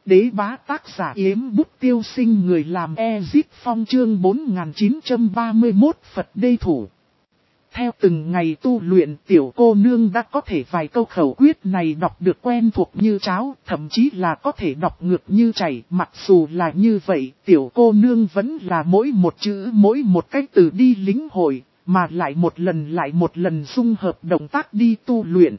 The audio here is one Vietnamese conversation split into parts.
đế bá tác giả Yếm Bút Tiêu Sinh, người làm Ezit Phong, chương 4931 Phật đê thủ. Theo từng ngày tu luyện, tiểu cô nương đã có thể vài câu khẩu quyết này đọc được quen thuộc như cháo, thậm chí là có thể đọc ngược như chảy. Mặc dù là như vậy, tiểu cô nương vẫn là mỗi một chữ mỗi một cách từ đi lĩnh hội, mà lại một lần dung hợp động tác đi tu luyện.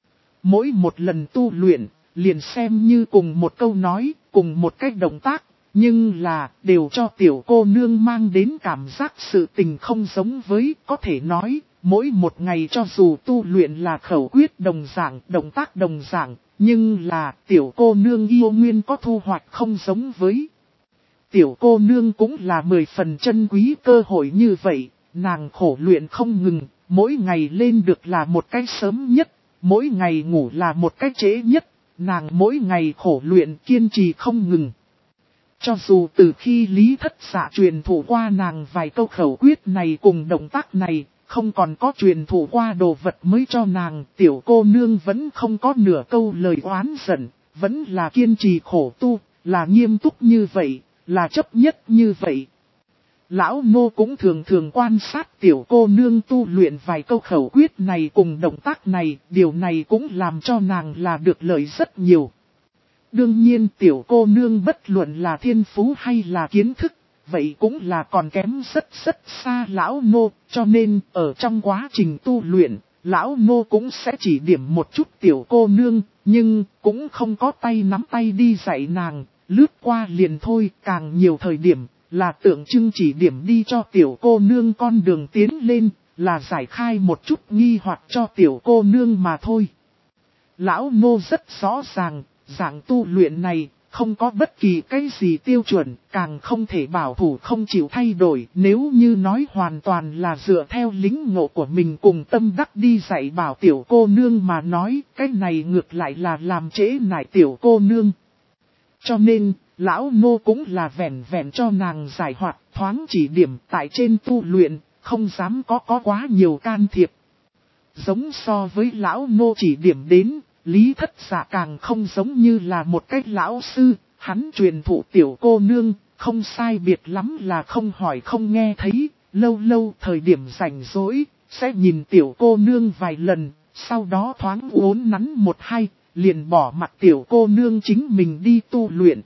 Mỗi một lần tu luyện, liền xem như cùng một câu nói, cùng một cách động tác, nhưng là đều cho tiểu cô nương mang đến cảm giác sự tình không giống với. Có thể nói, mỗi một ngày cho dù tu luyện là khẩu quyết đồng dạng, động tác đồng dạng, nhưng là tiểu cô nương yêu nguyên có thu hoạch không giống với. Tiểu cô nương cũng là 10 phần chân quý cơ hội như vậy, nàng khổ luyện không ngừng, mỗi ngày lên được là một cách sớm nhất, mỗi ngày ngủ là một cách trễ nhất, nàng mỗi ngày khổ luyện kiên trì không ngừng. Cho dù từ khi Lý Thất Dạ truyền thụ qua nàng vài câu khẩu quyết này cùng động tác này, không còn có truyền thụ qua đồ vật mới cho nàng, tiểu cô nương vẫn không có nửa câu lời oán giận, vẫn là kiên trì khổ tu, là nghiêm túc như vậy, là chấp nhất như vậy. Lão Ngô cũng thường quan sát tiểu cô nương tu luyện vài câu khẩu quyết này cùng động tác này, điều này cũng làm cho nàng là được lợi rất nhiều. Đương nhiên tiểu cô nương bất luận là thiên phú hay là kiến thức, vậy cũng là còn kém rất xa lão Ngô, cho nên ở trong quá trình tu luyện, lão Ngô cũng sẽ chỉ điểm một chút tiểu cô nương, nhưng cũng không có tay nắm tay đi dạy nàng, lướt qua liền thôi. Càng nhiều thời điểm là tượng trưng chỉ điểm đi cho tiểu cô nương con đường tiến lên, là giải khai một chút nghi hoặc cho tiểu cô nương mà thôi. Lão Ngô rất rõ ràng, dạng tu luyện này không có bất kỳ cái gì tiêu chuẩn, càng không thể bảo thủ không chịu thay đổi. Nếu như nói hoàn toàn là dựa theo lĩnh ngộ của mình cùng tâm đắc đi dạy bảo tiểu cô nương mà nói, cái này ngược lại là làm trễ nải tiểu cô nương. Cho nên, lão Ngô cũng là vẹn cho nàng giải hoạt, thoáng chỉ điểm tại trên tu luyện, không dám có quá nhiều can thiệp. Giống so với lão Ngô chỉ điểm đến, Lý Thất Dạ càng không giống như là một cái lão sư, hắn truyền thụ tiểu cô nương, không sai biệt lắm là không hỏi không nghe thấy, lâu thời điểm rảnh rỗi, sẽ nhìn tiểu cô nương vài lần, sau đó thoáng uốn nắn một hai, liền bỏ mặt tiểu cô nương chính mình đi tu luyện.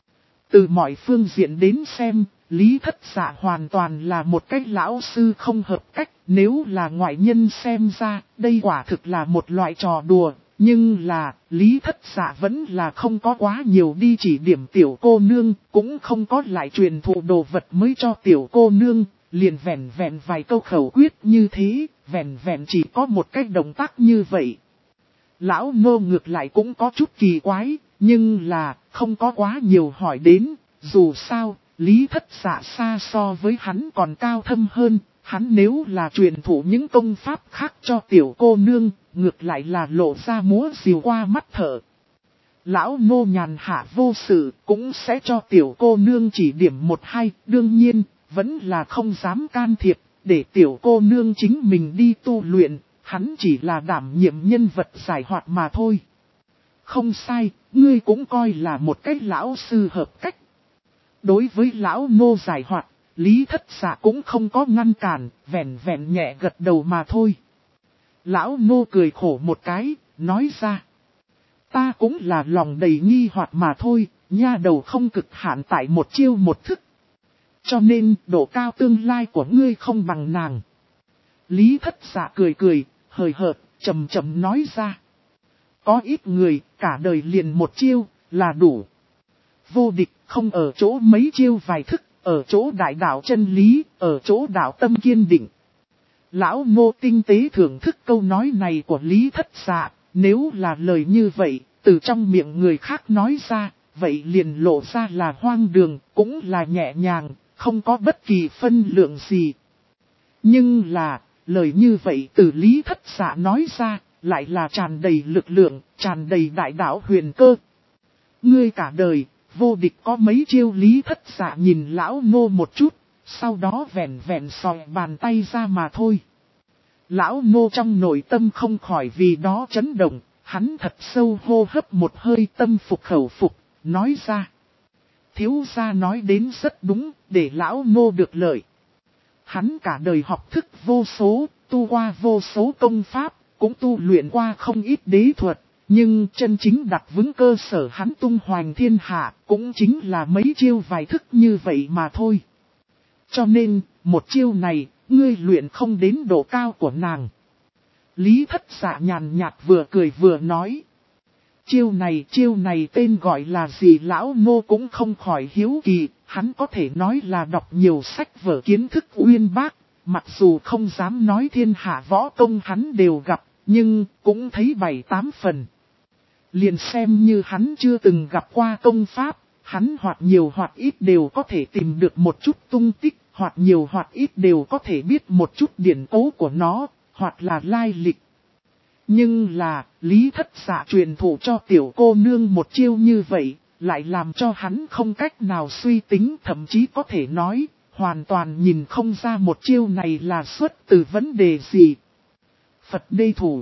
Từ mọi phương diện đến xem, Lý Thất Dạ hoàn toàn là một cái lão sư không hợp cách, nếu là ngoại nhân xem ra, đây quả thực là một loại trò đùa. Nhưng là, Lý Thất Dạ vẫn là không có quá nhiều đi chỉ điểm tiểu cô nương, cũng không có lại truyền thụ đồ vật mới cho tiểu cô nương, liền vẹn vài câu khẩu quyết như thế, vẹn chỉ có một cách động tác như vậy. Lão Ngô ngược lại cũng có chút kỳ quái, nhưng là không có quá nhiều hỏi đến, dù sao, Lý Thất Dạ xa so với hắn còn cao thâm hơn, hắn nếu là truyền thụ những công pháp khác cho tiểu cô nương, ngược lại là lộ ra múa rìu qua mắt thợ. Lão Ngô nhàn hạ vô sự, cũng sẽ cho tiểu cô nương chỉ điểm một hai, đương nhiên, vẫn là không dám can thiệp, để tiểu cô nương chính mình đi tu luyện, hắn chỉ là đảm nhiệm nhân vật giải hoạt mà thôi. Không sai, ngươi cũng coi là một cái lão sư hợp cách. Đối với lão Ngô giải hoạt, Lý Thất Dạ cũng không có ngăn cản, vẹn nhẹ gật đầu mà thôi. Lão Ngô cười khổ một cái, nói ra. Ta cũng là lòng đầy nghi hoặc mà thôi, nha đầu không cực hạn tại một chiêu một thức. Cho nên độ cao tương lai của ngươi không bằng nàng. Lý Thất Dạ cười, hời hợt, chậm nói ra. Có ít người, cả đời liền một chiêu, là đủ. Vô địch không ở chỗ mấy chiêu vài thức, ở chỗ đại đạo chân lý, ở chỗ đạo tâm kiên định. Lão Ngô tinh tế thưởng thức câu nói này của Lý Thất Dạ, nếu là lời như vậy, từ trong miệng người khác nói ra, vậy liền lộ ra là hoang đường, cũng là nhẹ nhàng, không có bất kỳ phân lượng gì. Nhưng là, lời như vậy từ Lý Thất Dạ nói ra, lại là tràn đầy lực lượng, tràn đầy đại đạo huyền cơ. Ngươi cả đời, vô địch có mấy chiêu. Lý Thất Dạ nhìn lão Ngô một chút, sau đó vẹn sòi bàn tay ra mà thôi. Lão Ngô trong nội tâm không khỏi vì đó chấn động, hắn thật sâu hô hấp một hơi, tâm phục khẩu phục, nói ra. Thiếu gia nói đến rất đúng, để lão nô được lợi. Hắn cả đời học thức vô số, tu qua vô số công pháp, cũng tu luyện qua không ít đế thuật. Nhưng chân chính đặt vững cơ sở hắn tung hoành thiên hạ, cũng chính là mấy chiêu vài thức như vậy mà thôi. Cho nên, một chiêu này, ngươi luyện không đến độ cao của nàng. Lý Thất Dạ nhàn nhạt vừa cười vừa nói. Chiêu này tên gọi là gì lão nô cũng không khỏi hiếu kỳ, hắn có thể nói là đọc nhiều sách vở kiến thức uyên bác, mặc dù không dám nói thiên hạ võ công hắn đều gặp, nhưng cũng thấy 7-8 phần. Liền xem như hắn chưa từng gặp qua công pháp, hắn hoặc nhiều hoặc ít đều có thể tìm được một chút tung tích, hoặc nhiều hoặc ít đều có thể biết một chút điển cố của nó, hoặc là lai lịch. Nhưng là, Lý Thất Dạ truyền thụ cho tiểu cô nương một chiêu như vậy, lại làm cho hắn không cách nào suy tính, thậm chí có thể nói, hoàn toàn nhìn không ra một chiêu này là xuất từ vấn đề gì. Phật đê thủ.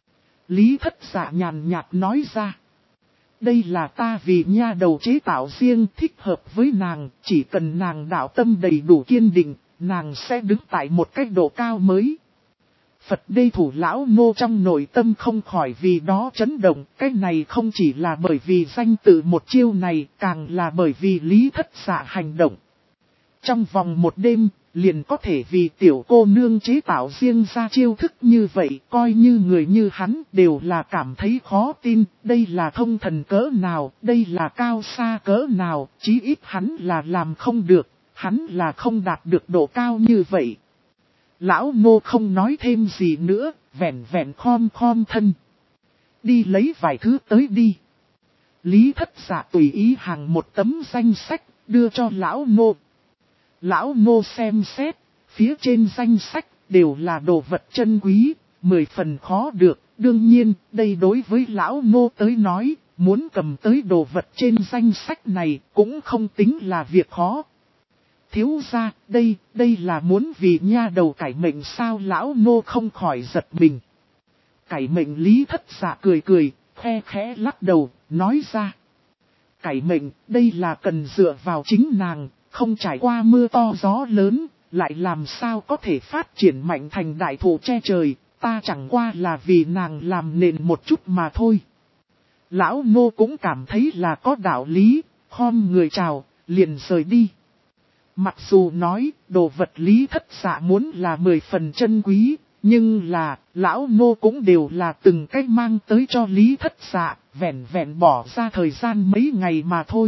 Lý Thất Dạ nhàn nhạt nói ra. Đây là ta vì nha đầu chế tạo riêng thích hợp với nàng, chỉ cần nàng đạo tâm đầy đủ kiên định, nàng sẽ đứng tại một cách độ cao mới. Phật đê thủ lão nô trong nội tâm không khỏi vì đó chấn động, cái này không chỉ là bởi vì danh tự một chiêu này, càng là bởi vì Lý Thất Dạ hành động. Trong vòng một đêm, liền có thể vì tiểu cô nương chế tạo riêng ra chiêu thức như vậy, coi như người như hắn đều là cảm thấy khó tin, đây là thông thần cỡ nào, đây là cao xa cỡ nào, chí ít hắn là làm không được, hắn là không đạt được độ cao như vậy. Lão nô không nói thêm gì nữa, vẹn vẹn khom thân. Đi lấy vài thứ tới đi. Lý Thất Dạ tùy ý hàng một tấm danh sách, đưa cho lão nô. Lão nô xem xét, phía trên danh sách đều là đồ vật chân quý, 10 phần khó được. Đương nhiên, đây đối với lão nô tới nói, muốn cầm tới đồ vật trên danh sách này cũng không tính là việc khó. Thiếu gia, đây là muốn vì nha đầu cải mệnh sao lão nô không khỏi giật mình. Cải mệnh Lý Thất Dạ cười, khe khẽ lắc đầu, nói ra. Cải mệnh, đây là cần dựa vào chính nàng, không trải qua mưa to gió lớn, lại làm sao có thể phát triển mạnh thành đại thụ che trời, ta chẳng qua là vì nàng làm nền một chút mà thôi. Lão nô cũng cảm thấy là có đạo lý, khom người chào, liền rời đi. Mặc dù nói, đồ vật Lý Thất Dạ muốn là 10 phần chân quý, nhưng là, lão nô cũng đều là từng cách mang tới cho Lý Thất Dạ, vẹn bỏ ra thời gian mấy ngày mà thôi.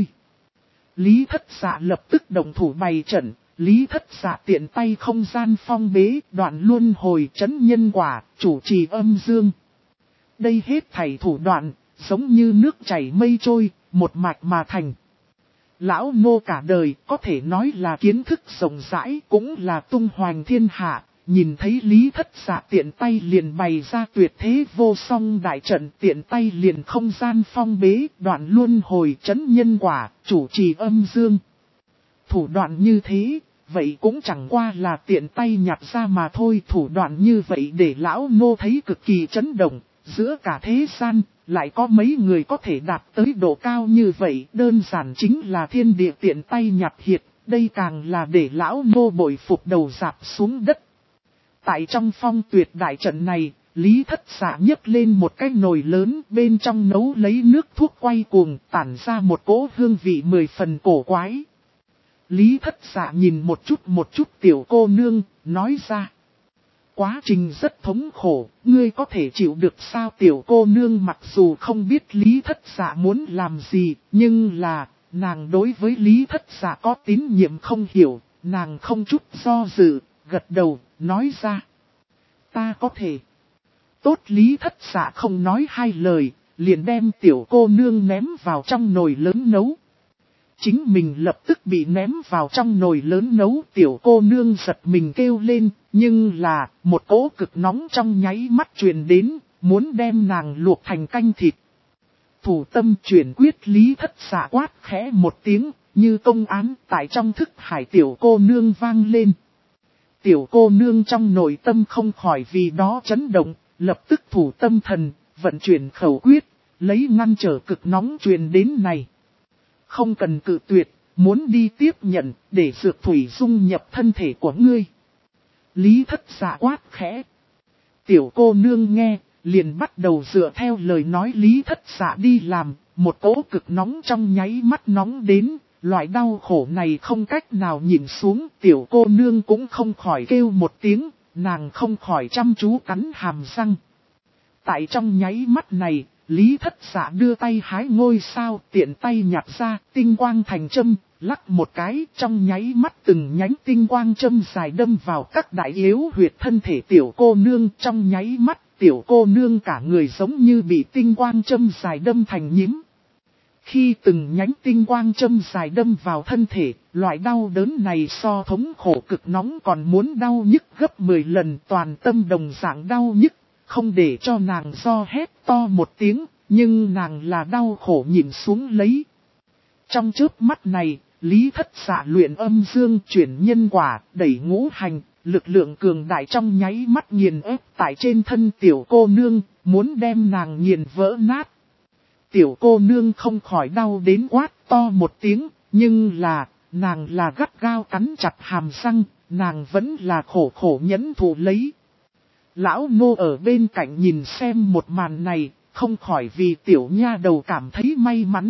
Lý Thất Dạ lập tức động thủ bày trận, Lý Thất Dạ tiện tay không gian phong bế, đoạn luân hồi trấn nhân quả, chủ trì âm dương. Đây hết thảy thủ đoạn, giống như nước chảy mây trôi, một mạch mà thành. Lão nô cả đời có thể nói là kiến thức rộng rãi, cũng là tung hoành thiên hạ, nhìn thấy Lý Thất Dạ tiện tay liền bày ra tuyệt thế vô song đại trận, tiện tay liền không gian phong bế, đoạn luân hồi trấn nhân quả, chủ trì âm dương. Thủ đoạn như thế, vậy cũng chẳng qua là tiện tay nhặt ra mà thôi, thủ đoạn như vậy để lão nô thấy cực kỳ chấn động, giữa cả thế gian. Lại có mấy người có thể đạt tới độ cao như vậy, đơn giản chính là thiên địa tiện tay nhặt hiệt, đây càng là để lão nô bội phục đầu dạp xuống đất. Tại trong phong tuyệt đại trận này, Lý Thất Dạ nhấc lên một cái nồi lớn, bên trong nấu lấy nước thuốc quay cuồng, tản ra một cỗ hương vị 10 phần cổ quái. Lý Thất Dạ nhìn một chút tiểu cô nương, nói ra. Quá trình rất thống khổ, ngươi có thể chịu được sao tiểu cô nương mặc dù không biết Lý Thất Dạ muốn làm gì, nhưng là, nàng đối với Lý Thất Dạ có tín nhiệm không hiểu, nàng không chút do dự, gật đầu, nói ra. Ta có thể. Tốt Lý Thất Dạ không nói hai lời, liền đem tiểu cô nương ném vào trong nồi lớn nấu. Chính mình lập tức bị ném vào trong nồi lớn nấu, tiểu cô nương giật mình kêu lên, nhưng là một cỗ cực nóng trong nháy mắt truyền đến, muốn đem nàng luộc thành canh thịt. Thủ tâm chuyển quyết Lý Thất Dạ quát khẽ một tiếng, như công án tại trong thức hải tiểu cô nương vang lên. Tiểu cô nương trong nội tâm không khỏi vì đó chấn động, lập tức thủ tâm thần, vận chuyển khẩu quyết, lấy ngăn trở cực nóng truyền đến này. không cần cự tuyệt, muốn đi tiếp nhận, để dược thủy dung nhập thân thể của ngươi. Lý Thất Dạ quát khẽ. Tiểu cô nương nghe, liền bắt đầu dựa theo lời nói Lý Thất Dạ đi làm, một cỗ cực nóng trong nháy mắt nóng đến, loại đau khổ này không cách nào nhìn xuống, tiểu cô nương cũng không khỏi kêu một tiếng, nàng không khỏi chăm chú cắn hàm răng. Tại trong nháy mắt này, Lý Thất Dạ đưa tay hái ngôi sao, tiện tay nhặt ra, tinh quang thành châm, lắc một cái, trong nháy mắt từng nhánh tinh quang châm dài đâm vào các đại yếu huyệt thân thể tiểu cô nương, trong nháy mắt, tiểu cô nương cả người giống như bị tinh quang châm dài đâm thành nhím. Khi từng nhánh tinh quang châm dài đâm vào thân thể, loại đau đớn này so thống khổ cực nóng còn muốn đau nhức gấp 10 lần, toàn tâm đồng dạng đau nhức, không để cho nàng do hét to một tiếng, nhưng nàng là đau khổ nhìn xuống lấy. Trong chớp mắt này, Lý Thất Dạ luyện âm dương chuyển nhân quả, đẩy ngũ hành, lực lượng cường đại trong nháy mắt nghiền ép tại trên thân tiểu cô nương, muốn đem nàng nghiền vỡ nát. Tiểu cô nương không khỏi đau đến quát to một tiếng, nhưng là, nàng là gắt gao cắn chặt hàm răng, nàng vẫn là khổ khổ nhẫn thụ lấy. Lão nô ở bên cạnh nhìn xem một màn này, không khỏi vì tiểu nha đầu cảm thấy may mắn.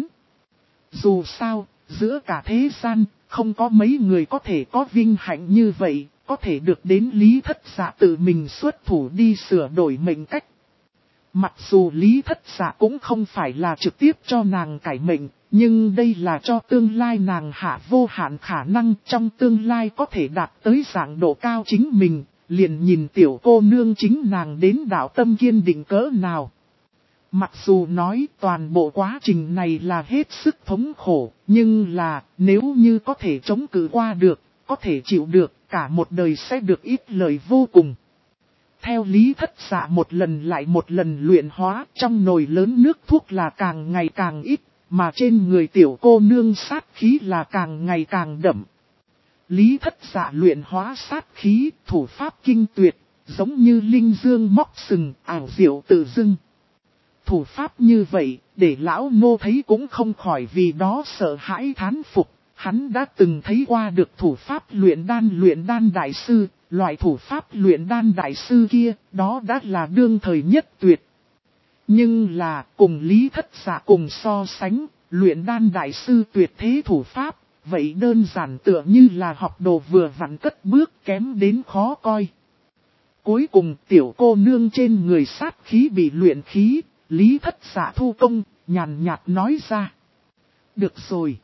Dù sao, giữa cả thế gian, không có mấy người có thể có vinh hạnh như vậy, có thể được đến Lý Thất Dạ tự mình xuất thủ đi sửa đổi mệnh cách. Mặc dù Lý Thất Dạ cũng không phải là trực tiếp cho nàng cải mệnh, nhưng đây là cho tương lai nàng hạ vô hạn khả năng trong tương lai có thể đạt tới dạng độ cao chính mình, liền nhìn tiểu cô nương chính nàng đến đạo tâm kiên định cỡ nào. Mặc dù nói toàn bộ quá trình này là hết sức thống khổ, nhưng là nếu như có thể chống cự qua được, có thể chịu được, cả một đời sẽ được ít lời vô cùng. Theo Lý Thất Dạ một lần lại một lần luyện hóa, trong nồi lớn nước thuốc là càng ngày càng ít, mà trên người tiểu cô nương sát khí là càng ngày càng đậm. Lý Thất Dạ luyện hóa sát khí, thủ pháp kinh tuyệt, giống như linh dương móc sừng, ảo diệu tự dưng. Thủ pháp như vậy, để lão nô thấy cũng không khỏi vì đó sợ hãi thán phục. Hắn đã từng thấy qua được thủ pháp luyện đan đại sư, loại thủ pháp luyện đan đại sư kia, đó đã là đương thời nhất tuyệt. Nhưng là, cùng Lý Thất Dạ cùng so sánh, luyện đan đại sư tuyệt thế thủ pháp, vậy đơn giản tựa như là học đồ vừa vặn cất bước kém đến khó coi. Cuối cùng tiểu cô nương trên người sát khí bị luyện khí, Lý Thất Dạ thu công, nhàn nhạt nói ra. Được rồi.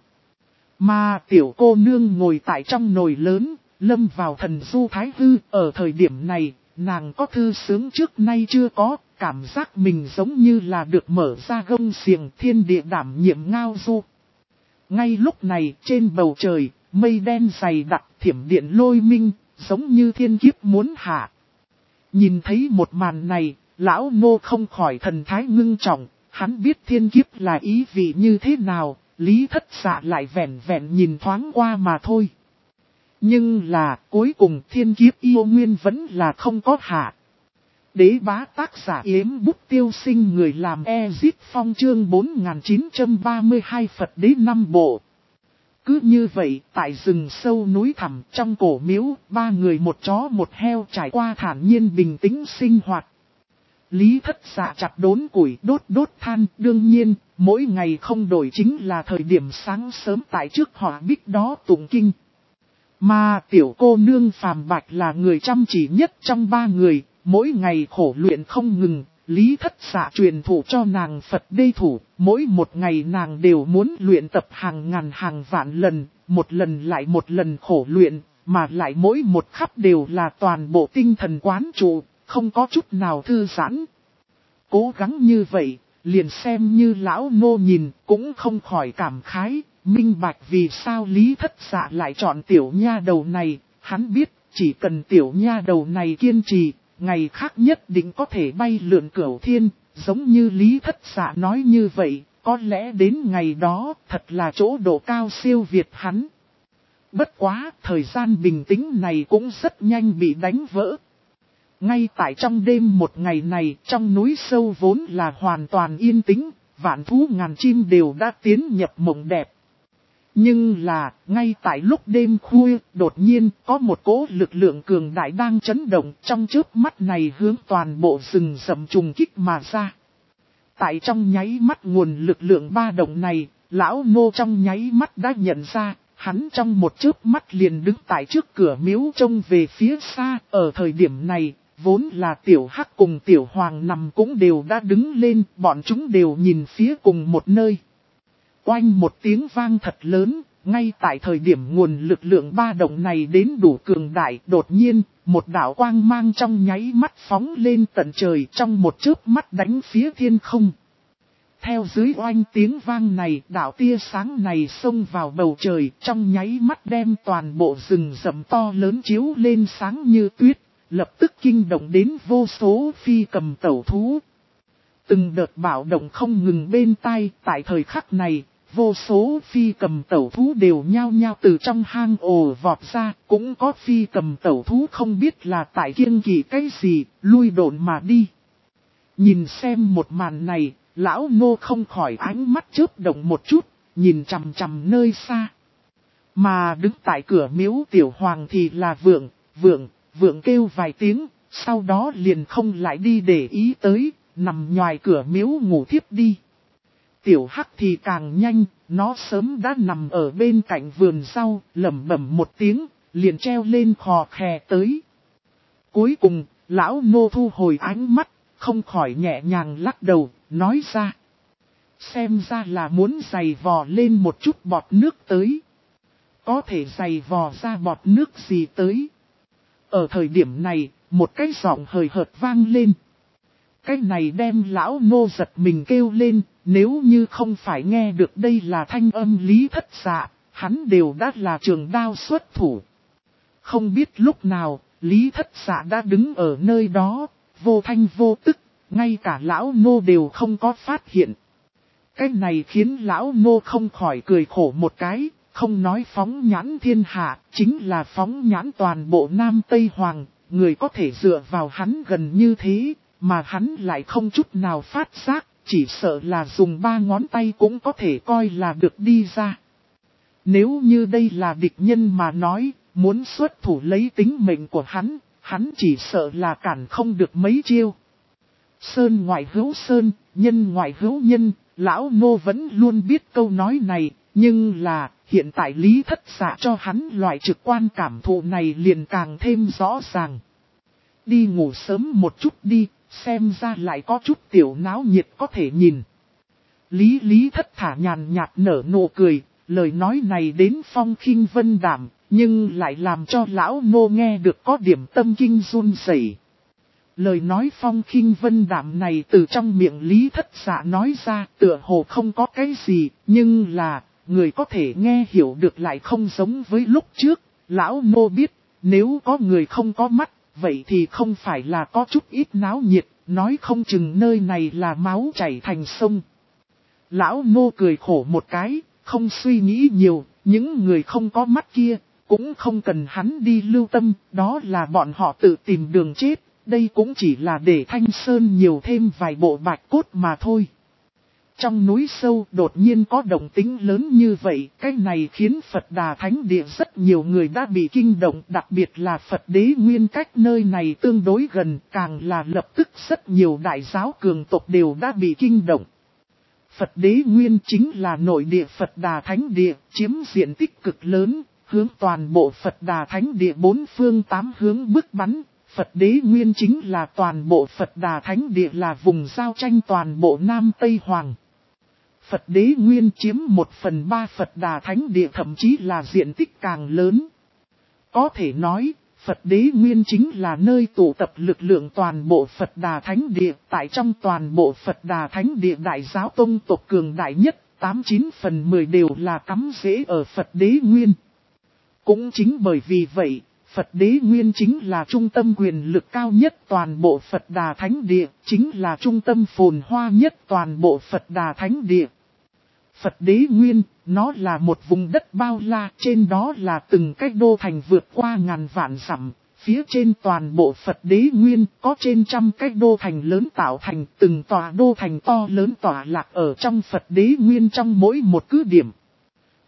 Mà tiểu cô nương ngồi tại trong nồi lớn, lâm vào thần du thái hư, ở thời điểm này, nàng có thư sướng trước nay chưa có, cảm giác mình giống như là được mở ra gông xiềng thiên địa đảm nhiệm ngao du. Ngay lúc này, trên bầu trời, mây đen dày đặc thiểm điện lôi minh, giống như thiên kiếp muốn hạ. Nhìn thấy một màn này, lão nô không khỏi thần thái ngưng trọng, hắn biết thiên kiếp là ý vị như thế nào. Lý Thất Dạ lại vẹn vẹn nhìn thoáng qua mà thôi. Nhưng là cuối cùng thiên kiếp yêu nguyên vẫn là không có hạ. Đế bá tác giả Yếm Bút Tiêu Sinh người làm Ezit Phong chương 4932 Phật đế 5 bộ. Cứ như vậy, tại rừng sâu núi thẳm trong cổ miếu, 3 người một chó một heo trải qua thản nhiên bình tĩnh sinh hoạt. Lý Thất Dạ chặt đốn củi đốt than, đương nhiên, mỗi ngày không đổi chính là thời điểm sáng sớm tại trước hỏa bích đó tụng kinh. Mà tiểu cô nương Phàm Bạch là người chăm chỉ nhất trong 3 người, mỗi ngày khổ luyện không ngừng, Lý Thất Dạ truyền thụ cho nàng Phật đê thủ, mỗi một ngày nàng đều muốn luyện tập hàng ngàn hàng vạn lần, một lần lại một lần khổ luyện, mà lại mỗi một khắp đều là toàn bộ tinh thần quán trụ. Không có chút nào thư giãn. Cố gắng như vậy, liền xem như lão nô nhìn, cũng không khỏi cảm khái, minh bạch vì sao Lý Thất Dạ lại chọn tiểu nha đầu này. Hắn biết, chỉ cần tiểu nha đầu này kiên trì, ngày khác nhất định có thể bay lượn cửu thiên, giống như Lý Thất Dạ nói như vậy, có lẽ đến ngày đó, thật là chỗ độ cao siêu việt hắn. Bất quá, thời gian bình tĩnh này cũng rất nhanh bị đánh vỡ. Ngay tại trong đêm một ngày này, trong núi sâu vốn là hoàn toàn yên tĩnh, vạn thú ngàn chim đều đã tiến nhập mộng đẹp. Nhưng là, ngay tại lúc đêm khuya, đột nhiên có một cỗ lực lượng cường đại đang chấn động trong chớp mắt này hướng toàn bộ rừng rậm trùng kích mà ra. Tại trong nháy mắt nguồn lực lượng ba động này, lão Ngô trong nháy mắt đã nhận ra, hắn trong một chớp mắt liền đứng tại trước cửa miếu trông về phía xa. Ở thời điểm này, vốn là Tiểu Hắc cùng Tiểu Hoàng nằm cũng đều đã đứng lên, bọn chúng đều nhìn phía cùng một nơi. Oanh một tiếng vang thật lớn, ngay tại thời điểm nguồn lực lượng ba động này đến đủ cường đại, đột nhiên, một đạo quang mang trong nháy mắt phóng lên tận trời trong một chớp mắt đánh phía thiên không. Theo dưới oanh tiếng vang này, đạo tia sáng này xông vào bầu trời, trong nháy mắt đem toàn bộ rừng rậm to lớn chiếu lên sáng như tuyết, lập tức kinh động đến vô số phi cầm tẩu thú. Từng đợt bạo động không ngừng bên tai, tại thời khắc này, vô số phi cầm tẩu thú đều nhao nhao từ trong hang ổ vọt ra, cũng có phi cầm tẩu thú không biết là tại kiêng kỵ cái gì, lui độn mà đi. Nhìn xem một màn này, lão Ngô không khỏi ánh mắt chớp động một chút, nhìn chằm chằm nơi xa. Mà đứng tại cửa miếu Tiểu Hoàng thì là Vượng kêu vài tiếng, sau đó liền không lại đi để ý tới, nằm ngoài cửa miếu ngủ thiếp đi. Tiểu Hắc thì càng nhanh, nó sớm đã nằm ở bên cạnh vườn rau, lẩm bẩm một tiếng, liền treo lên khò khè tới. Cuối cùng, lão Ngô thu hồi ánh mắt, không khỏi nhẹ nhàng lắc đầu, nói ra. Xem ra là muốn giày vò lên một chút bọt nước tới. Có thể giày vò ra bọt nước gì tới. Ở thời điểm này, một cái giọng hời hợt vang lên. Cái này đem lão Ngô giật mình kêu lên, nếu như không phải nghe được đây là thanh âm Lý Thất Dạ, hắn đều đã là trường đao xuất thủ. Không biết lúc nào, Lý Thất Dạ đã đứng ở nơi đó, vô thanh vô tức, ngay cả lão Ngô đều không có phát hiện. Cái này khiến lão Ngô không khỏi cười khổ một cái, không nói phóng nhãn thiên hạ, chính là phóng nhãn toàn bộ Nam Tây Hoàng, người có thể dựa vào hắn gần như thế, mà hắn lại không chút nào phát giác, chỉ sợ là dùng 3 ngón tay cũng có thể coi là được đi ra. Nếu như đây là địch nhân mà nói, muốn xuất thủ lấy tính mệnh của hắn chỉ sợ là cản không được mấy chiêu. Sơn ngoại hữu sơn, nhân ngoại hữu nhân, lão Ngô vẫn luôn biết câu nói này, nhưng là, hiện tại Lý Thất Dạ cho hắn loại trực quan cảm thụ này liền càng thêm rõ ràng. Đi ngủ sớm một chút đi, xem ra lại có chút tiểu náo nhiệt có thể nhìn. Lý Thất Thả nhàn nhạt nở nụ cười, lời nói này đến phong khinh vân đạm, nhưng lại làm cho lão Ngô nghe được có điểm tâm kinh run rẩy. Lời nói phong khinh vân đạm này từ trong miệng Lý Thất Dạ nói ra tựa hồ không có cái gì, nhưng là, người có thể nghe hiểu được lại không giống với lúc trước. Lão Ngô biết, nếu có người không có mắt, vậy thì không phải là có chút ít náo nhiệt, nói không chừng nơi này là máu chảy thành sông. Lão Ngô cười khổ một cái, không suy nghĩ nhiều, những người không có mắt kia, cũng không cần hắn đi lưu tâm, đó là bọn họ tự tìm đường chết, đây cũng chỉ là để Thanh Sơn nhiều thêm vài bộ bạch cốt mà thôi. Trong núi sâu đột nhiên có động tĩnh lớn như vậy, cái này khiến Phật Đà Thánh Địa rất nhiều người đã bị kinh động, đặc biệt là Phật Đế Nguyên cách nơi này tương đối gần, càng là lập tức rất nhiều đại giáo cường tộc đều đã bị kinh động. Phật Đế Nguyên chính là nội địa Phật Đà Thánh Địa, chiếm diện tích cực lớn, hướng toàn bộ Phật Đà Thánh Địa 4 phương 8 hướng bước bắn. Phật Đế Nguyên chính là toàn bộ Phật Đà Thánh Địa là vùng giao tranh toàn bộ Nam Tây Hoàng. Phật Đế Nguyên chiếm 1/3 Phật Đà Thánh Địa thậm chí là diện tích càng lớn. Có thể nói, Phật Đế Nguyên chính là nơi tụ tập lực lượng toàn bộ Phật Đà Thánh Địa. Tại trong toàn bộ Phật Đà Thánh Địa đại giáo tông tộc cường đại nhất, 89/10 đều là cắm rễ ở Phật Đế Nguyên. Cũng chính bởi vì vậy, Phật Đế Nguyên chính là trung tâm quyền lực cao nhất toàn bộ Phật Đà Thánh Địa, chính là trung tâm phồn hoa nhất toàn bộ Phật Đà Thánh Địa. Phật Đế Nguyên, nó là một vùng đất bao la, trên đó là từng cái đô thành vượt qua ngàn vạn dặm, phía trên toàn bộ Phật Đế Nguyên có trên trăm cái đô thành lớn tạo thành, từng tòa đô thành to lớn tỏa lạc ở trong Phật Đế Nguyên trong mỗi một cứ điểm.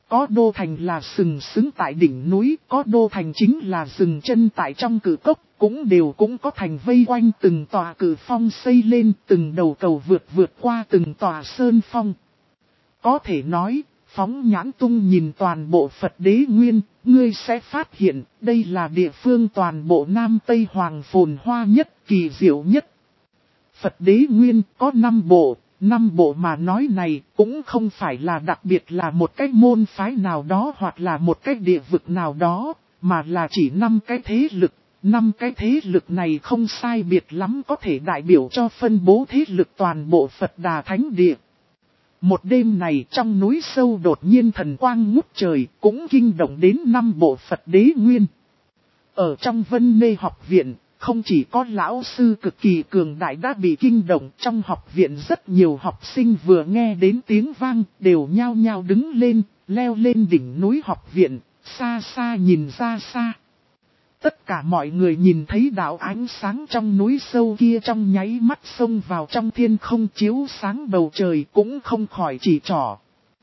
Có đô thành là sừng sững tại đỉnh núi, có đô thành chính là dừng chân tại trong cử cốc, cũng có thành vây quanh từng tòa cử phong xây lên, từng đầu cầu vượt qua từng tòa sơn phong. Có thể nói, phóng nhãn tung nhìn toàn bộ Phật Đế Nguyên, ngươi sẽ phát hiện đây là địa phương toàn bộ Nam Tây Hoàng phồn hoa nhất, kỳ diệu nhất. Phật Đế Nguyên có 5 bộ. 5 bộ mà nói này cũng không phải là đặc biệt là một cái môn phái nào đó hoặc là một cái địa vực nào đó, mà là chỉ 5 cái thế lực. 5 cái thế lực này không sai biệt lắm có thể đại biểu cho phân bố thế lực toàn bộ Phật Đà Thánh Địa. Một đêm này trong núi sâu đột nhiên thần quang ngút trời cũng kinh động đến 5 bộ Phật Đế Nguyên. Ở trong Vân Mê học viện, không chỉ có lão sư cực kỳ cường đại đã bị kinh động, trong học viện rất nhiều học sinh vừa nghe đến tiếng vang đều nhao nhao đứng lên, leo lên đỉnh núi học viện, xa xa nhìn ra xa. Tất cả mọi người nhìn thấy đạo ánh sáng trong núi sâu kia trong nháy mắt xông vào trong thiên không chiếu sáng bầu trời cũng không khỏi chỉ trỏ.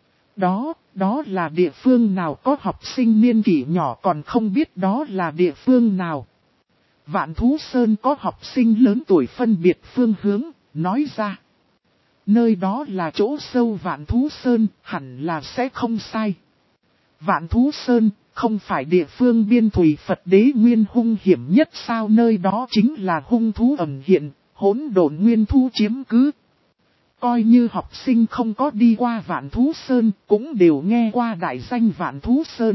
Đó là địa phương nào, có học sinh niên kỷ nhỏ còn không biết đó là địa phương nào. Vạn Thú Sơn có học sinh lớn tuổi phân biệt phương hướng, nói ra. Nơi đó là chỗ sâu Vạn Thú Sơn, hẳn là sẽ không sai. Vạn Thú Sơn, không phải địa phương biên thủy Phật Đế Nguyên hung hiểm nhất sao? Nơi đó chính là hung thú ẩn hiện, hỗn độn nguyên thú chiếm cứ. Coi như học sinh không có đi qua Vạn Thú Sơn, cũng đều nghe qua đại danh Vạn Thú Sơn.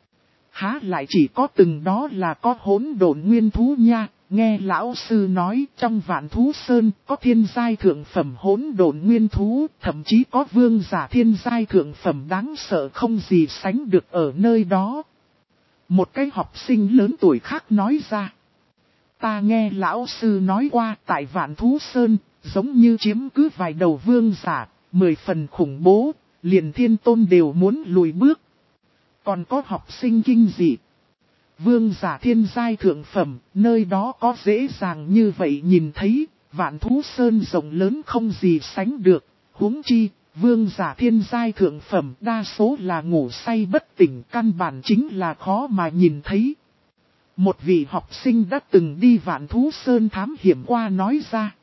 Há lại chỉ có từng đó là có hỗn độn nguyên thú nha, nghe lão sư nói trong Vạn Thú Sơn có thiên giai thượng phẩm hỗn độn nguyên thú, thậm chí có vương giả thiên giai thượng phẩm đáng sợ không gì sánh được ở nơi đó. Một cái học sinh lớn tuổi khác nói ra. Ta nghe lão sư nói qua tại Vạn Thú Sơn, giống như chiếm cứ vài đầu vương giả, 10 phần khủng bố, liền thiên tôn đều muốn lùi bước. Còn có học sinh kinh dị. Vương giả thiên giai thượng phẩm, nơi đó có dễ dàng như vậy nhìn thấy, Vạn Thú Sơn rộng lớn không gì sánh được, huống chi, vương giả thiên giai thượng phẩm đa số là ngủ say bất tỉnh, căn bản chính là khó mà nhìn thấy. Một vị học sinh đã từng đi Vạn Thú Sơn thám hiểm qua nói ra.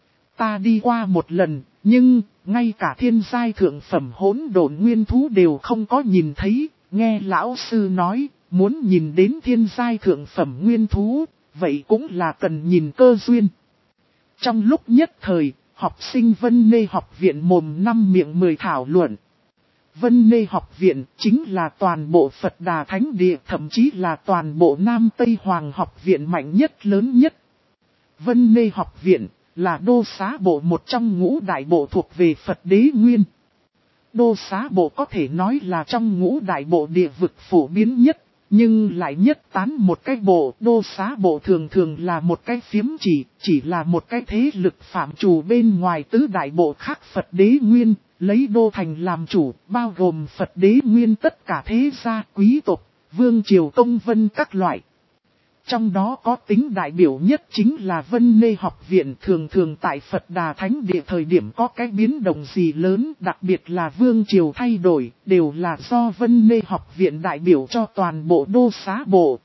Ta đi qua một lần, nhưng, ngay cả thiên giai thượng phẩm hỗn độn nguyên thú đều không có nhìn thấy, nghe lão sư nói. Muốn nhìn đến thiên giai thượng phẩm nguyên thú, vậy cũng là cần nhìn cơ duyên. Trong lúc nhất thời, học sinh Vân Mê học viện mồm 5 miệng 10 thảo luận. Vân Mê học viện chính là toàn bộ Phật Đà Thánh Địa, thậm chí là toàn bộ Nam Tây Hoàng học viện mạnh nhất lớn nhất. Vân Mê học viện là đô xá bộ một trong ngũ đại bộ thuộc về Phật Đế Nguyên. Đô xá bộ có thể nói là trong ngũ đại bộ địa vực phổ biến nhất. Nhưng lại nhất tán một cái bộ, đô xá bộ thường là một cái phiếm chỉ là một cái thế lực phạm chủ bên ngoài tứ đại bộ khác Phật Đế Nguyên, lấy đô thành làm chủ, bao gồm Phật Đế Nguyên tất cả thế gia, quý tộc, vương triều công vân các loại. Trong đó có tính đại biểu nhất chính là Vân Mê học viện, thường tại Phật Đà Thánh Địa thời điểm có cái biến động gì lớn, đặc biệt là vương triều thay đổi, đều là do Vân Mê học viện đại biểu cho toàn bộ đô xá bộ.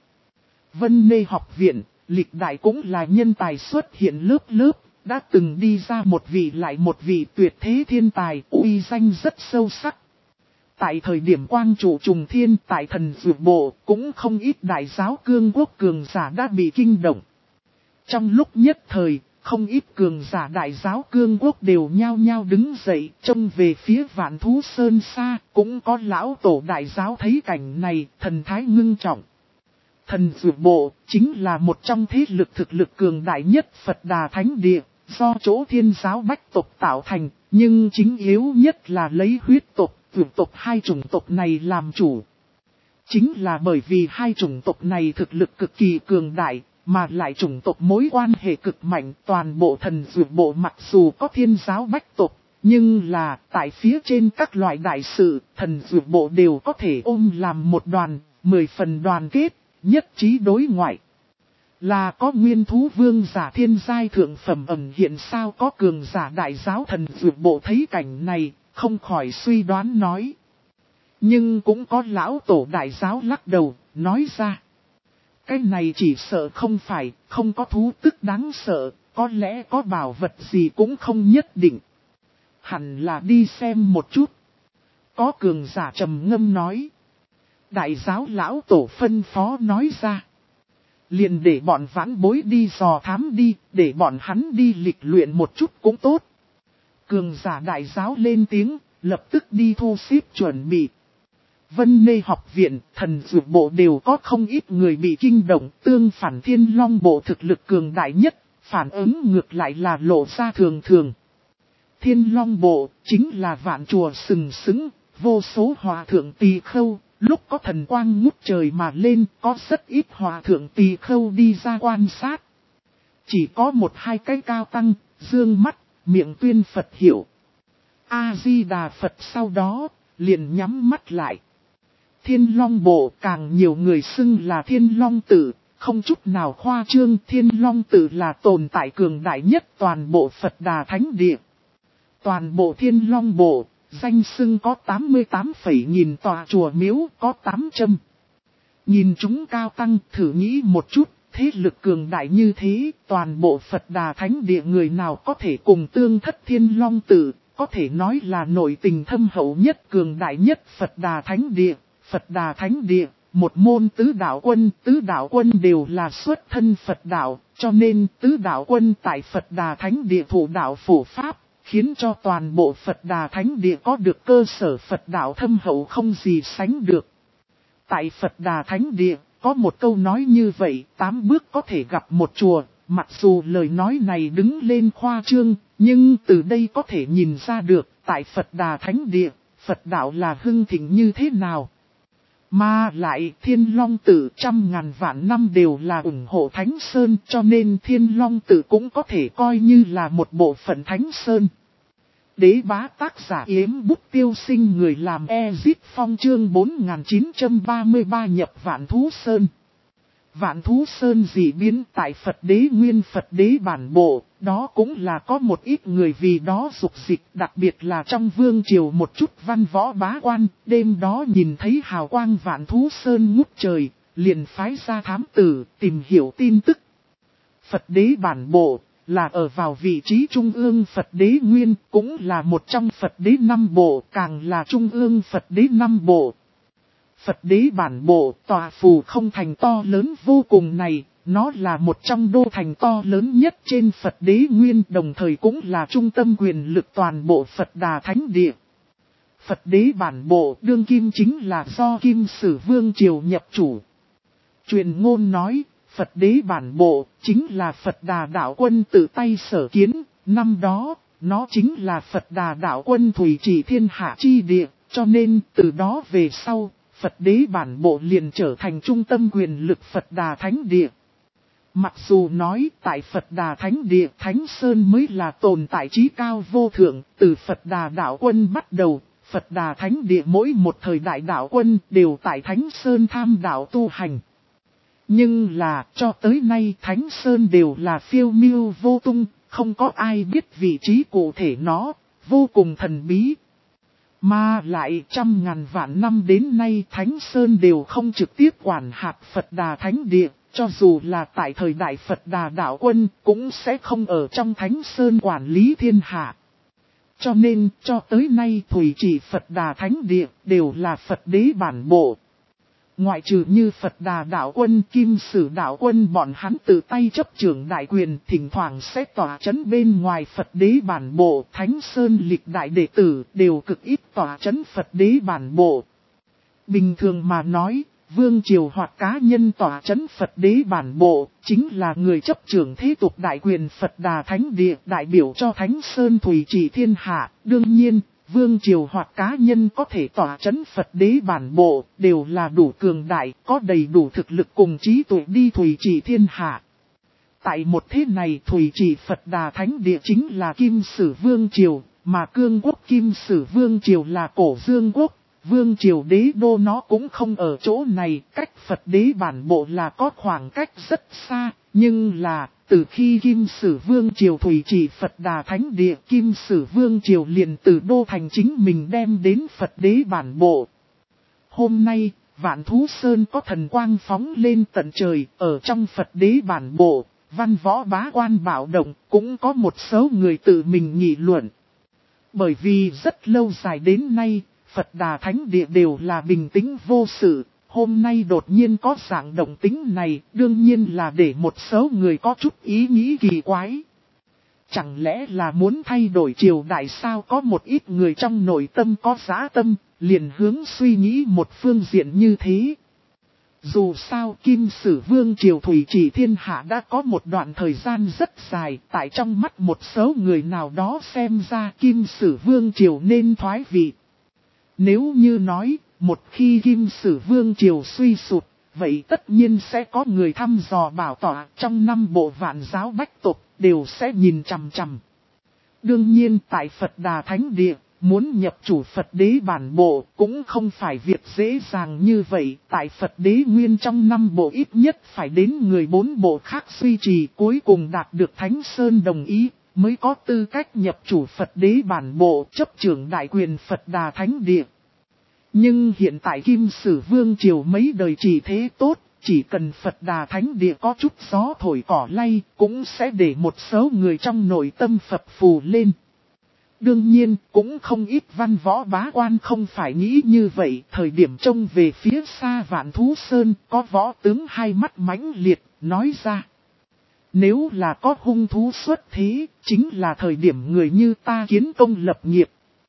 Vân Mê học viện, lịch đại cũng là nhân tài xuất hiện lớp, đã từng đi ra một vị lại một vị tuyệt thế thiên tài, uy danh rất sâu sắc. Tại thời điểm quang trụ trùng thiên, tại thần dược bộ, cũng không ít đại giáo cương quốc cường giả đã bị kinh động. Trong lúc nhất thời, không ít cường giả đại giáo cương quốc đều nhao nhao đứng dậy, trông về phía Vạn Thú Sơn xa, cũng có lão tổ đại giáo thấy cảnh này, thần thái ngưng trọng. Thần dược bộ, chính là một trong thế lực thực lực cường đại nhất Phật Đà Thánh Địa, do chỗ thiên giáo bách tộc tạo thành, nhưng chính yếu nhất là lấy huyết tộc. Vượt tộc hai chủng tộc này làm chủ. Chính là bởi vì hai chủng tộc này thực lực cực kỳ cường đại, mà lại chủng tộc mối quan hệ cực mạnh. Toàn bộ thần dược bộ mặc dù có thiên giáo bách tộc, nhưng là tại phía trên các loại đại sự, thần dược bộ đều có thể ôm làm một đoàn, 10 phần đoàn kết, nhất trí đối ngoại. Là có nguyên thú vương giả thiên giai thượng phẩm ẩn hiện sao? Có cường giả đại giáo thần dược bộ thấy cảnh này, không khỏi suy đoán nói. Nhưng cũng có lão tổ đại giáo lắc đầu, nói ra. Cái này chỉ sợ không phải, không có thú tức đáng sợ, có lẽ có bảo vật gì cũng không nhất định. Hẳn là đi xem một chút. Có cường giả trầm ngâm nói. Đại giáo lão tổ phân phó nói ra. Liền để bọn vãn bối đi dò thám đi, để bọn hắn đi lịch luyện một chút cũng tốt. Cường giả đại giáo lên tiếng, lập tức đi thu xếp chuẩn bị. Vân Mê học viện, thần dược bộ đều có không ít người bị kinh động, tương phản Thiên Long bộ thực lực cường đại nhất, phản ứng ngược lại là lộ ra thường thường. Thiên Long bộ, chính là vạn chùa sừng sững, vô số hòa thượng tỳ khâu, lúc có thần quang ngút trời mà lên, có rất ít hòa thượng tỳ khâu đi ra quan sát. Chỉ có một hai cái cao tăng, dương mắt, miệng tuyên Phật hiểu. A-di-đà Phật sau đó, liền nhắm mắt lại. Thiên Long bộ càng nhiều người xưng là Thiên Long Tự, không chút nào khoa trương. Thiên Long Tự là tồn tại cường đại nhất toàn bộ Phật Đà Thánh Địa. Toàn bộ Thiên Long bộ, danh xưng có 88,000 tòa chùa miếu có 800. Nhìn chúng cao tăng thử nghĩ một chút, thế lực cường đại như thế, toàn bộ Phật Đà Thánh Địa người nào có thể cùng tương thất Thiên Long Tự, có thể nói là nội tình thâm hậu nhất cường đại nhất Phật Đà Thánh Địa. Phật Đà Thánh Địa, một môn tứ đạo quân đều là xuất thân Phật đạo, cho nên tứ đạo quân tại Phật Đà Thánh Địa thủ đạo phổ pháp, khiến cho toàn bộ Phật Đà Thánh Địa có được cơ sở Phật đạo thâm hậu không gì sánh được. Tại Phật Đà Thánh Địa, có một câu nói như vậy, 8 bước có thể gặp một chùa, mặc dù lời nói này đứng lên khoa trương, nhưng từ đây có thể nhìn ra được, tại Phật Đà Thánh Địa, Phật đạo là hưng thịnh như thế nào. Mà lại Thiên Long Tự trăm ngàn vạn năm đều là ủng hộ Thánh Sơn, cho nên Thiên Long Tự cũng có thể coi như là một bộ phận Thánh Sơn. Đế bá tác giả Yếm Bút Tiêu Sinh người làm Ezit Phong chương 4933 nhập Vạn Thú Sơn. Vạn Thú Sơn dị biến tại Phật Đế Nguyên Phật Đế bản bộ, đó cũng là có một ít người vì đó dục dịch, đặc biệt là trong vương triều một chút văn võ bá quan, đêm đó nhìn thấy hào quang Vạn Thú Sơn ngút trời, liền phái ra thám tử tìm hiểu tin tức. Phật Đế bản bộ là ở vào vị trí trung ương Phật Đế Nguyên, cũng là một trong Phật Đế 5 bộ, càng là trung ương Phật Đế 5 bộ. Phật Đế bản bộ tòa phù không thành to lớn vô cùng này, nó là một trong đô thành to lớn nhất trên Phật Đế Nguyên, đồng thời cũng là trung tâm quyền lực toàn bộ Phật Đà Thánh Địa. Phật Đế bản bộ đương kim chính là do Kim Sử Vương Triều nhập chủ. Truyền ngôn nói, Phật Đế bản bộ chính là Phật Đà đạo quân tự tay sở kiến, năm đó, nó chính là Phật Đà đạo quân thủy trị thiên hạ chi địa, cho nên từ đó về sau, Phật Đế bản bộ liền trở thành trung tâm quyền lực Phật Đà Thánh Địa. Mặc dù nói tại Phật Đà Thánh Địa Thánh Sơn mới là tồn tại trí cao vô thượng, từ Phật Đà đạo quân bắt đầu, Phật Đà Thánh Địa mỗi một thời đại đạo quân đều tại Thánh Sơn tham đạo tu hành. Nhưng là cho tới nay Thánh Sơn đều là phiêu miêu vô tung, không có ai biết vị trí cụ thể nó, vô cùng thần bí. Mà lại trăm ngàn vạn năm đến nay Thánh Sơn đều không trực tiếp quản hạt Phật Đà Thánh Địa, cho dù là tại thời đại Phật Đà đạo quân cũng sẽ không ở trong Thánh Sơn quản lý thiên hạ. Cho nên cho tới nay thủy chỉ Phật Đà Thánh Địa đều là Phật Đế bản bộ. Ngoại trừ như Phật Đà đạo quân, Kim Sử đạo quân bọn hắn tự tay chấp trưởng đại quyền, thỉnh thoảng sẽ tỏa chấn bên ngoài Phật Đế bản bộ, Thánh Sơn lịch đại đệ tử đều cực ít tỏa chấn Phật Đế bản bộ. Bình thường mà nói, vương triều hoặc cá nhân tỏa chấn Phật Đế bản bộ, chính là người chấp trưởng thế tục đại quyền Phật Đà Thánh Địa, đại biểu cho Thánh Sơn thủy trị thiên hạ. Đương nhiên, vương triều hoặc cá nhân có thể tỏa chấn Phật Đế bản bộ, đều là đủ cường đại, có đầy đủ thực lực cùng trí tuệ đi thủy trị thiên hạ. Tại một thế này thủy trị Phật Đà Thánh Địa chính là Kim Sử Vương Triều, mà cương quốc Kim Sử Vương Triều là Cổ Dương Quốc. Vương triều đế đô nó cũng không ở chỗ này, cách Phật Đế bản bộ là có khoảng cách rất xa, nhưng là, từ khi Kim Sử Vương triều thủy trị Phật Đà Thánh Địa, Kim Sử Vương triều liền từ đô thành chính mình đem đến Phật Đế bản bộ. Hôm nay, Vạn Thú Sơn có thần quang phóng lên tận trời, ở trong Phật đế bản bộ, văn võ bá quan bạo động, cũng có một số người tự mình nghị luận. Bởi vì rất lâu dài đến nay, Phật Đà Thánh Địa đều là bình tĩnh vô sự, hôm nay đột nhiên có dạng động tính này, đương nhiên là để một số người có chút ý nghĩ kỳ quái. Chẳng lẽ là muốn thay đổi triều đại sao? Có một ít người trong nội tâm có dã tâm, liền hướng suy nghĩ một phương diện như thế. Dù sao Kim Sử Vương triều thủy chỉ thiên hạ đã có một đoạn thời gian rất dài, tại trong mắt một số người nào đó xem ra Kim Sử Vương triều nên thoái vị. Nếu như nói, một khi Kim Sử Vương triều suy sụp, vậy tất nhiên sẽ có người thăm dò bảo tỏa trong 5 bộ vạn giáo bách tộc, đều sẽ nhìn chằm chằm. Đương nhiên tại Phật Đà Thánh Địa, muốn nhập chủ Phật đế bản bộ cũng không phải việc dễ dàng như vậy. Tại Phật đế nguyên trong 5 bộ ít nhất phải đến người 4 bộ khác duy trì, cuối cùng đạt được Thánh Sơn đồng ý, mới có tư cách nhập chủ Phật đế bản bộ chấp trưởng đại quyền Phật Đà Thánh Địa. Nhưng hiện tại Kim Sử Vương triều mấy đời chỉ thế tốt, chỉ cần Phật Đà Thánh Địa có chút gió thổi cỏ lay, cũng sẽ để một số người trong nội tâm phập phù lên. Đương nhiên, cũng không ít văn võ bá quan không phải nghĩ như vậy. Thời điểm trông về phía xa Vạn Thú Sơn, có võ tướng hai mắt mãnh liệt, nói ra. Nếu là có hung thú xuất thế, chính là thời điểm người như ta kiến công lập nghiệp.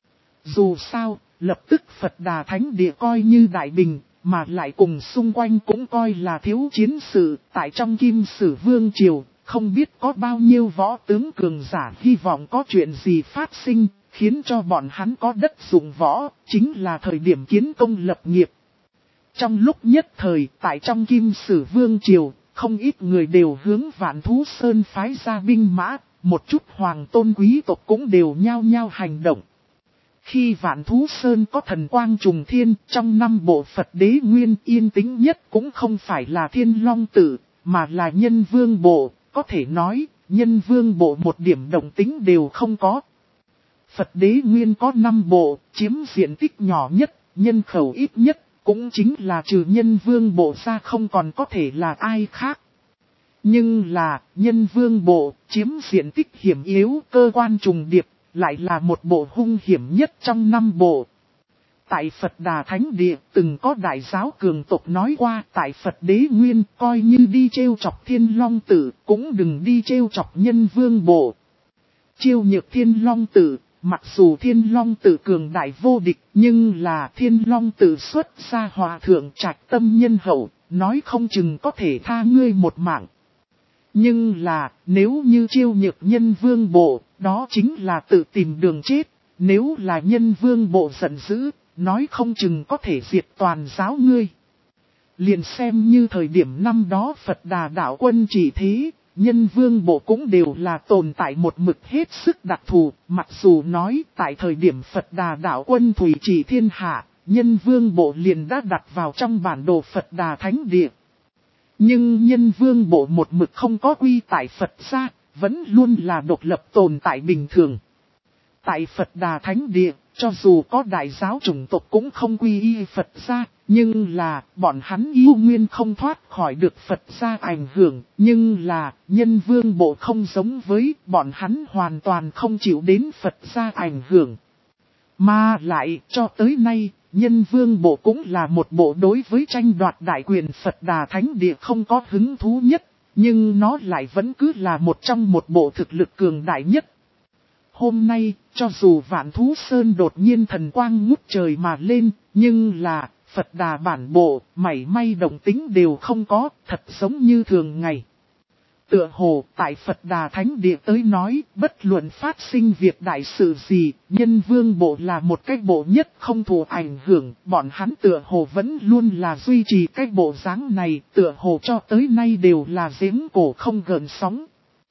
Dù sao, lập tức Phật Đà Thánh Địa coi như đại bình, mà lại cùng xung quanh cũng coi là thiếu chiến sự. Tại trong Kim Sử Vương triều, không biết có bao nhiêu võ tướng cường giả hy vọng có chuyện gì phát sinh, khiến cho bọn hắn có đất dụng võ, chính là thời điểm kiến công lập nghiệp. Trong lúc nhất thời, tại trong Kim Sử Vương triều, không ít người đều hướng Vạn Thú Sơn phái ra binh mã, một chút hoàng tôn quý tộc cũng đều nhao nhao hành động. Khi Vạn Thú Sơn có thần quang trùng thiên, trong 5 bộ Phật đế nguyên yên tĩnh nhất cũng không phải là Thiên Long Tự, mà là Nhân Vương Bộ. Có thể nói, Nhân Vương Bộ một điểm động tính đều không có. Phật đế nguyên có 5 bộ, chiếm diện tích nhỏ nhất, nhân khẩu ít nhất, cũng chính là trừ Nhân Vương Bộ ra không còn có thể là ai khác. Nhưng là, Nhân Vương Bộ, chiếm diện tích hiểm yếu, cơ quan trùng điệp, lại là một bộ hung hiểm nhất trong 5 bộ. Tại Phật Đà Thánh Địa, từng có đại giáo cường tộc nói qua, tại Phật đế nguyên, coi như đi trêu chọc Thiên Long Tự, cũng đừng đi trêu chọc Nhân Vương Bộ. Chiêu nhược Thiên Long Tự, mặc dù Thiên Long Tự cường đại vô địch, nhưng là Thiên Long Tự xuất ra hòa thượng trạch tâm nhân hậu, nói không chừng có thể tha ngươi một mạng. Nhưng là, nếu như chiêu nhược Nhân Vương Bộ, đó chính là tự tìm đường chết. Nếu là Nhân Vương Bộ giận dữ, nói không chừng có thể diệt toàn giáo ngươi. Liền xem như thời điểm năm đó Phật Đà đạo quân chỉ thế, Nhân Vương Bộ cũng đều là tồn tại một mực hết sức đặc thù. Mặc dù nói tại thời điểm Phật Đà đạo quân thủy chỉ thiên hạ, Nhân Vương Bộ liền đã đặt vào trong bản đồ Phật Đà Thánh Địa. Nhưng Nhân Vương Bộ một mực không có quy tại Phật gia, vẫn luôn là độc lập tồn tại bình thường. Tại Phật Đà Thánh Địa, cho dù có đại giáo chủng tộc cũng không quy y Phật gia, nhưng là bọn hắn yêu nguyên không thoát khỏi được Phật gia ảnh hưởng. Nhưng là Nhân Vương Bộ không giống với bọn hắn hoàn toàn không chịu đến Phật gia ảnh hưởng. Mà lại cho tới nay, Nhân Vương Bộ cũng là một bộ đối với tranh đoạt đại quyền Phật Đà Thánh Địa không có hứng thú nhất, nhưng nó lại vẫn cứ là một trong một bộ thực lực cường đại nhất. Hôm nay, cho dù Vạn Thú Sơn đột nhiên thần quang ngút trời mà lên, nhưng là Phật Đà bản bộ, mảy may động tính đều không có, thật giống như thường ngày. Tựa hồ, tại Phật Đà Thánh Địa tới nói, bất luận phát sinh việc đại sự gì, Nhân Vương Bộ là một cái bộ nhất không thụ ảnh hưởng, bọn hắn tựa hồ vẫn luôn là duy trì cái bộ dáng này, tựa hồ cho tới nay đều là giếng cổ không gợn sóng.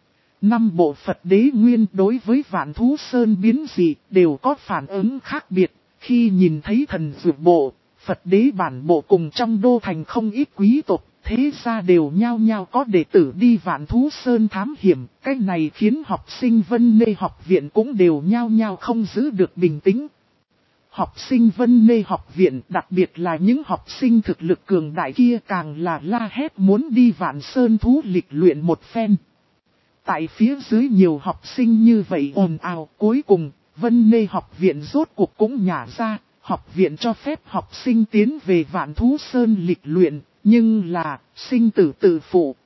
5 bộ Phật đế nguyên đối với Vạn Thú Sơn biến dị đều có phản ứng khác biệt, khi nhìn thấy thần dược bộ, Phật đế bản bộ cùng trong đô thành không ít quý tộc. Thế ra đều nhao nhao có đệ tử đi Vạn Thú Sơn thám hiểm, cái này khiến học sinh Vân Nê học viện cũng đều nhao nhao không giữ được bình tĩnh. Học sinh Vân Nê học viện, đặc biệt là những học sinh thực lực cường đại kia càng là la hét muốn đi Vạn Sơn thú lịch luyện một phen. Tại phía dưới nhiều học sinh như vậy ồn ào, cuối cùng, Vân Nê học viện rốt cuộc cũng nhả ra, học viện cho phép học sinh tiến về Vạn Thú Sơn lịch luyện, nhưng là, sinh tử tự phụ.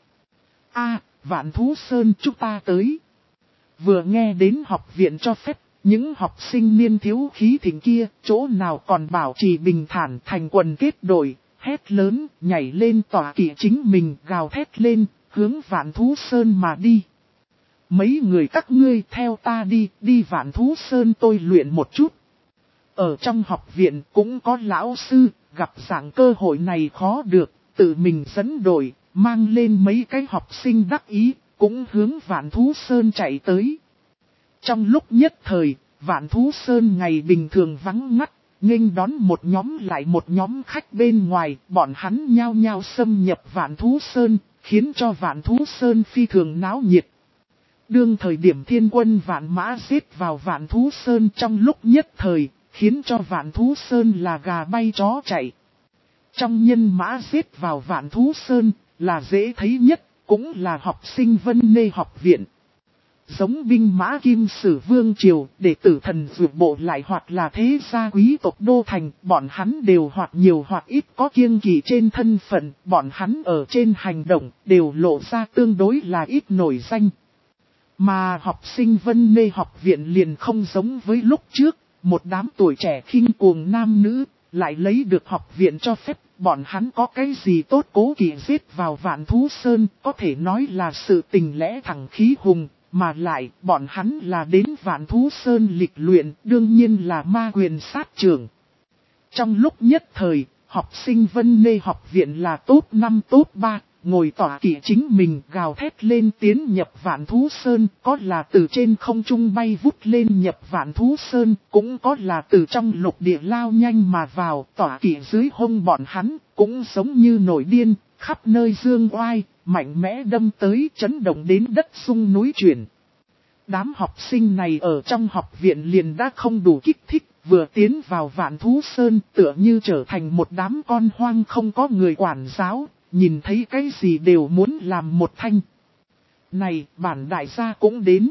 Vạn Thú Sơn chúng ta tới. Vừa nghe đến học viện cho phép, những học sinh niên thiếu khí thịnh kia, chỗ nào còn bảo trì bình thản thành quần kết đội, hét lớn, nhảy lên tỏa kỵ chính mình, gào thét lên, hướng Vạn Thú Sơn mà đi. Mấy người các ngươi theo ta đi Vạn Thú Sơn tôi luyện một chút. Ở trong học viện cũng có lão sư, gặp dạng cơ hội này khó được, tự mình dẫn đội, mang lên mấy cái học sinh đắc ý, cũng hướng Vạn Thú Sơn chạy tới. Trong lúc nhất thời, Vạn Thú Sơn ngày bình thường vắng ngắt, nghênh đón một nhóm lại một nhóm khách bên ngoài, bọn hắn nhao nhao xâm nhập Vạn Thú Sơn, khiến cho Vạn Thú Sơn phi thường náo nhiệt. Đương thời điểm thiên quân vạn mã giết vào Vạn Thú Sơn trong lúc nhất thời, khiến cho Vạn Thú Sơn là gà bay chó chạy. Trong nhân mã giết vào Vạn Thú Sơn là dễ thấy nhất, cũng là học sinh Vân Nê học viện. Giống binh mã Kim Sử Vương Triều, đệ tử thần dược bộ lại hoặc là thế gia quý tộc đô thành, bọn hắn đều hoặc nhiều hoặc ít có kiêng kỵ trên thân phận, bọn hắn ở trên hành động đều lộ ra tương đối là ít nổi danh. Mà học sinh Vân Nê học viện liền không giống với lúc trước, một đám tuổi trẻ khinh cuồng nam nữ, lại lấy được học viện cho phép, bọn hắn có cái gì tốt cố kỵ giết vào Vạn Thú Sơn, có thể nói là sự tình lẽ thẳng khí hùng, mà lại bọn hắn là đến Vạn Thú Sơn lịch luyện, đương nhiên là ma quyền sát trưởng. Trong lúc nhất thời, học sinh Vân Nê học viện là top 5 top 3. Ngồi tỏa kỵ chính mình gào thét lên tiến nhập Vạn Thú Sơn, có là từ trên không trung bay vút lên nhập Vạn Thú Sơn, cũng có là từ trong lục địa lao nhanh mà vào, tỏa kỵ dưới hông bọn hắn, cũng giống như nổi điên, khắp nơi dương oai, mạnh mẽ đâm tới chấn động đến đất sung núi chuyển. Đám học sinh này ở trong học viện liền đã không đủ kích thích, vừa tiến vào Vạn Thú Sơn tựa như trở thành một đám con hoang không có người quản giáo. Nhìn thấy cái gì đều muốn làm một thanh. Này, bản đại gia cũng đến.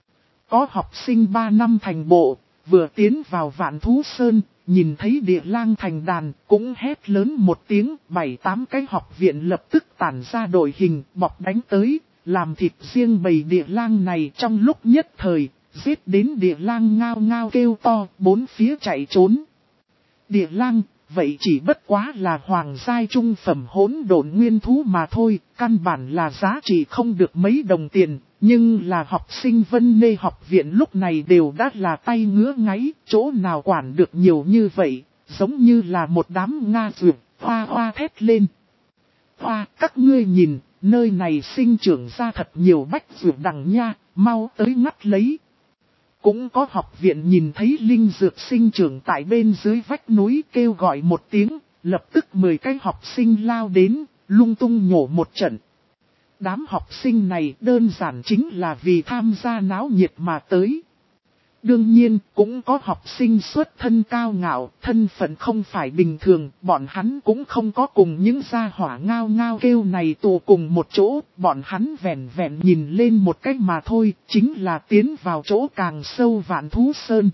Có học sinh 3 năm thành bộ, vừa tiến vào Vạn Thú Sơn, nhìn thấy địa lang thành đàn, cũng hét lớn một tiếng, 7-8 cái học viện lập tức tản ra đội hình, bọc đánh tới, làm thịt riêng bầy địa lang này trong lúc nhất thời, giết đến địa lang ngao ngao kêu to, bốn phía chạy trốn. Địa lang, vậy chỉ bất quá là hoàng giai trung phẩm hỗn độn nguyên thú mà thôi, căn bản là giá trị không được mấy đồng tiền, nhưng là học sinh Vân Nê học viện lúc này đều đã là tay ngứa ngáy, chỗ nào quản được nhiều như vậy, giống như là một đám Nga dược, hoa hoa thét lên. Hoa, các ngươi nhìn, nơi này sinh trưởng ra thật nhiều bách dược đằng nha, mau tới ngắt lấy. Cũng có học viện nhìn thấy linh dược sinh trưởng tại bên dưới vách núi kêu gọi một tiếng, lập tức 10 cái học sinh lao đến, lung tung nhổ một trận. Đám học sinh này đơn giản chính là vì tham gia náo nhiệt mà tới. Đương nhiên, cũng có học sinh xuất thân cao ngạo, thân phận không phải bình thường, bọn hắn cũng không có cùng những gia hỏa ngao ngao kêu này tụ cùng một chỗ, bọn hắn vẹn vẹn nhìn lên một cách mà thôi, chính là tiến vào chỗ càng sâu Vạn Thú Sơn.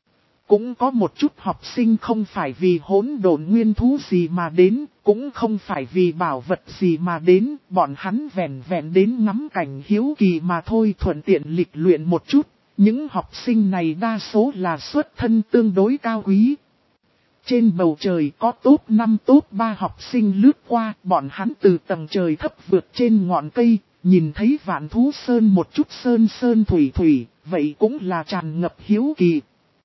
Cũng có một chút học sinh không phải vì hỗn độn nguyên thú gì mà đến, cũng không phải vì bảo vật gì mà đến, bọn hắn vẹn vẹn đến ngắm cảnh hiếu kỳ mà thôi, thuận tiện lịch luyện một chút. Những học sinh này đa số là xuất thân tương đối cao quý. Trên bầu trời có top 5 top 3 học sinh lướt qua, bọn hắn từ tầng trời thấp vượt trên ngọn cây, nhìn thấy Vạn Thú Sơn một chút sơn sơn thủy thủy, vậy cũng là tràn ngập hiếu kỳ.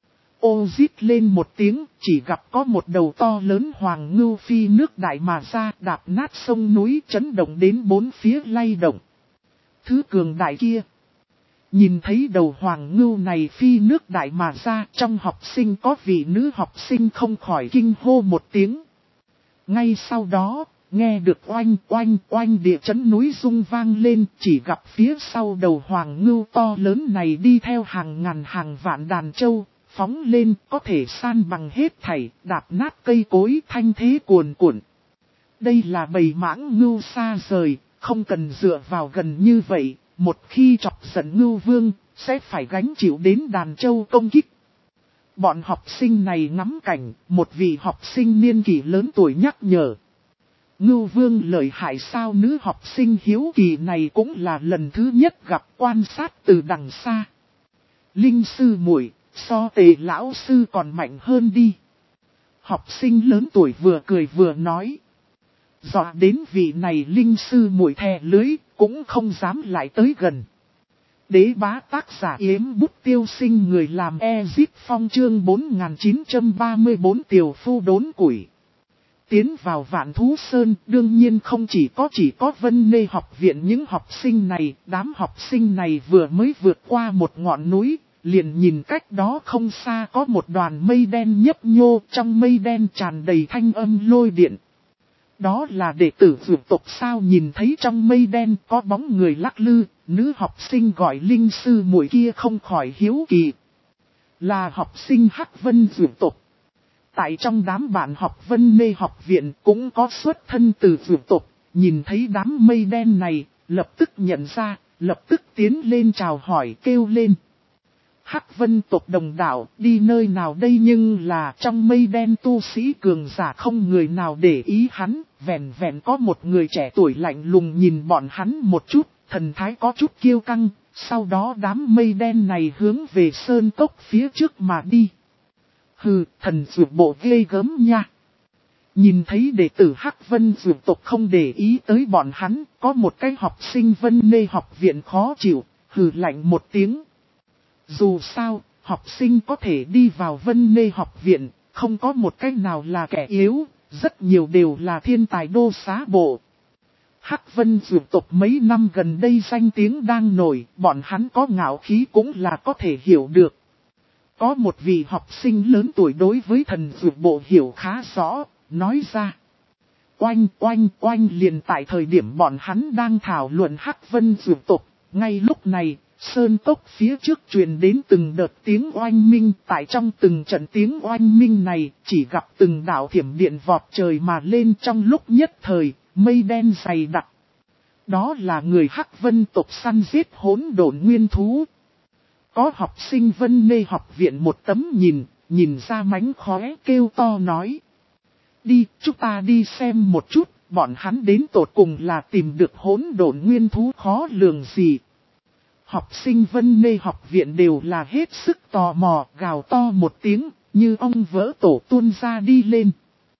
Ô rít lên một tiếng, chỉ gặp có một đầu to lớn hoàng ngưu phi nước đại mà ra, đạp nát sông núi chấn động đến bốn phía lay động. Thứ cường đại kia. Nhìn thấy đầu hoàng ngưu này phi nước đại mà ra, trong học sinh có vị nữ học sinh không khỏi kinh hô một tiếng. Ngay sau đó, nghe được oanh oanh oanh địa chấn núi rung vang lên, chỉ gặp phía sau đầu hoàng ngưu to lớn này đi theo hàng ngàn hàng vạn đàn trâu, phóng lên, có thể san bằng hết thảy, đạp nát cây cối thanh thế cuồn cuộn. Đây là bầy mãng ngưu xa rời, không cần dựa vào gần như vậy, một khi chọc giận ngưu vương, sẽ phải gánh chịu đến đàn trâu công kích. Bọn học sinh này ngắm cảnh, một vị học sinh niên kỷ lớn tuổi nhắc nhở. Ngưu vương lợi hại sao? Nữ học sinh hiếu kỳ này cũng là lần thứ nhất gặp, quan sát từ đằng xa. Linh sư muội, so Tề lão sư còn mạnh hơn đi. Học sinh lớn tuổi vừa cười vừa nói. Dọa đến vị này linh sư muội thè lưới, cũng không dám lại tới gần. Đế bá tác giả Yếm Bút Tiêu Sinh, người làm Ezip Phong, chương 4934 tiểu phu đốn củi. Tiến vào Vạn Thú Sơn, đương nhiên không chỉ có Vân Nê học viện những học sinh này. Đám học sinh này vừa mới vượt qua một ngọn núi, liền nhìn cách đó không xa có một đoàn mây đen nhấp nhô, trong mây đen tràn đầy thanh âm lôi điện. Đó là đệ tử vượt tộc sao? Nhìn thấy trong mây đen có bóng người lắc lư, nữ học sinh gọi linh sư muội kia không khỏi hiếu kỳ. Là học sinh Hắc Vân vượt tộc. Tại trong đám bạn học Vân Nê học viện cũng có xuất thân từ vượt tộc, nhìn thấy đám mây đen này, lập tức nhận ra, lập tức tiến lên chào hỏi kêu lên. Hắc Vân tộc đồng đạo, đi nơi nào đây? Nhưng là trong mây đen tu sĩ cường giả không người nào để ý hắn, vẹn vẹn có một người trẻ tuổi lạnh lùng nhìn bọn hắn một chút, thần thái có chút kiêu căng, sau đó đám mây đen này hướng về sơn cốc phía trước mà đi. Hừ, thần dược bộ ghê gớm nha. Nhìn thấy đệ tử Hắc Vân dược tộc không để ý tới bọn hắn, có một cái học sinh Vân Nê học viện khó chịu, hừ lạnh một tiếng. Dù sao, học sinh có thể đi vào Vân Nê học viện, không có một cách nào là kẻ yếu, rất nhiều đều là thiên tài đô xá bộ. Hắc Vân dược tộc mấy năm gần đây danh tiếng đang nổi, bọn hắn có ngạo khí cũng là có thể hiểu được. Có một vị học sinh lớn tuổi đối với thần dược bộ hiểu khá rõ, nói ra. Oanh oanh oanh, liền tại thời điểm bọn hắn đang thảo luận Hắc Vân dược tộc, ngay lúc này, sơn cốc phía trước truyền đến từng đợt tiếng oanh minh. Tại trong từng trận tiếng oanh minh này, chỉ gặp từng đạo thiểm điện vọt trời mà lên, trong lúc nhất thời, mây đen dày đặc. Đó là người Hắc Vân tộc săn giết hỗn độn nguyên thú. Có học sinh Vân Nê học viện một tấm nhìn ra mánh khóe kêu to nói. Đi, chúng ta đi xem một chút, bọn hắn đến tột cùng là tìm được hỗn độn nguyên thú khó lường gì. Học sinh Vân Nê học viện đều là hết sức tò mò, gào to một tiếng, như ong vỡ tổ tuôn ra đi lên.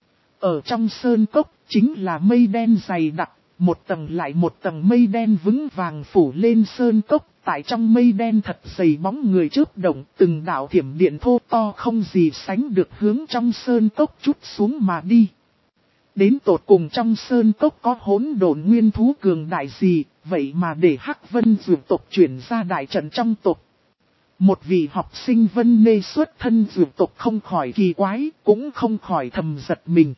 Ở trong sơn cốc, chính là mây đen dày đặc, một tầng lại một tầng mây đen vững vàng phủ lên sơn cốc. Tại trong mây đen thật dày bóng người chớp động, từng đạo thiểm điện thô to không gì sánh được hướng trong sơn cốc chút xuống mà đi. Đến tột cùng trong sơn cốc có hỗn độn nguyên thú cường đại gì, vậy mà để Hắc Vân dược tộc chuyển ra đại trận trong tộc. Một vị học sinh Vân Nê xuất thân dược tộc không khỏi kỳ quái, cũng không khỏi thầm giật mình.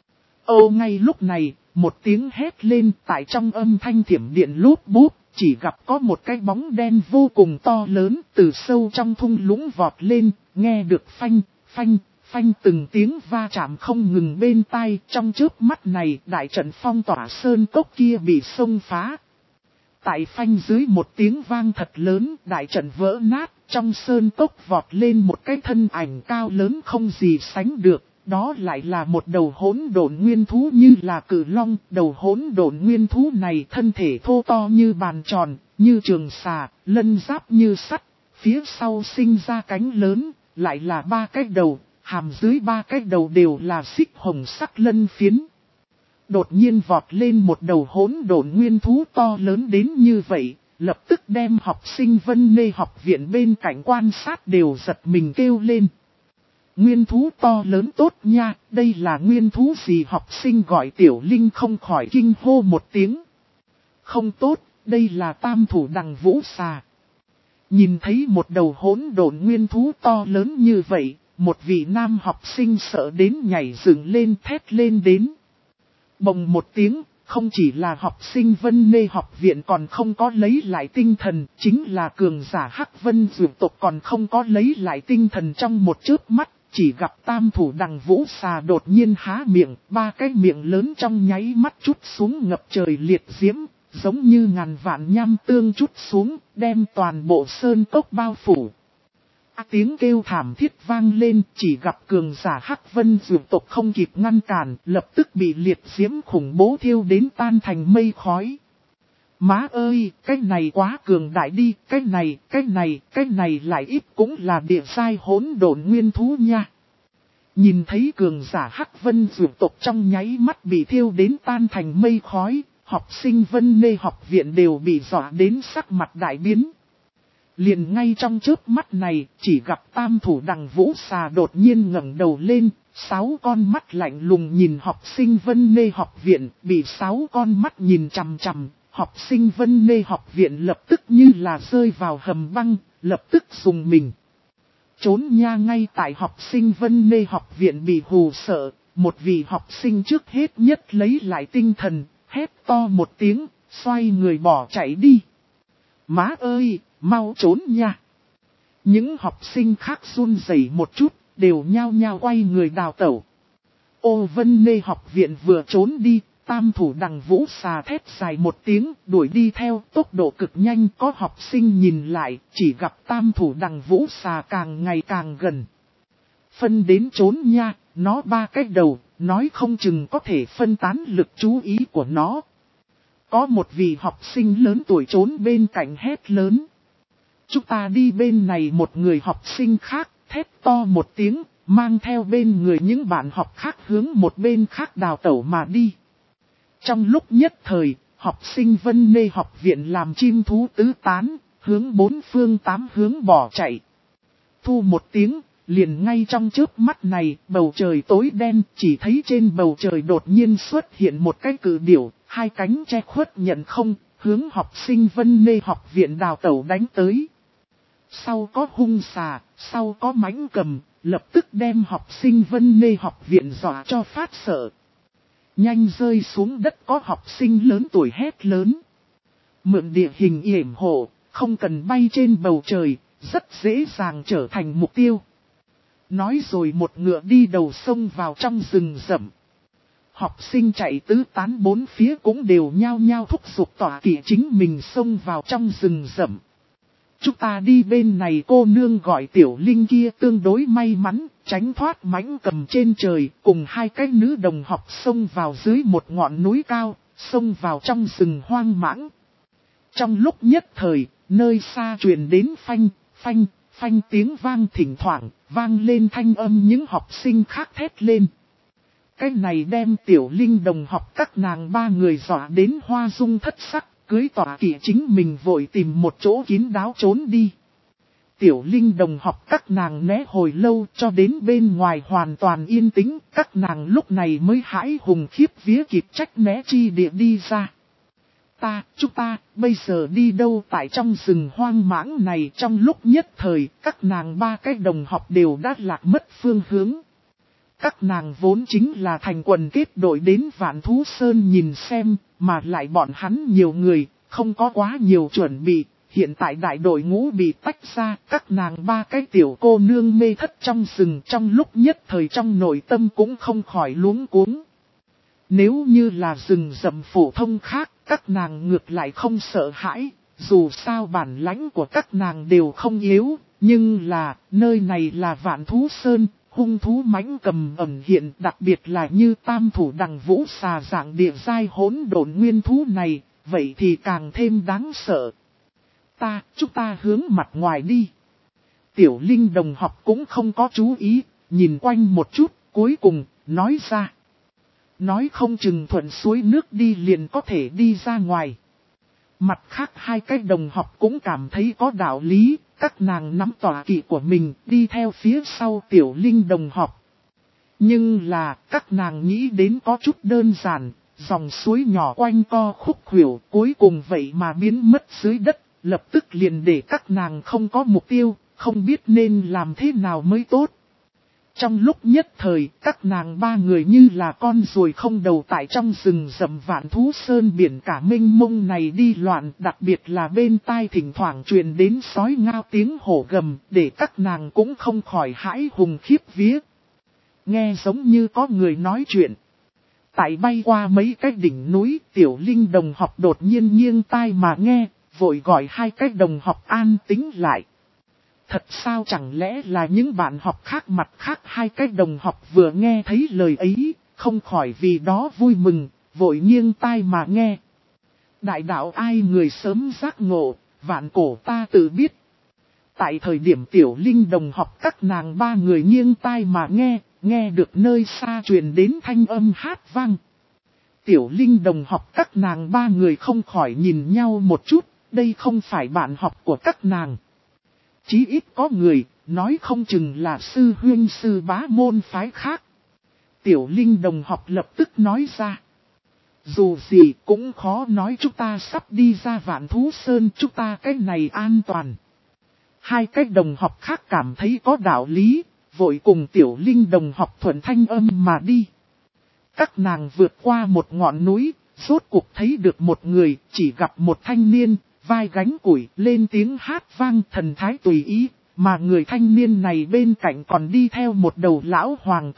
Ngay lúc này, một tiếng hét lên tại trong âm thanh thiểm điện lốp bốp. Chỉ gặp có một cái bóng đen vô cùng to lớn từ sâu trong thung lũng vọt lên, nghe được phanh, phanh, phanh từng tiếng va chạm không ngừng bên tai. Trong chớp mắt này, đại trận phong tỏa sơn cốc kia bị xông phá. Tại phanh dưới một tiếng vang thật lớn, đại trận vỡ nát, trong sơn cốc vọt lên một cái thân ảnh cao lớn không gì sánh được. Đó lại là một đầu hỗn độn nguyên thú như là cự long. Đầu hỗn độn nguyên thú này thân thể thô to như bàn tròn, như trường xà, lân giáp như sắt. Phía sau sinh ra cánh lớn, lại là 3 cái đầu, hàm dưới 3 cái đầu đều là xích hồng sắc lân phiến. Đột nhiên vọt lên một đầu hỗn độn nguyên thú to lớn đến như vậy, lập tức đem học sinh Vân Nê học viện bên cạnh quan sát đều giật mình kêu lên. Nguyên thú to lớn tốt nha, đây là nguyên thú gì? Học sinh gọi Tiểu Linh không khỏi kinh hô một tiếng. Không tốt, đây là tam thủ đằng vũ xà. Nhìn thấy một đầu hỗn độn nguyên thú to lớn như vậy, một vị nam học sinh sợ đến nhảy dựng lên thét lên đến. Bồng một tiếng, không chỉ là học sinh Vân Nê học viện còn không có lấy lại tinh thần, chính là cường giả Hắc Vân dược tộc còn không có lấy lại tinh thần trong một chớp mắt, chỉ gặp tam thủ đằng vũ xà đột nhiên há miệng, ba cái miệng lớn trong nháy mắt trút xuống ngập trời liệt diễm, giống như ngàn vạn nham tương trút xuống, đem toàn bộ sơn cốc bao phủ. Tiếng kêu thảm thiết vang lên, chỉ gặp cường giả Hắc Vân dược tộc không kịp ngăn cản, lập tức bị liệt diễm khủng bố thiêu đến tan thành mây khói. Má ơi, cái này quá cường đại đi, cái này lại ít cũng là địa sai hỗn độn nguyên thú nha. Nhìn thấy cường giả Hắc Vân dược tộc trong nháy mắt bị thiêu đến tan thành mây khói, học sinh Vân Nê học viện đều bị dọa đến sắc mặt đại biến. Liền ngay trong chớp mắt này, chỉ gặp tam thủ đằng vũ xà đột nhiên ngẩng đầu lên, 6 con mắt lạnh lùng nhìn học sinh Vân Nê học viện, bị 6 con mắt nhìn chằm chằm, học sinh Vân Nê học viện lập tức như là rơi vào hầm băng, lập tức dùng mình. Trốn nha. Ngay tại học sinh Vân Nê học viện bị hù sợ, một vị học sinh trước hết nhất lấy lại tinh thần, hét to một tiếng, xoay người bỏ chạy đi. Má ơi, mau trốn nha. Những học sinh khác run rẩy một chút, đều nhao nhao quay người đào tẩu. Ô Vân Nê học viện vừa trốn đi, tam thủ đằng vũ xà thét dài một tiếng, đuổi đi theo tốc độ cực nhanh. Có học sinh nhìn lại, chỉ gặp tam thủ đằng vũ xà càng ngày càng gần. Phân đến trốn nha, nó ba cái đầu, nói không chừng có thể phân tán lực chú ý của nó. Có một vị học sinh lớn tuổi trốn bên cạnh hét lớn. Chúng ta đi bên này. Một người học sinh khác thét to một tiếng, mang theo bên người những bạn học khác hướng một bên khác đào tẩu mà đi. Trong lúc nhất thời, học sinh Vân Nê học viện làm chim thú tứ tán, hướng bốn phương tám hướng bỏ chạy. Thu một tiếng, liền ngay trong chớp mắt này, bầu trời tối đen, chỉ thấy trên bầu trời đột nhiên xuất hiện một cái cự điểu, hai cánh che khuất nhận không, hướng học sinh Vân Nê học viện đào tẩu đánh tới. Sau có hung xà, sau có mãnh cầm, lập tức đem học sinh Vân Nê học viện dọa cho phát sợ. Nhanh rơi xuống đất, có học sinh lớn tuổi hét lớn. Mượn địa hình yểm hộ, không cần bay trên bầu trời, rất dễ dàng trở thành mục tiêu. Nói rồi một ngựa đi đầu sông vào trong rừng rậm. Học sinh chạy tứ tán bốn phía cũng đều nhao nhao thúc giục tỏa kỵ chính mình xông vào trong rừng rậm. Chúng ta đi bên này. Cô nương gọi Tiểu Linh kia tương đối may mắn, tránh thoát mãnh cầm trên trời, cùng hai cái nữ đồng học xông vào dưới một ngọn núi cao, xông vào trong rừng hoang mãng. Trong lúc nhất thời, nơi xa truyền đến phanh tiếng vang, thỉnh thoảng vang lên thanh âm những học sinh khác thét lên. Cái này đem Tiểu Linh đồng học các nàng ba người dọa đến hoa dung thất sắc. Cưới tỏa kỵ chính mình vội tìm một chỗ kín đáo trốn đi. Tiểu Linh đồng học các nàng né hồi lâu cho đến bên ngoài hoàn toàn yên tĩnh. Các nàng lúc này mới hãi hùng khiếp vía kịp trách né chi địa đi ra. Chúng ta bây giờ đi đâu? Tại trong rừng hoang mãng này, trong lúc nhất thời các nàng ba cái đồng học đều đã lạc mất phương hướng. Các nàng vốn chính là thành quần kết đội đến Vạn Thú Sơn nhìn xem, mà lại bọn hắn nhiều người, không có quá nhiều chuẩn bị. Hiện tại đại đội ngũ bị tách ra, các nàng ba cái tiểu cô nương mê thất trong rừng, trong lúc nhất thời trong nội tâm cũng không khỏi luống cuống. Nếu như là rừng rậm phổ thông khác, các nàng ngược lại không sợ hãi, dù sao bản lãnh của các nàng đều không yếu, nhưng là, nơi này là Vạn Thú Sơn. Hung thú mãnh cầm ẩn hiện, đặc biệt là như tam thủ đằng vũ xà dạng địa giai hỗn độn nguyên thú này, vậy thì càng thêm đáng sợ. Chúng ta hướng mặt ngoài đi. Tiểu Linh đồng học cũng không có chú ý, nhìn quanh một chút, cuối cùng, nói ra. Nói không chừng thuận suối nước đi liền có thể đi ra ngoài. Mặt khác hai cái đồng học cũng cảm thấy có đạo lý. Các nàng nắm tỏa kỵ của mình đi theo phía sau Tiểu Linh đồng học. Nhưng là các nàng nghĩ đến có chút đơn giản, dòng suối nhỏ quanh co khúc khuỷu cuối cùng vậy mà biến mất dưới đất, lập tức liền để các nàng không có mục tiêu, không biết nên làm thế nào mới tốt. Trong lúc nhất thời, các nàng ba người như là con ruồi không đầu tại trong rừng rậm Vạn Thú Sơn biển cả mênh mông này đi loạn, đặc biệt là bên tai thỉnh thoảng truyền đến sói ngao tiếng hổ gầm, để các nàng cũng không khỏi hãi hùng khiếp vía. Nghe giống như có người nói chuyện. Tại bay qua mấy cái đỉnh núi, Tiểu Linh đồng học đột nhiên nghiêng tai mà nghe, vội gọi hai cái đồng học an tĩnh lại. Thật sao chẳng lẽ là những bạn học khác mặt khác hai cái đồng học vừa nghe thấy lời ấy, không khỏi vì đó vui mừng, vội nghiêng tai mà nghe. Đại đạo ai người sớm giác ngộ, vạn cổ ta tự biết. Tại thời điểm Tiểu Linh đồng học các nàng ba người nghiêng tai mà nghe được nơi xa truyền đến thanh âm hát vang. Tiểu Linh đồng học các nàng ba người không khỏi nhìn nhau một chút, đây không phải bạn học của các nàng. Chí ít có người, nói không chừng là sư huynh sư bá môn phái khác. Tiểu Linh đồng học lập tức nói ra. Dù gì cũng khó nói chúng ta sắp đi ra Vạn Thú Sơn, chúng ta cái này an toàn. Hai cái đồng học khác cảm thấy có đạo lý, vội cùng Tiểu Linh đồng học thuận thanh âm mà đi. Các nàng vượt qua một ngọn núi, rốt cuộc thấy được một người, chỉ gặp một thanh niên, vai gánh củi, lên tiếng hát vang thần thái tùy ý, mà người thanh niên này bên cạnh còn đi theo một đầu lão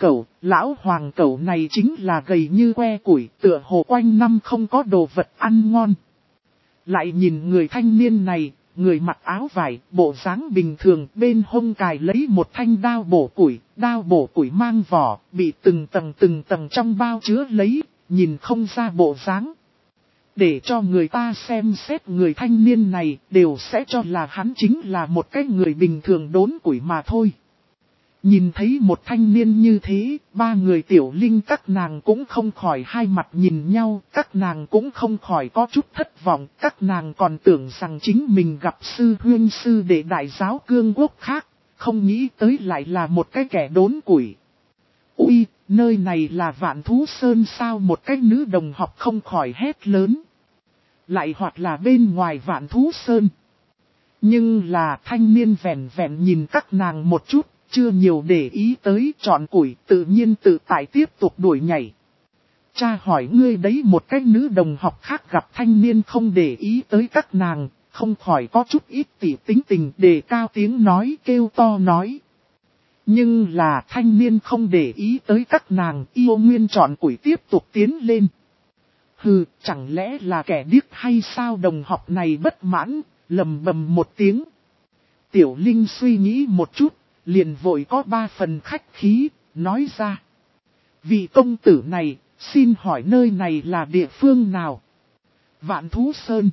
hoàng cẩu này chính là gầy như que củi, tựa hồ quanh năm không có đồ vật ăn ngon. Lại nhìn người thanh niên này, người mặc áo vải, bộ dáng bình thường, bên hông cài lấy một thanh đao bổ củi mang vỏ, bị từng tầng trong bao chứa lấy, nhìn không ra bộ dáng. Để cho người ta xem xét người thanh niên này, đều sẽ cho là hắn chính là một cái người bình thường đốn củi mà thôi. Nhìn thấy một thanh niên như thế, ba người Tiểu Linh các nàng cũng không khỏi hai mặt nhìn nhau, các nàng cũng không khỏi có chút thất vọng, các nàng còn tưởng rằng chính mình gặp sư huynh sư đệ đại giáo cương quốc khác, không nghĩ tới lại là một cái kẻ đốn củi. Ui, nơi này là Vạn Thú Sơn sao, một cái nữ đồng học không khỏi hét lớn. Lại hoặc là bên ngoài Vạn Thú Sơn. Nhưng là thanh niên vẹn vẹn nhìn các nàng một chút, chưa nhiều để ý tới, chọn củi tự nhiên tự tại tiếp tục đuổi nhảy. Cha hỏi ngươi đấy, một cái nữ đồng học khác gặp thanh niên không để ý tới các nàng, không khỏi có chút ít tỉ tính tình, đề cao tiếng nói, kêu to nói. Nhưng là thanh niên không để ý tới các nàng, yêu nguyên chọn củi tiếp tục tiến lên. Hừ, chẳng lẽ là kẻ điếc hay sao, đồng học này bất mãn, lầm bầm một tiếng. Tiểu Linh suy nghĩ một chút, liền vội có ba phần khách khí, nói ra. Vị công tử này, xin hỏi nơi này là địa phương nào? Vạn Thú Sơn.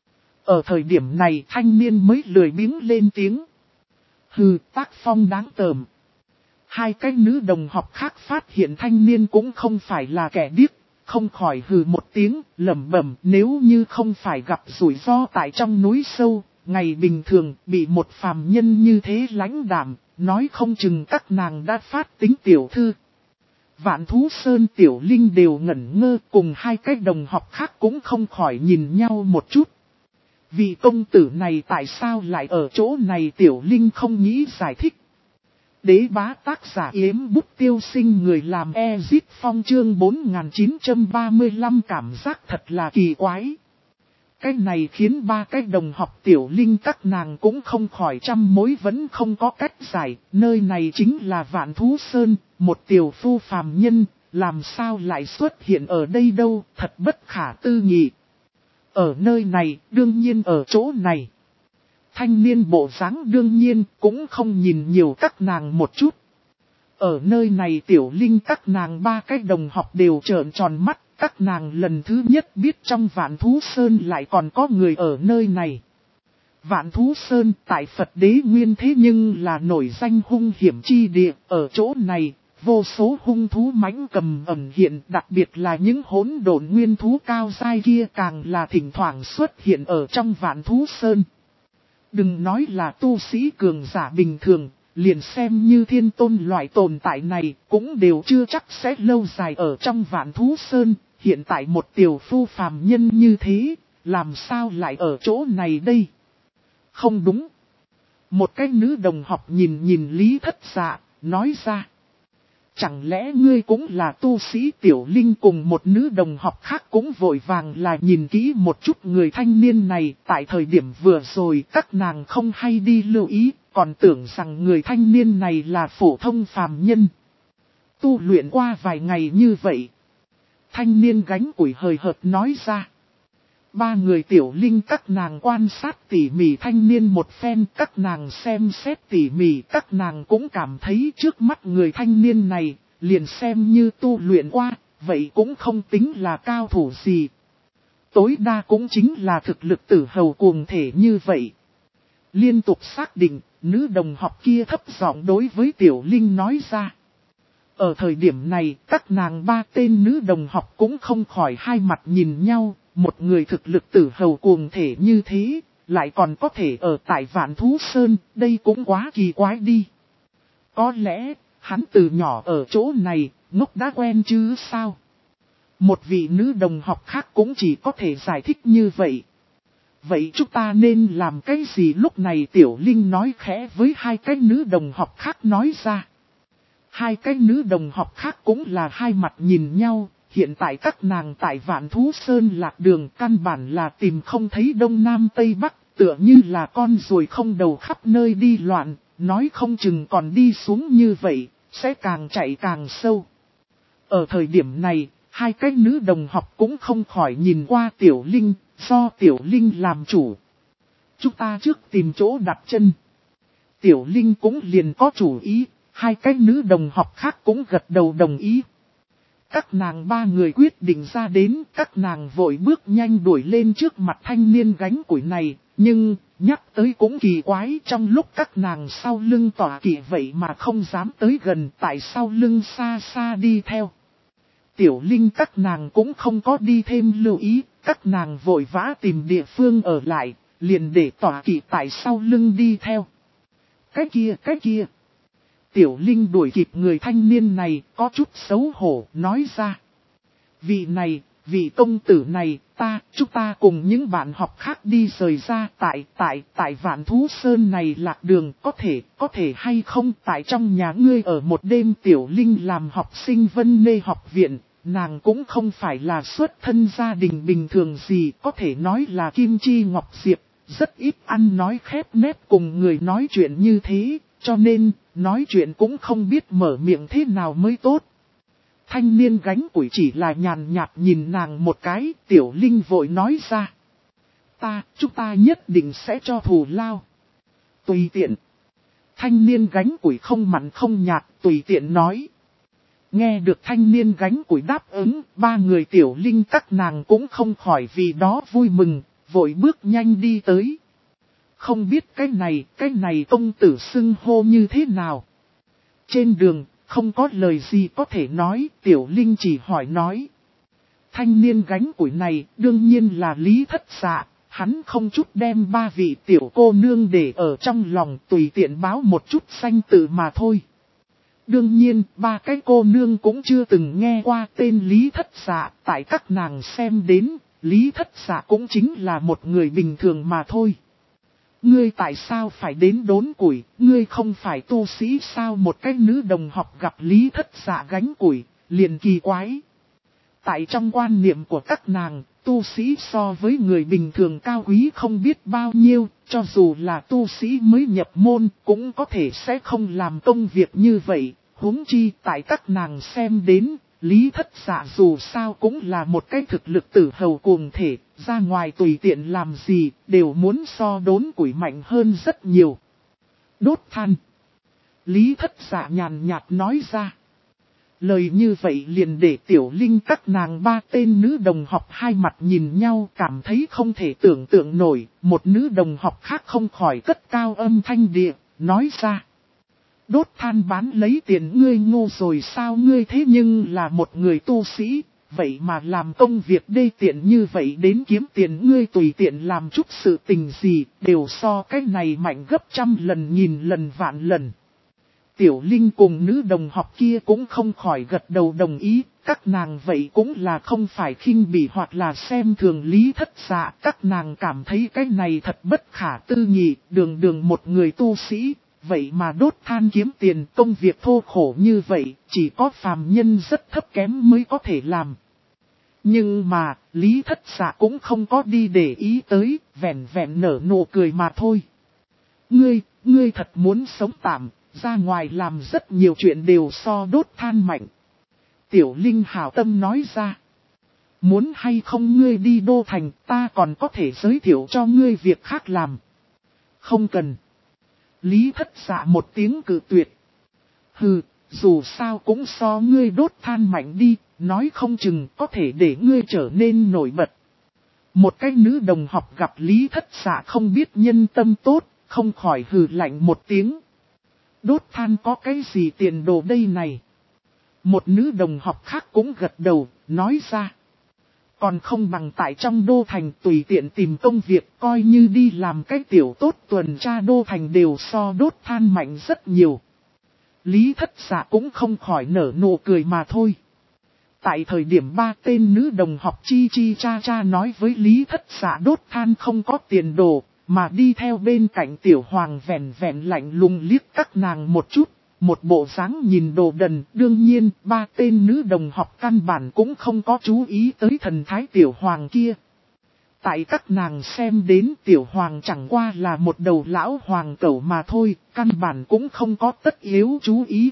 Ở thời điểm này thanh niên mới lười biếng lên tiếng. Hừ, tác phong đáng tởm. Hai cái nữ đồng học khác phát hiện thanh niên cũng không phải là kẻ điếc, không khỏi hừ một tiếng, lẩm bẩm, nếu như không phải gặp rủi ro tại trong núi sâu, ngày bình thường bị một phàm nhân như thế lãnh đạm, nói không chừng các nàng đã phát tính tiểu thư. Vạn Thú Sơn Tiểu Linh đều ngẩn ngơ, cùng hai cái đồng học khác cũng không khỏi nhìn nhau một chút. Vị công tử này tại sao lại ở chỗ này, Tiểu Linh không nghĩ giải thích. Đế bá tác giả Yếm Bút Tiêu Sinh, người làm Ezit Phong, chương 4935, cảm giác thật là kỳ quái. Cái này khiến ba cái đồng học Tiểu Linh các nàng cũng không khỏi trăm mối vẫn không có cách giải. Nơi này chính là Vạn Thú Sơn, một tiểu phu phàm nhân, làm sao lại xuất hiện ở đây đâu, thật bất khả tư nghị. Ở nơi này, đương nhiên ở chỗ này. Thanh niên bộ dáng đương nhiên cũng không nhìn nhiều các nàng một chút. Ở nơi này Tiểu Linh các nàng ba cái đồng học đều trợn tròn mắt, các nàng lần thứ nhất biết trong Vạn Thú Sơn lại còn có người ở nơi này. Vạn Thú Sơn tại Phật đế nguyên thế nhưng là nổi danh hung hiểm chi địa, ở chỗ này, vô số hung thú mãnh cầm ẩn hiện, đặc biệt là những hỗn độn nguyên thú cao dai kia càng là thỉnh thoảng xuất hiện ở trong Vạn Thú Sơn. Đừng nói là tu sĩ cường giả bình thường, liền xem như thiên tôn loại tồn tại này cũng đều chưa chắc sẽ lâu dài ở trong Vạn Thú Sơn. Hiện tại một tiểu phu phàm nhân như thế, làm sao lại ở chỗ này đây? Không đúng. Một cái nữ đồng học nhìn Lý Thất Dạ, nói ra. Chẳng lẽ ngươi cũng là tu sĩ? Tiểu Linh cùng một nữ đồng học khác cũng vội vàng là nhìn kỹ một chút người thanh niên này. Tại thời điểm vừa rồi các nàng không hay đi lưu ý, còn tưởng rằng người thanh niên này là phổ thông phàm nhân. Tu luyện qua vài ngày như vậy. Thanh niên gánh củi hời hợt nói ra. Ba người Tiểu Linh các nàng quan sát tỉ mỉ thanh niên một phen, các nàng xem xét tỉ mỉ, các nàng cũng cảm thấy trước mắt người thanh niên này, liền xem như tu luyện qua, vậy cũng không tính là cao thủ gì. Tối đa cũng chính là thực lực tử hầu cuồng thể như vậy. Liên tục xác định, nữ đồng học kia thấp giọng đối với Tiểu Linh nói ra. Ở thời điểm này, các nàng ba tên nữ đồng học cũng không khỏi hai mặt nhìn nhau. Một người thực lực tử hầu cuồng thể như thế, lại còn có thể ở tại Vạn Thú Sơn, đây cũng quá kỳ quái đi. Có lẽ, hắn từ nhỏ ở chỗ này, ngốc đã quen chứ sao? Một vị nữ đồng học khác cũng chỉ có thể giải thích như vậy. Vậy chúng ta nên làm cái gì? Lúc này Tiểu Linh nói khẽ với hai cái nữ đồng học khác nói ra. Hai cái nữ đồng học khác cũng là hai mặt nhìn nhau. Hiện tại các nàng tại Vạn Thú Sơn lạc đường, căn bản là tìm không thấy đông nam tây bắc, tựa như là con ruồi không đầu khắp nơi đi loạn, nói không chừng còn đi xuống như vậy, sẽ càng chạy càng sâu. Ở thời điểm này, hai cái nữ đồng học cũng không khỏi nhìn qua Tiểu Linh, do Tiểu Linh làm chủ. Chúng ta trước tìm chỗ đặt chân. Tiểu Linh cũng liền có chủ ý, hai cái nữ đồng học khác cũng gật đầu đồng ý. Các nàng ba người quyết định ra đến, các nàng vội bước nhanh đuổi lên trước mặt thanh niên gánh củi này, nhưng, nhắc tới cũng kỳ quái, trong lúc các nàng sau lưng tỏa kỵ vậy mà không dám tới gần, tại sau lưng xa xa đi theo. Tiểu Linh các nàng cũng không có đi thêm lưu ý, các nàng vội vã tìm địa phương ở lại, liền để tỏa kỵ tại sau lưng đi theo. Cái kia. Tiểu Linh đuổi kịp người thanh niên này, có chút xấu hổ, nói ra. Vị công tử này, chúng ta cùng những bạn học khác đi rời ra tại Vạn Thú Sơn này lạc đường, có thể hay không tại trong nhà ngươi ở một đêm. Tiểu Linh làm học sinh Vân Nê học viện, nàng cũng không phải là xuất thân gia đình bình thường gì, có thể nói là Kim Chi Ngọc Diệp, rất ít ăn nói khép nép cùng người nói chuyện như thế. Cho nên, nói chuyện cũng không biết mở miệng thế nào mới tốt. Thanh niên gánh củi chỉ là nhàn nhạt nhìn nàng một cái, Tiểu Linh vội nói ra. Chúng ta nhất định sẽ cho thù lao. Tùy tiện. Thanh niên gánh củi không mặn không nhạt, tùy tiện nói. Nghe được thanh niên gánh củi đáp ứng, ba người Tiểu Linh các nàng cũng không khỏi vì đó vui mừng, vội bước nhanh đi tới. Không biết cái này công tử xưng hô như thế nào. Trên đường, không có lời gì có thể nói, Tiểu Linh chỉ hỏi nói. Thanh niên gánh củi này đương nhiên là Lý Thất Dạ, hắn không chút đem ba vị tiểu cô nương để ở trong lòng, tùy tiện báo một chút danh tự mà thôi. Đương nhiên, ba cái cô nương cũng chưa từng nghe qua tên Lý Thất Dạ, tại các nàng xem đến, Lý Thất Dạ cũng chính là một người bình thường mà thôi. Ngươi tại sao phải đến đốn củi, ngươi không phải tu sĩ sao? Một cái nữ đồng học gặp Lý Thất Dạ gánh củi, liền kỳ quái. Tại trong quan niệm của các nàng, tu sĩ so với người bình thường cao quý không biết bao nhiêu, cho dù là tu sĩ mới nhập môn cũng có thể sẽ không làm công việc như vậy, huống chi tại các nàng xem đến. Lý Thất Dạ dù sao cũng là một cái thực lực tử hầu cuồng thể, ra ngoài tùy tiện làm gì, đều muốn so đốn củi mạnh hơn rất nhiều. Đốt than. Lý Thất Dạ nhàn nhạt nói ra. Lời như vậy liền để Tiểu Linh các nàng ba tên nữ đồng học hai mặt nhìn nhau, cảm thấy không thể tưởng tượng nổi. Một nữ đồng học khác không khỏi cất cao âm thanh địa, nói ra. Đốt than bán lấy tiền, ngươi ngu rồi sao? Ngươi thế nhưng là một người tu sĩ, vậy mà làm công việc đê tiện như vậy đến kiếm tiền, ngươi tùy tiện làm chút sự tình gì, đều so cái này mạnh gấp trăm lần nghìn lần vạn lần. Tiểu Linh cùng nữ đồng học kia cũng không khỏi gật đầu đồng ý, các nàng vậy cũng là không phải khinh bỉ hoặc là xem thường Lý Thất Dạ, các nàng cảm thấy cái này thật bất khả tư nghị, đường một người tu sĩ. vậy mà đốt than kiếm tiền, công việc thô khổ như vậy, chỉ có phàm nhân rất thấp kém mới có thể làm. Nhưng mà, Lý Thất Dạ cũng không có đi để ý tới, vẹn vẹn nở nụ cười mà thôi. Ngươi thật muốn sống tạm, ra ngoài làm rất nhiều chuyện đều so đốt than mạnh. Tiểu Linh hảo tâm nói ra. Muốn hay không ngươi đi đô thành, ta còn có thể giới thiệu cho ngươi việc khác làm. Không cần. Lý Thất Dạ một tiếng cự tuyệt. Hừ, dù sao cũng so ngươi đốt than mạnh đi, nói không chừng có thể để ngươi trở nên nổi bật. Một cái nữ đồng học gặp Lý Thất Dạ không biết nhân tâm tốt, không khỏi hừ lạnh một tiếng. Đốt than có cái gì tiền đồ đây này? Một nữ đồng học khác cũng gật đầu, nói ra. Còn không bằng tại trong đô thành tùy tiện tìm công việc, coi như đi làm cái tiểu tốt tuần tra đô thành đều so đốt than mạnh rất nhiều. Lý Thất Dạ cũng không khỏi nở nụ cười mà thôi. Tại thời điểm ba tên nữ đồng học chi chi cha cha nói với Lý Thất Dạ đốt than không có tiền đồ, mà đi theo bên cạnh Tiểu Hoàng vẹn vẹn lạnh lùng liếc các nàng một chút, một bộ dáng nhìn đồ đần. Đương nhiên, ba tên nữ đồng học căn bản cũng không có chú ý tới thần thái Tiểu Hoàng kia. Tại các nàng xem đến Tiểu Hoàng chẳng qua là một đầu lão hoàng cẩu mà thôi, căn bản cũng không có tất yếu chú ý.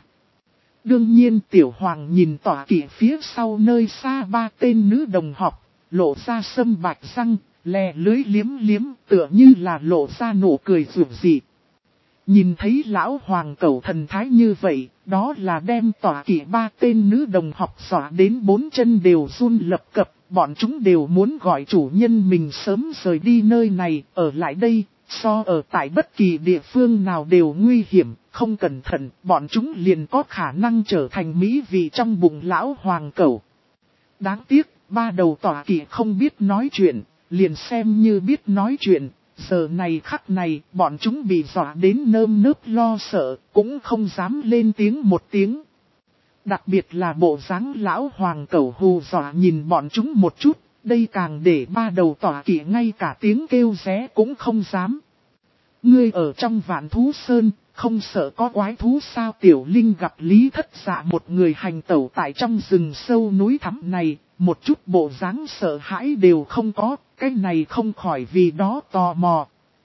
Đương nhiên Tiểu Hoàng nhìn tỏa kỵ phía sau nơi xa ba tên nữ đồng học, lộ ra sâm bạch răng, lè lưới liếm liếm tựa như là lộ ra nụ cười rủ dị. Nhìn thấy lão hoàng cẩu thần thái như vậy, đó là đem tỏa kỵ ba tên nữ đồng học dọa đến bốn chân đều run lập cập, bọn chúng đều muốn gọi chủ nhân mình sớm rời đi nơi này, ở lại đây, so ở tại bất kỳ địa phương nào đều nguy hiểm, không cẩn thận, bọn chúng liền có khả năng trở thành mỹ vị trong bụng lão hoàng cẩu. Đáng tiếc, ba đầu tỏa kỵ không biết nói chuyện, liền xem như biết nói chuyện. Giờ này khắc này, bọn chúng bị dọa đến nơm nớp lo sợ, cũng không dám lên tiếng một tiếng. Đặc biệt là bộ dáng lão hoàng cẩu hù dọa nhìn bọn chúng một chút, đây càng để ba đầu tỏa kỵ ngay cả tiếng kêu ré cũng không dám. Ngươi ở trong Vạn Thú Sơn, không sợ có quái thú sao? Tiểu Linh gặp Lý Thất Dạ một người hành tẩu tại trong rừng sâu núi thẳm này, một chút bộ dáng sợ hãi đều không có, cái này không khỏi vì đó tò mò.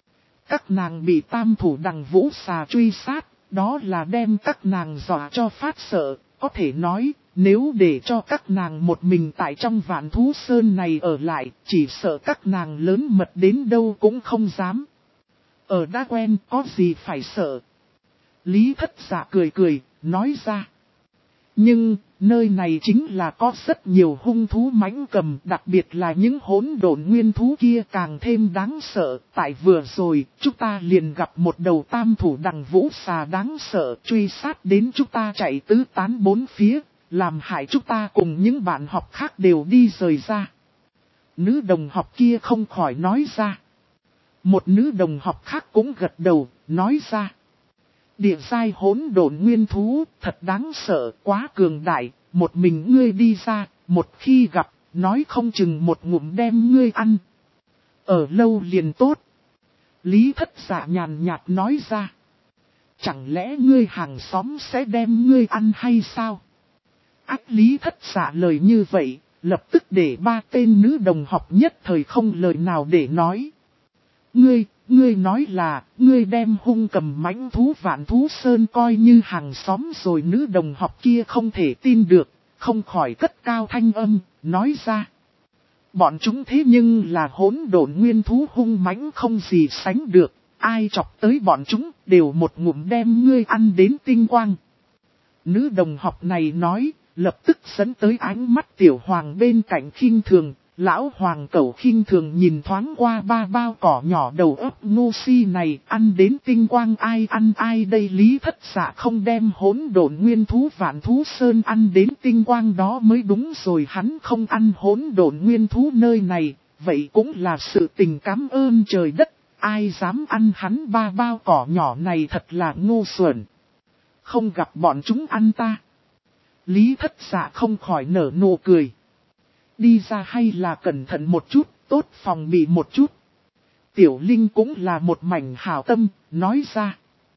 Các nàng bị tam thủ đằng vũ xà truy sát, đó là đem các nàng dọa cho phát sợ, có thể nói, nếu để cho các nàng một mình tại trong Vạn Thú Sơn này ở lại, chỉ sợ các nàng lớn mật đến đâu cũng không dám. Ở đã quen, có gì phải sợ? Lý Thất Dạ cười cười, nói ra. Nhưng, nơi này chính là có rất nhiều hung thú mãnh cầm, đặc biệt là những hỗn độn nguyên thú kia càng thêm đáng sợ. Tại vừa rồi, chúng ta liền gặp một đầu tam thủ đằng vũ xà đáng sợ truy sát đến chúng ta chạy tứ tán bốn phía, làm hại chúng ta cùng những bạn học khác đều đi rời ra. Nữ đồng học kia không khỏi nói ra. Một nữ đồng học khác cũng gật đầu, nói ra. Địa giai hỗn độn nguyên thú, thật đáng sợ, quá cường đại, một mình ngươi đi ra, một khi gặp, nói không chừng một ngụm đem ngươi ăn. Ở lâu liền tốt. Lý Thất Dạ nhàn nhạt nói ra. Chẳng lẽ ngươi hàng xóm sẽ đem ngươi ăn hay sao? Ác Lý Thất Dạ lời như vậy, lập tức để ba tên nữ đồng học nhất thời không lời nào để nói. Ngươi nói là, ngươi đem hung cầm mãnh thú Vạn Thú Sơn coi như hàng xóm rồi. Nữ đồng học kia không thể tin được, không khỏi cất cao thanh âm, nói ra. Bọn chúng thế nhưng là hỗn độn nguyên thú hung mãnh không gì sánh được, ai chọc tới bọn chúng đều một ngụm đem ngươi ăn đến tinh quang. Nữ đồng học này nói, lập tức dẫn tới ánh mắt Tiểu Hoàng bên cạnh khinh thường. Lão hoàng cẩu khinh thường nhìn thoáng qua ba bao cỏ nhỏ đầu ấp ngu si này, ăn đến tinh quang ai ăn ai đây? Lý Thất Dạ không đem hỗn độn nguyên thú Vạn Thú Sơn ăn đến tinh quang đó mới đúng rồi, hắn không ăn hỗn độn nguyên thú nơi này, vậy cũng là sự tình cảm ơn trời đất, ai dám ăn hắn ba bao cỏ nhỏ này thật là ngu xuẩn. Không gặp bọn chúng ăn ta. Lý Thất Dạ không khỏi nở nụ cười. Đi ra hay là cẩn thận một chút, tốt phòng bị một chút. Tiểu Linh cũng là một mảnh hảo tâm, nói ra.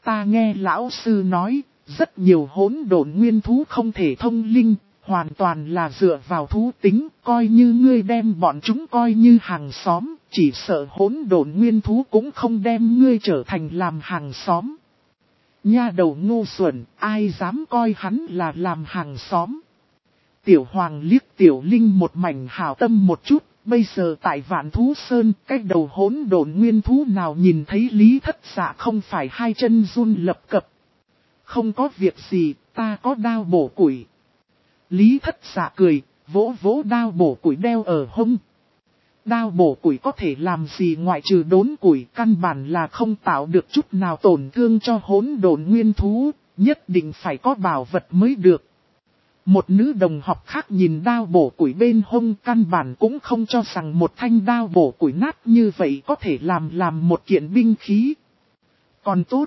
Ta nghe lão sư nói, rất nhiều hỗn độn nguyên thú không thể thông linh, hoàn toàn là dựa vào thú tính, coi như ngươi đem bọn chúng coi như hàng xóm, chỉ sợ hỗn độn nguyên thú cũng không đem ngươi trở thành làm hàng xóm. Nha đầu ngu xuẩn, ai dám coi hắn là làm hàng xóm. Tiểu Hoàng liếc Tiểu Linh một mảnh hảo tâm một chút, bây giờ tại Vạn Thú Sơn, cách đầu hỗn độn nguyên thú nào nhìn thấy Lý Thất Dạ không phải hai chân run lập cập. Không có việc gì, ta có đao bổ củi. Lý Thất Dạ cười, vỗ vỗ đao bổ củi đeo ở hông. Đao bổ củi có thể làm gì ngoại trừ đốn củi, căn bản là không tạo được chút nào tổn thương cho hỗn độn nguyên thú, nhất định phải có bảo vật mới được. Một nữ đồng học khác nhìn đao bổ củi bên hông, căn bản cũng không cho rằng một thanh đao bổ củi nát như vậy có thể làm một kiện binh khí. Còn tốt.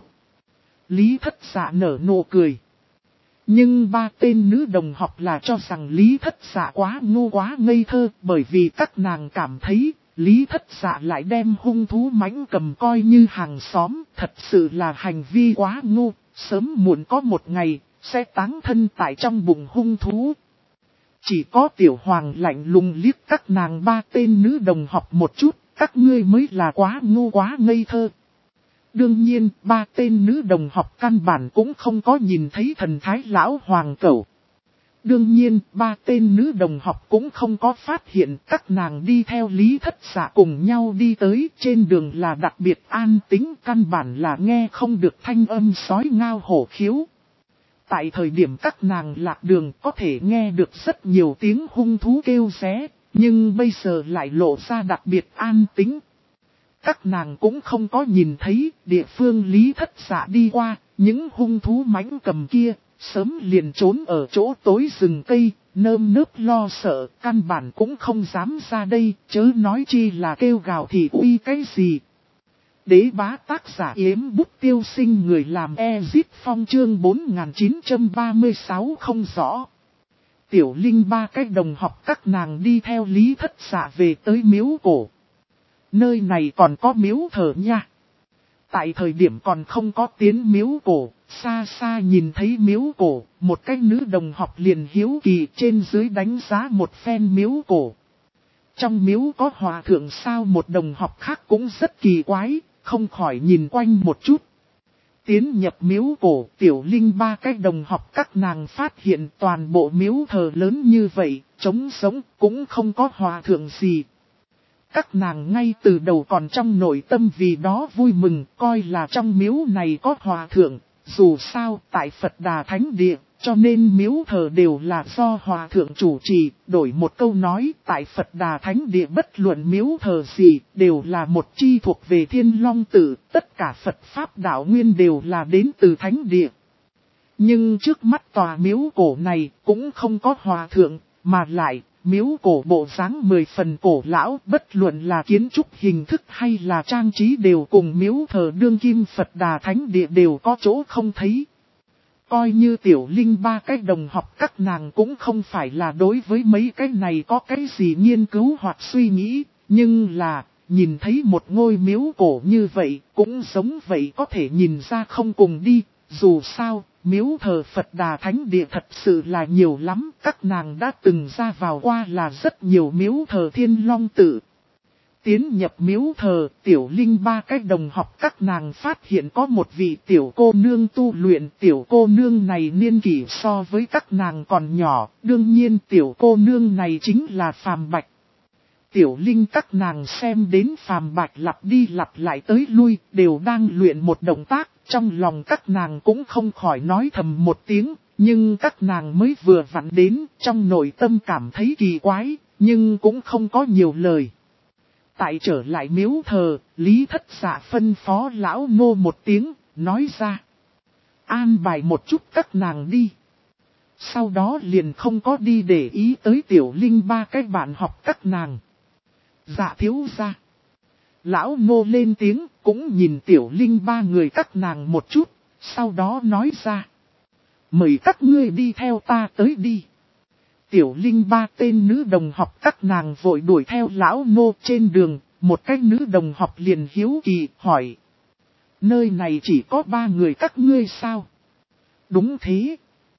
Lý Thất Dạ nở nụ cười. Nhưng ba tên nữ đồng học là cho rằng Lý Thất Dạ quá ngu quá ngây thơ, bởi vì các nàng cảm thấy Lý Thất Dạ lại đem hung thú mãnh cầm coi như hàng xóm, thật sự là hành vi quá ngu, sớm muộn có một ngày sẽ táng thân tại trong bụng hung thú. Chỉ có Tiểu Hoàng lạnh lùng liếc các nàng ba tên nữ đồng học một chút, các ngươi mới là quá ngu quá ngây thơ. Đương nhiên, ba tên nữ đồng học căn bản cũng không có nhìn thấy thần thái lão hoàng cẩu. Đương nhiên, ba tên nữ đồng học cũng không có phát hiện các nàng đi theo Lý Thất Dạ cùng nhau đi tới, trên đường là đặc biệt an tĩnh, căn bản là nghe không được thanh âm sói ngao hổ khiếu. Tại thời điểm các nàng lạc đường có thể nghe được rất nhiều tiếng hung thú kêu ré, nhưng bây giờ lại lộ ra đặc biệt an tĩnh. Các nàng cũng không có nhìn thấy địa phương Lý Thất Dạ đi qua, những hung thú mãnh cầm kia, sớm liền trốn ở chỗ tối rừng cây, nơm nớp lo sợ, căn bản cũng không dám ra đây, chớ nói chi là kêu gào thì uy cái gì. Đế bá tác giả Yếm Bút Tiêu Sinh, người làm Ezip Phong, chương 4936 không rõ. Tiểu Linh ba cái đồng học các nàng đi theo Lý Thất Dạ về tới miếu cổ. Nơi này còn có miếu thờ nha. Tại thời điểm còn không có tiến miếu cổ, xa xa nhìn thấy miếu cổ, một cái nữ đồng học liền hiếu kỳ trên dưới đánh giá một phen miếu cổ. Trong miếu có hòa thượng sao, một đồng học khác cũng rất kỳ quái, không khỏi nhìn quanh một chút. Tiến nhập miếu cổ, Tiểu Linh ba cái đồng học các nàng phát hiện toàn bộ miếu thờ lớn như vậy, trống sống cũng không có hòa thượng gì. Các nàng ngay từ đầu còn trong nội tâm vì đó vui mừng, coi là trong miếu này có hòa thượng, dù sao tại Phật Đà Thánh Địa, cho nên miếu thờ đều là do hòa thượng chủ trì, đổi một câu nói, tại Phật Đà Thánh Địa bất luận miếu thờ gì, đều là một chi thuộc về Thiên Long Tự, tất cả Phật Pháp đạo nguyên đều là đến từ Thánh Địa. Nhưng trước mắt tòa miếu cổ này cũng không có hòa thượng, mà lại miếu cổ bộ dáng 10 phần cổ lão, bất luận là kiến trúc hình thức hay là trang trí đều cùng miếu thờ đương kim Phật Đà Thánh Địa đều có chỗ không thấy. Coi như Tiểu Linh ba cái đồng học các nàng cũng không phải là đối với mấy cái này có cái gì nghiên cứu hoặc suy nghĩ, nhưng là nhìn thấy một ngôi miếu cổ như vậy cũng giống vậy có thể nhìn ra không cùng đi, dù sao. Miếu thờ Phật Đà Thánh Địa thật sự là nhiều lắm, các nàng đã từng ra vào qua là rất nhiều miếu thờ Thiên Long Tự. Tiến nhập miếu thờ, Tiểu Linh ba cái đồng học các nàng phát hiện có một vị tiểu cô nương tu luyện, tiểu cô nương này niên kỷ so với các nàng còn nhỏ, đương nhiên tiểu cô nương này chính là Phàm Bạch. Tiểu Linh các nàng xem đến Phàm Bạch lặp đi lặp lại tới lui, đều đang luyện một động tác, trong lòng các nàng cũng không khỏi nói thầm một tiếng, nhưng các nàng mới vừa vặn đến, trong nội tâm cảm thấy kỳ quái, nhưng cũng không có nhiều lời. Tại trở lại miếu thờ, Lý Thất Dạ phân phó lão nô một tiếng, nói ra: an bài một chút các nàng đi. Sau đó liền không có đi để ý tới Tiểu Linh ba cái bạn học các nàng. Dạ thiếu gia. Lão nô lên tiếng, cũng nhìn Tiểu Linh ba người các nàng một chút, sau đó nói ra: mời các ngươi đi theo ta tới đi. Tiểu Linh ba tên nữ đồng học các nàng vội đuổi theo lão nô trên đường, một cái nữ đồng học liền hiếu kỳ hỏi: Nơi này chỉ có 3 người các ngươi sao? Đúng thế.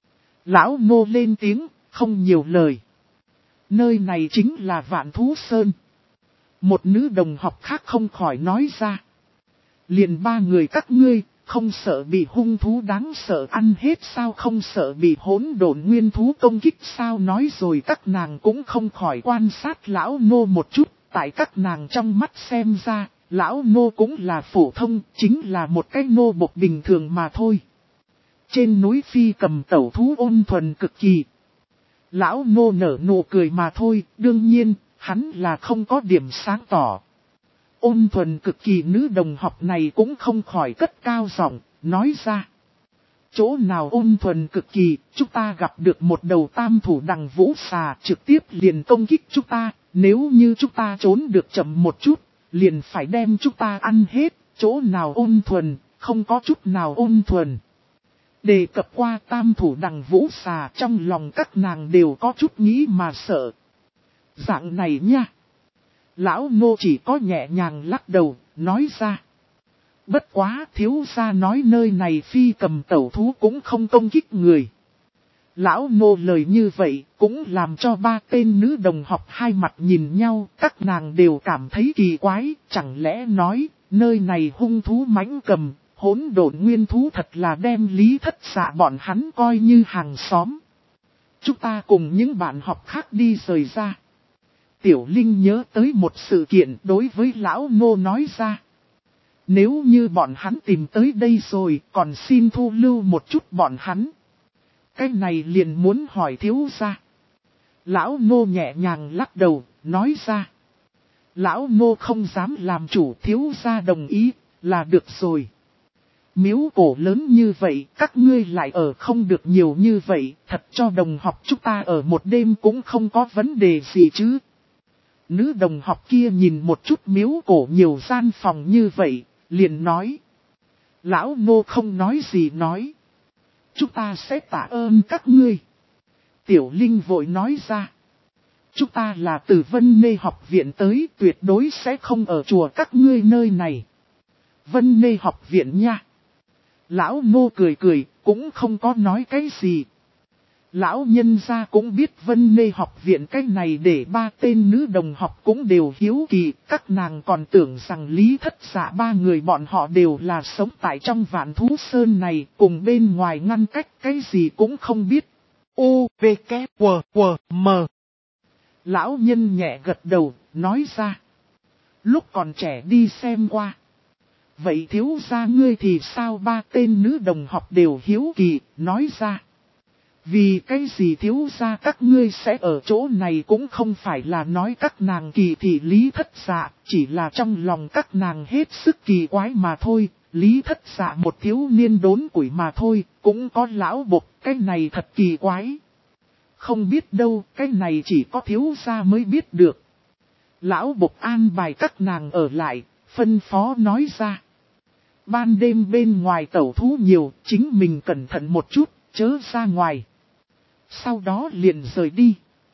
Lão Ngô lên tiếng, không nhiều lời. Nơi này chính là Vạn Thú Sơn. Một nữ đồng học khác không khỏi nói ra. Liền 3 người các ngươi, không sợ bị hung thú đáng sợ ăn hết sao, không sợ bị hỗn độn nguyên thú công kích sao. Nói rồi các nàng cũng không khỏi quan sát lão Ngô một chút, tại các nàng trong mắt xem ra, lão Ngô cũng là phổ thông, chính là một cái nô bộc bình thường mà thôi. Trên núi phi cầm tẩu thú ôn thuần cực kỳ. Lão Ngô nở nụ cười mà thôi, đương nhiên, hắn là không có điểm sáng tỏ. Ôn thuần cực kỳ nữ đồng học này cũng không khỏi cất cao giọng, nói ra. Chỗ nào ôn thuần cực kỳ, chúng ta gặp được một đầu tam thủ đằng vũ xà trực tiếp liền công kích chúng ta, nếu như chúng ta trốn được chậm một chút, liền phải đem chúng ta ăn hết, chỗ nào ôn thuần, không có chút nào ôn thuần. Đề cập qua tam thủ đằng vũ xà, trong lòng các nàng đều có chút nghĩ mà sợ. Dạng này nha. Lão Ngô chỉ có nhẹ nhàng lắc đầu, nói ra. Bất quá thiếu gia nói nơi này phi cầm tẩu thú cũng không công kích người. Lão Ngô lời như vậy cũng làm cho 3 tên nữ đồng học hai mặt nhìn nhau, các nàng đều cảm thấy kỳ quái, chẳng lẽ nói nơi này hung thú mãnh cầm, hỗn độn nguyên thú thật là đem Lý Thất Dạ bọn hắn coi như hàng xóm. Chúng ta cùng những bạn học khác đi rời ra. Tiểu Linh nhớ tới một sự kiện đối với lão Ngô nói ra. Nếu như bọn hắn tìm tới đây rồi, còn xin thu lưu một chút bọn hắn. Cái này liền muốn hỏi thiếu gia. Lão Ngô nhẹ nhàng lắc đầu, nói ra. Lão Ngô không dám làm chủ, thiếu gia đồng ý, là được rồi. Miếu cổ lớn như vậy, các ngươi lại ở không được nhiều như vậy, thật cho đồng học chúng ta ở một đêm cũng không có vấn đề gì chứ. Nữ đồng học kia nhìn một chút miếu cổ nhiều gian phòng như vậy, liền nói. Lão Ngô không nói gì nói. Chúng ta sẽ tạ ơn các ngươi. Tiểu Linh vội nói ra. Chúng ta là từ Vân Nê học viện tới, tuyệt đối sẽ không ở chùa các ngươi nơi này. Vân Nê học viện nha. Lão Ngô cười cười, cũng không có nói cái gì. Lão nhân gia cũng biết Vân Nê học viện cái này để 3 tên nữ đồng học cũng đều hiếu kỳ, các nàng còn tưởng rằng Lý Thất Dạ 3 người bọn họ đều là sống tại trong Vạn Thú Sơn này, cùng bên ngoài ngăn cách cái gì cũng không biết. U, V, K, W, W, M. Lão nhân nhẹ gật đầu, nói ra. Lúc còn trẻ đi xem qua. Vậy thiếu gia ngươi thì sao? 3 tên nữ đồng học đều hiếu kỳ, nói ra. Vì cái gì thiếu gia các ngươi sẽ ở chỗ này cũng không phải là nói các nàng kỳ thị Lý Thất Dạ, chỉ là trong lòng các nàng hết sức kỳ quái mà thôi. Lý Thất Dạ một thiếu niên đốn củi mà thôi, cũng có lão bộc, cái này thật kỳ quái. Không biết đâu, cái này chỉ có thiếu gia mới biết được. Lão bộc an bài các nàng ở lại, phân phó nói ra. Ban đêm bên ngoài tẩu thú nhiều, chính mình cẩn thận một chút, chớ ra ngoài. Sau đó liền rời đi.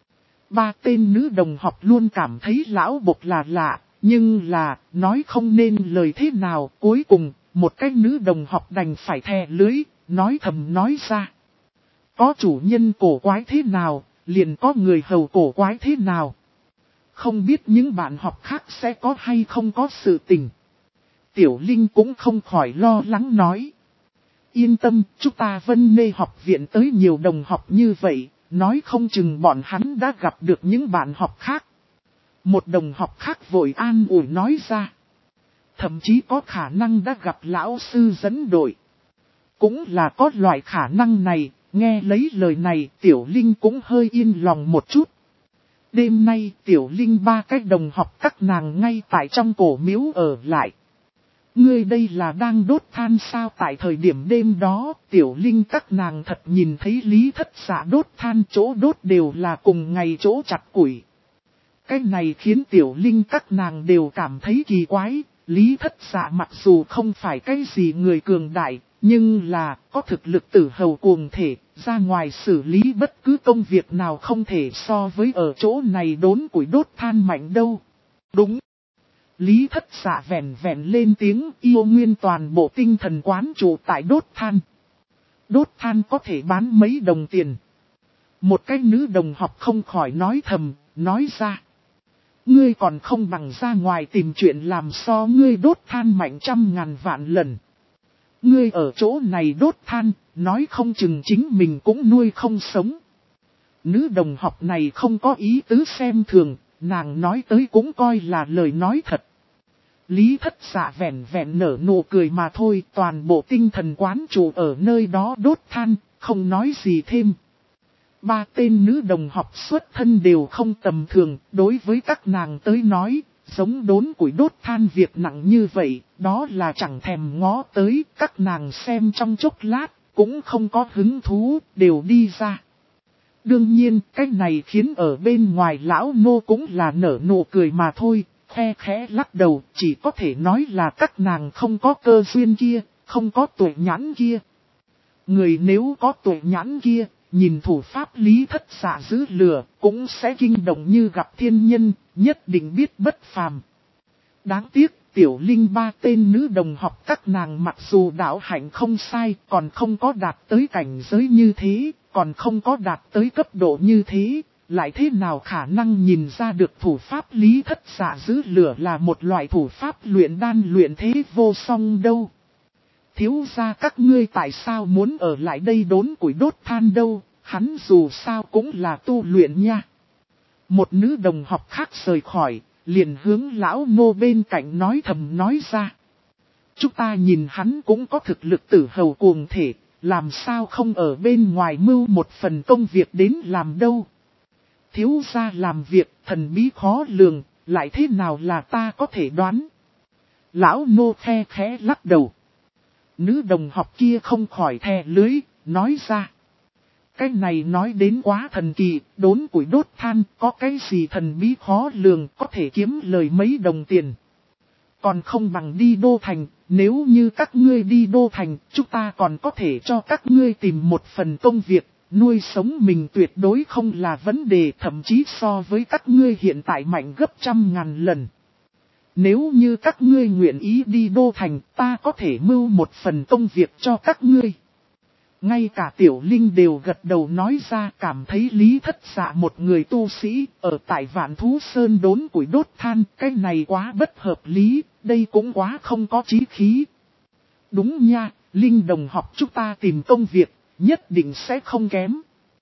3 tên nữ đồng học luôn cảm thấy lão bộc là lạ, nhưng là, nói không nên lời thế nào. Cuối cùng, một cái nữ đồng học đành phải thè lưới, nói thầm nói ra. Có chủ nhân cổ quái thế nào, liền có người hầu cổ quái thế nào. Không biết những bạn học khác sẽ có hay không có sự tình. Tiểu Linh cũng không khỏi lo lắng nói. Yên tâm, chúng ta Vân Nê học viện tới nhiều đồng học như vậy, nói không chừng bọn hắn đã gặp được những bạn học khác. Một đồng học khác vội an ủi nói ra. Thậm chí có khả năng đã gặp lão sư dẫn đội. Cũng là có loại khả năng này, nghe lấy lời này Tiểu Linh cũng hơi yên lòng một chút. Đêm nay Tiểu Linh 3 cái đồng học các nàng ngay tại trong cổ miếu ở lại. Ngươi đây là đang đốt than sao? Tại thời điểm đêm đó, Tiểu Linh các nàng thật nhìn thấy Lý Thất Dạ đốt than, chỗ đốt đều là cùng ngày chỗ chặt củi. Cái này khiến Tiểu Linh các nàng đều cảm thấy kỳ quái. Lý Thất Dạ mặc dù không phải cái gì người cường đại, nhưng là có thực lực tử hầu cuồng thể, ra ngoài xử lý bất cứ công việc nào không thể so với ở chỗ này đốn củi đốt than mạnh đâu. Đúng. Lý Thất Dạ vẹn vẹn lên tiếng yêu nguyên toàn bộ tinh thần quán trụ tại đốt than. Đốt than có thể bán mấy đồng tiền. Một cái nữ đồng học không khỏi nói thầm, nói ra. Ngươi còn không bằng ra ngoài tìm chuyện làm so ngươi đốt than mạnh 100.000 vạn lần. Ngươi ở chỗ này đốt than, nói không chừng chính mình cũng nuôi không sống. Nữ đồng học này không có ý tứ xem thường, nàng nói tới cũng coi là lời nói thật. Lý Thất Dạ vẹn vẹn nở nụ cười mà thôi, toàn bộ tinh thần quán trụ ở nơi đó đốt than, không nói gì thêm. Ba tên nữ đồng học xuất thân đều không tầm thường, đối với các nàng tới nói, giống đốn củi đốt than việc nặng như vậy, đó là chẳng thèm ngó tới, các nàng xem trong chốc lát, cũng không có hứng thú, đều đi ra. Đương nhiên, cái này khiến ở bên ngoài lão nô cũng là nở nụ cười mà thôi, khe khẽ lắc đầu, chỉ có thể nói là các nàng không có cơ duyên kia, không có tuệ nhãn kia. Người nếu có tuệ nhãn kia, nhìn thủ pháp Lý Thất Dạ giữ lửa, cũng sẽ kinh động như gặp thiên nhân, nhất định biết bất phàm. Đáng tiếc, tiểu linh ba tên nữ đồng học các nàng mặc dù đạo hạnh không sai, còn không có đạt tới cảnh giới như thế, còn không có đạt tới cấp độ như thế, lại thế nào khả năng nhìn ra được thủ pháp Lý Thất Dạ giữ lửa là một loại thủ pháp luyện đan luyện thế vô song đâu. Thiếu gia các ngươi tại sao muốn ở lại đây đốn củi đốt than đâu, hắn dù sao cũng là tu luyện nha. Một nữ đồng học khác rời khỏi, liền hướng lão nô bên cạnh nói thầm nói ra. Chúng ta nhìn hắn cũng có thực lực tử hầu cuồng thể, làm sao không ở bên ngoài mưu một phần công việc đến làm đâu. Thiếu gia làm việc thần bí khó lường, lại thế nào là ta có thể đoán. Lão nô khe khẽ lắc đầu. Nữ đồng học kia không khỏi thè lưới, nói ra. Cái này nói đến quá thần kỳ, đốn củi đốt than, có cái gì thần bí khó lường, có thể kiếm lời mấy đồng tiền. Còn không bằng đi đô thành, nếu như các ngươi đi đô thành, chúng ta còn có thể cho các ngươi tìm một phần công việc, nuôi sống mình tuyệt đối không là vấn đề, thậm chí so với các ngươi hiện tại mạnh gấp 100.000 lần. Nếu như các ngươi nguyện ý đi đô thành, ta có thể mưu một phần công việc cho các ngươi. Ngay cả tiểu linh đều gật đầu nói ra, cảm thấy Lý Thất Dạ một người tu sĩ, ở tại Vạn Thú Sơn đốn củi đốt than, cái này quá bất hợp lý, đây cũng quá không có chí khí. Đúng nha, Linh đồng học chúng ta tìm công việc, nhất định sẽ không kém.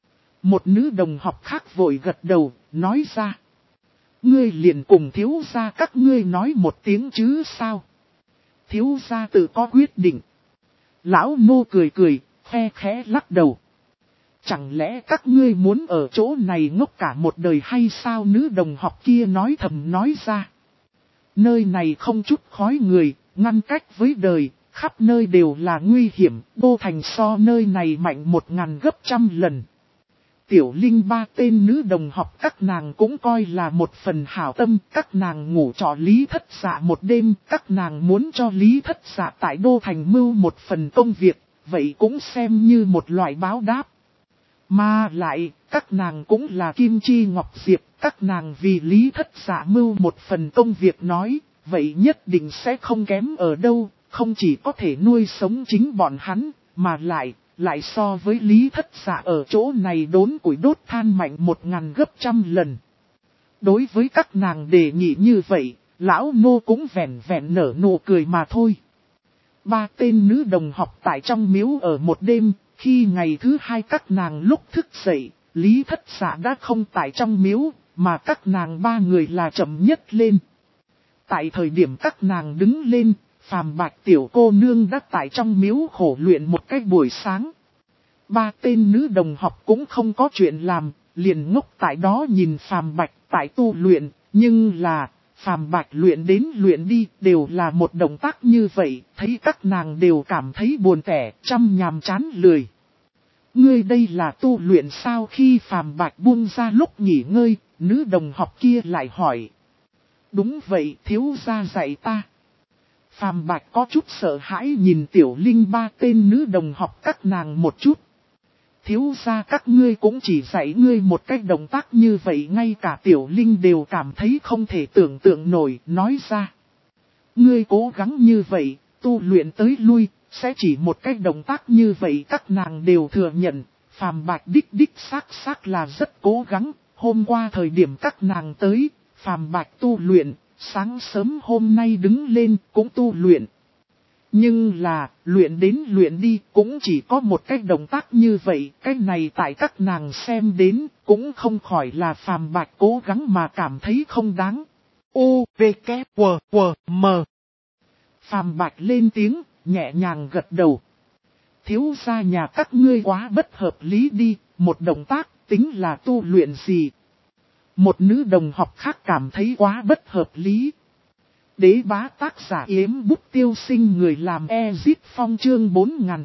Một nữ đồng học khác vội gật đầu, nói ra. Ngươi liền cùng thiếu gia các ngươi nói một tiếng chứ sao? Thiếu gia tự có quyết định. Lão nô cười cười, khe khẽ lắc đầu. Chẳng lẽ các ngươi muốn ở chỗ này ngốc cả một đời hay sao? Nữ đồng học kia nói thầm nói ra. Nơi này không chút khói người, ngăn cách với đời, khắp nơi đều là nguy hiểm, đô thành so nơi này mạnh 1000 gấp 100 lần. Tiểu linh ba tên nữ đồng học các nàng cũng coi là một phần hảo tâm, các nàng ngủ trọ Lý Thất Dạ một đêm, các nàng muốn cho Lý Thất Dạ tại đô thành mưu một phần công việc, vậy cũng xem như một loại báo đáp. Mà lại, các nàng cũng là Kim Chi Ngọc Diệp, các nàng vì Lý Thất Dạ mưu một phần công việc nói, vậy nhất định sẽ không kém ở đâu, không chỉ có thể nuôi sống chính bọn hắn, mà lại so với Lý Thất Dạ ở chỗ này đốn củi đốt than mạnh 1000 gấp 100 lần. Đối với các nàng đề nghị như vậy, lão nô cũng vẹn vẹn nở nụ cười mà thôi. Ba tên nữ đồng học tại trong miếu ở một đêm, khi ngày thứ hai các nàng lúc thức dậy, Lý Thất Dạ đã không tại trong miếu, mà các nàng ba người là chậm nhất lên. Tại thời điểm các nàng đứng lên, Phàm Bạch tiểu cô nương đã tại trong miếu khổ luyện một cái buổi sáng. Ba tên nữ đồng học cũng không có chuyện làm, liền ngốc tại đó nhìn Phàm Bạch tại tu luyện, nhưng là, Phàm Bạch luyện đến luyện đi đều là một động tác như vậy, thấy các nàng đều cảm thấy buồn tẻ, chăm nhàm chán lười. Ngươi đây là tu luyện sao? Khi Phàm Bạch buông ra lúc nghỉ ngơi, nữ đồng học kia lại hỏi. Đúng vậy, thiếu gia dạy ta. Phàm Bạch có chút sợ hãi nhìn tiểu linh ba tên nữ đồng học các nàng một chút. Thiếu gia các ngươi cũng chỉ dạy ngươi một cách động tác như vậy, ngay cả tiểu linh đều cảm thấy không thể tưởng tượng nổi, nói ra. Ngươi cố gắng như vậy, tu luyện tới lui, sẽ chỉ một cái động tác như vậy các nàng đều thừa nhận. Phàm Bạch đích xác là rất cố gắng, hôm qua thời điểm các nàng tới, Phàm Bạch tu luyện, sáng sớm hôm nay đứng lên cũng tu luyện. Nhưng là, luyện đến luyện đi cũng chỉ có một cái động tác như vậy, cái này tại các nàng xem đến, cũng không khỏi là Phàm Bạch cố gắng mà cảm thấy không đáng. U, V, K, W, W, M. Phàm Bạch lên tiếng, nhẹ nhàng gật đầu. Thiếu gia nhà các ngươi quá bất hợp lý đi, một động tác, tính là tu luyện gì? Một nữ đồng học khác cảm thấy quá bất hợp lý. Đế bá tác giả Yếm Bút Tiêu Sinh người làm Ezit Phong chương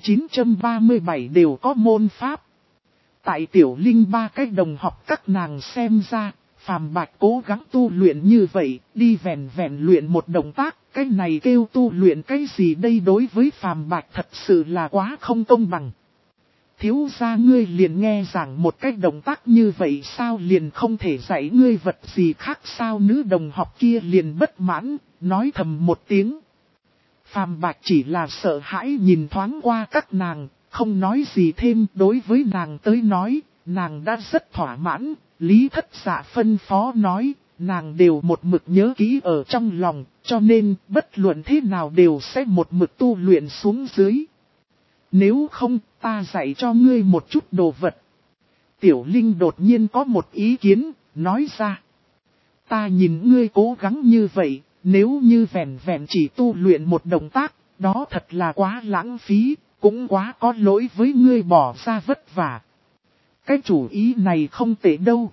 4937 đều có môn pháp. Tại Tiểu Linh ba cái đồng học các nàng xem ra, Phàm Bạch cố gắng tu luyện như vậy, đi vẹn luyện một động tác, cái này kêu tu luyện cái gì đây đối với Phàm Bạch thật sự là quá không công bằng. Thiếu gia ngươi liền nghe rằng một cái động tác như vậy sao liền không thể dạy ngươi vật gì khác sao nữ đồng học kia liền bất mãn, nói thầm một tiếng. Phàm Bạch chỉ là sợ hãi nhìn thoáng qua các nàng, không nói gì thêm đối với nàng tới nói, nàng đã rất thỏa mãn, Lý Thất Dạ phân phó nói, nàng đều một mực nhớ kỹ ở trong lòng, cho nên bất luận thế nào đều sẽ một mực tu luyện xuống dưới. Nếu không, ta dạy cho ngươi một chút đồ vật. Tiểu Linh đột nhiên có một ý kiến, nói ra. Ta nhìn ngươi cố gắng như vậy, nếu như vẹn chỉ tu luyện một động tác, đó thật là quá lãng phí, cũng quá có lỗi với ngươi bỏ ra vất vả. Cái chủ ý này không tệ đâu.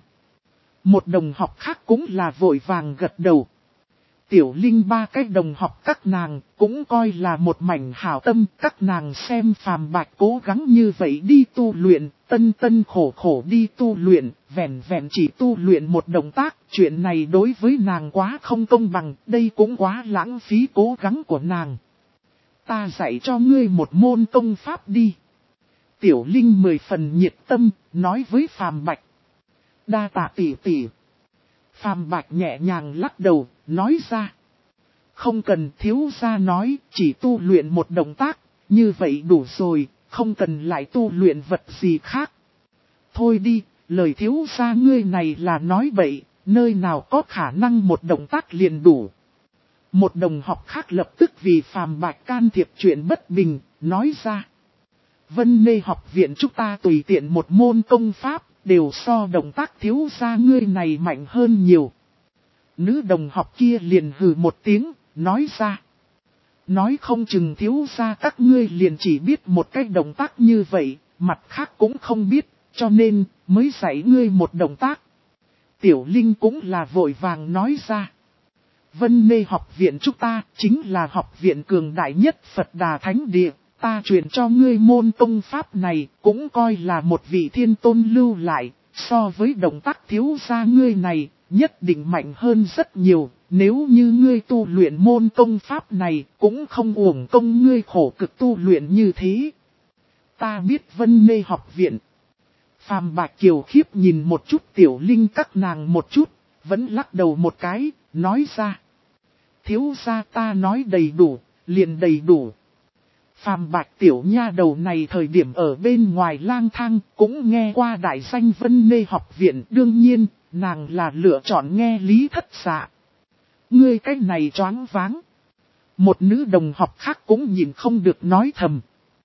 Một đồng học khác cũng là vội vàng gật đầu. Tiểu Linh ba cái đồng học các nàng cũng coi là một mảnh hảo tâm, các nàng xem Phàm Bạch cố gắng như vậy đi tu luyện, tân khổ đi tu luyện, vẹn chỉ tu luyện một động tác, chuyện này đối với nàng quá không công bằng, đây cũng quá lãng phí cố gắng của nàng. Ta dạy cho ngươi một môn công pháp đi. Tiểu Linh 10 phần nhiệt tâm, nói với Phàm Bạch. Đa tạ tỷ. Phàm Bạch nhẹ nhàng lắc đầu, nói ra. Không cần thiếu gia nói, chỉ tu luyện một động tác, như vậy đủ rồi, không cần lại tu luyện vật gì khác. Thôi đi, lời thiếu gia ngươi này là nói bậy, nơi nào có khả năng một động tác liền đủ. Một đồng học khác lập tức vì Phàm Bạch can thiệp chuyện bất bình, nói ra. Vân Nê học viện chúng ta tùy tiện một môn công pháp, đều so động tác thiếu gia ngươi này mạnh hơn nhiều. Nữ đồng học kia liền hừ một tiếng, nói ra. Nói không chừng thiếu gia các ngươi liền chỉ biết một cái động tác như vậy, mặt khác cũng không biết, cho nên mới dạy ngươi một động tác. Tiểu Linh cũng là vội vàng nói ra. Vân Nê học viện chúng ta chính là học viện cường đại nhất Phật Đà Thánh Địa. Ta truyền cho ngươi môn công pháp này cũng coi là một vị thiên tôn lưu lại, so với động tác thiếu gia ngươi này, nhất định mạnh hơn rất nhiều, nếu như ngươi tu luyện môn công pháp này cũng không uổng công ngươi khổ cực tu luyện như thế. Ta biết Vân Nê học viện. Phàm Bạch Kiều khiếp nhìn một chút Tiểu Linh các nàng một chút, vẫn lắc đầu một cái, nói ra. Thiếu gia ta nói đầy đủ, liền đầy đủ. Phàm Bạch tiểu nha đầu này thời điểm ở bên ngoài lang thang cũng nghe qua đại danh Vân Nê học viện, đương nhiên, nàng là lựa chọn nghe Lý Thất Dạ. Ngươi cái này choáng váng. Một nữ đồng học khác cũng nhìn không được nói thầm.